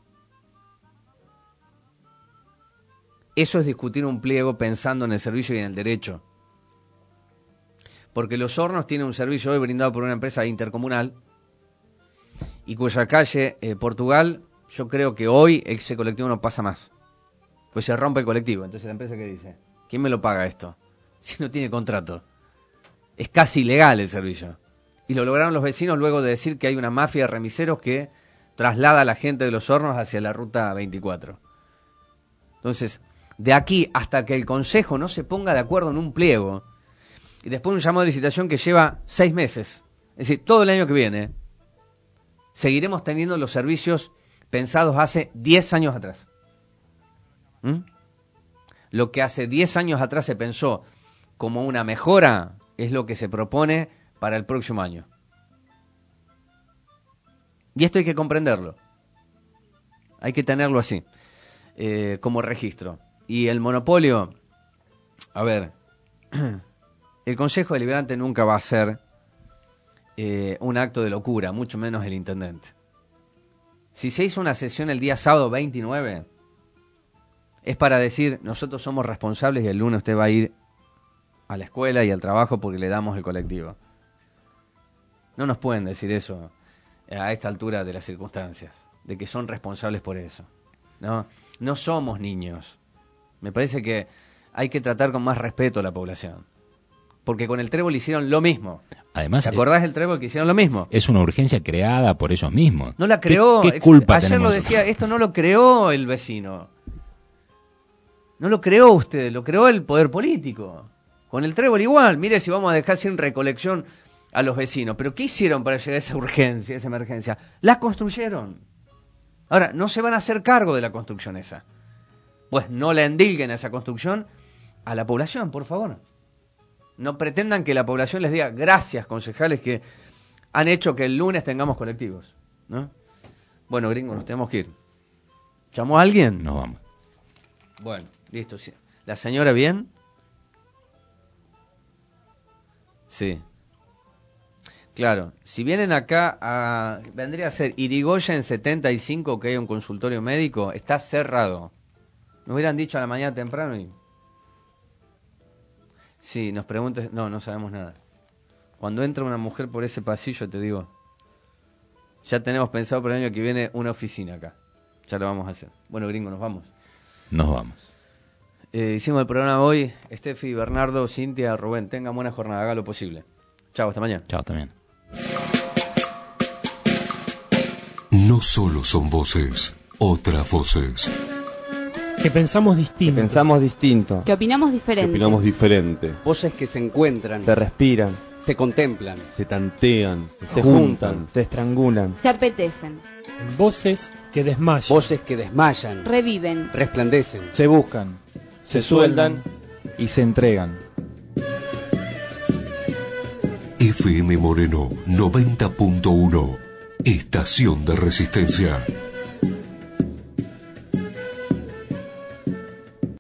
Eso es discutir un pliego pensando en el servicio y en el derecho. Porque Los Hornos tiene un servicio hoy brindado por una empresa intercomunal y cuya calle eh, Portugal, yo creo que hoy ese colectivo no pasa más. Pues se rompe el colectivo. Entonces la empresa, ¿qué dice? ¿Quién me lo paga esto? Si no tiene contrato. Es casi ilegal el servicio. Y lo lograron los vecinos luego de decir que hay una mafia de remiseros que traslada a la gente de Los Hornos hacia la ruta veinticuatro. Entonces, de aquí hasta que el Consejo no se ponga de acuerdo en un pliego, y después un llamado de licitación que lleva seis meses, es decir, todo el año que viene, seguiremos teniendo los servicios pensados hace diez años atrás. ¿Mm? Lo que hace diez años atrás se pensó como una mejora es lo que se propone para el próximo año. Y esto hay que comprenderlo. Hay que tenerlo así, eh, como registro. Y el monopolio, a ver, el Consejo Deliberante nunca va a ser eh, un acto de locura, mucho menos el intendente. Si se hizo una sesión el día sábado veintinueve, es para decir, nosotros somos responsables y el lunes usted va a ir a la escuela y al trabajo porque le damos el colectivo. No nos pueden decir eso a esta altura de las circunstancias, de que son responsables por eso. No, no somos niños. Me parece que hay que tratar con más respeto a la población. Porque con el trébol hicieron lo mismo. Además, ¿te acordás del trébol que hicieron lo mismo? Es una urgencia creada por ellos mismos. No la creó. ¿Qué, qué culpa Ayer tenemos? lo decía, esto no lo creó el vecino. No lo creó usted, lo creó el poder político. Con el trébol igual. Mire si vamos a dejar sin recolección a los vecinos. ¿Pero qué hicieron para llegar a esa urgencia, esa emergencia? La construyeron. Ahora, no se van a hacer cargo de la construcción esa. Pues no la endilguen a esa construcción a la población, por favor. No pretendan que la población les diga gracias, concejales, que han hecho que el lunes tengamos colectivos, ¿no? Bueno, gringo, nos tenemos que ir. ¿Llamó a alguien? Nos vamos. Bueno, listo. ¿La señora bien? Sí. Claro, si vienen acá, a, vendría a ser Irigoyen setenta y cinco, que hay un consultorio médico, está cerrado. Nos hubieran dicho a la mañana temprano y... Sí, nos preguntas... No, no sabemos nada. Cuando entra una mujer por ese pasillo, te digo, ya tenemos pensado para el año que viene una oficina acá. Ya lo vamos a hacer. Bueno, gringo, nos vamos. Nos vamos. Eh, hicimos el programa hoy. Estefi, Bernardo, Cintia, Rubén. Tengan buena jornada, haga lo posible. Chao, hasta mañana. Chao, también. No solo son voces, otras voces. Que pensamos distinto. Pensamos distinto. Que opinamos Que diferente. opinamos diferente. Voces que se encuentran. Se respiran. Se contemplan. Se tantean. Se, se juntan, juntan. Se estrangulan. Se apetecen. Voces que desmayan. Voces que desmayan. Reviven. Resplandecen. Se buscan. Se, se sueldan y se entregan. F M Moreno noventa punto uno. Estación de Resistencia.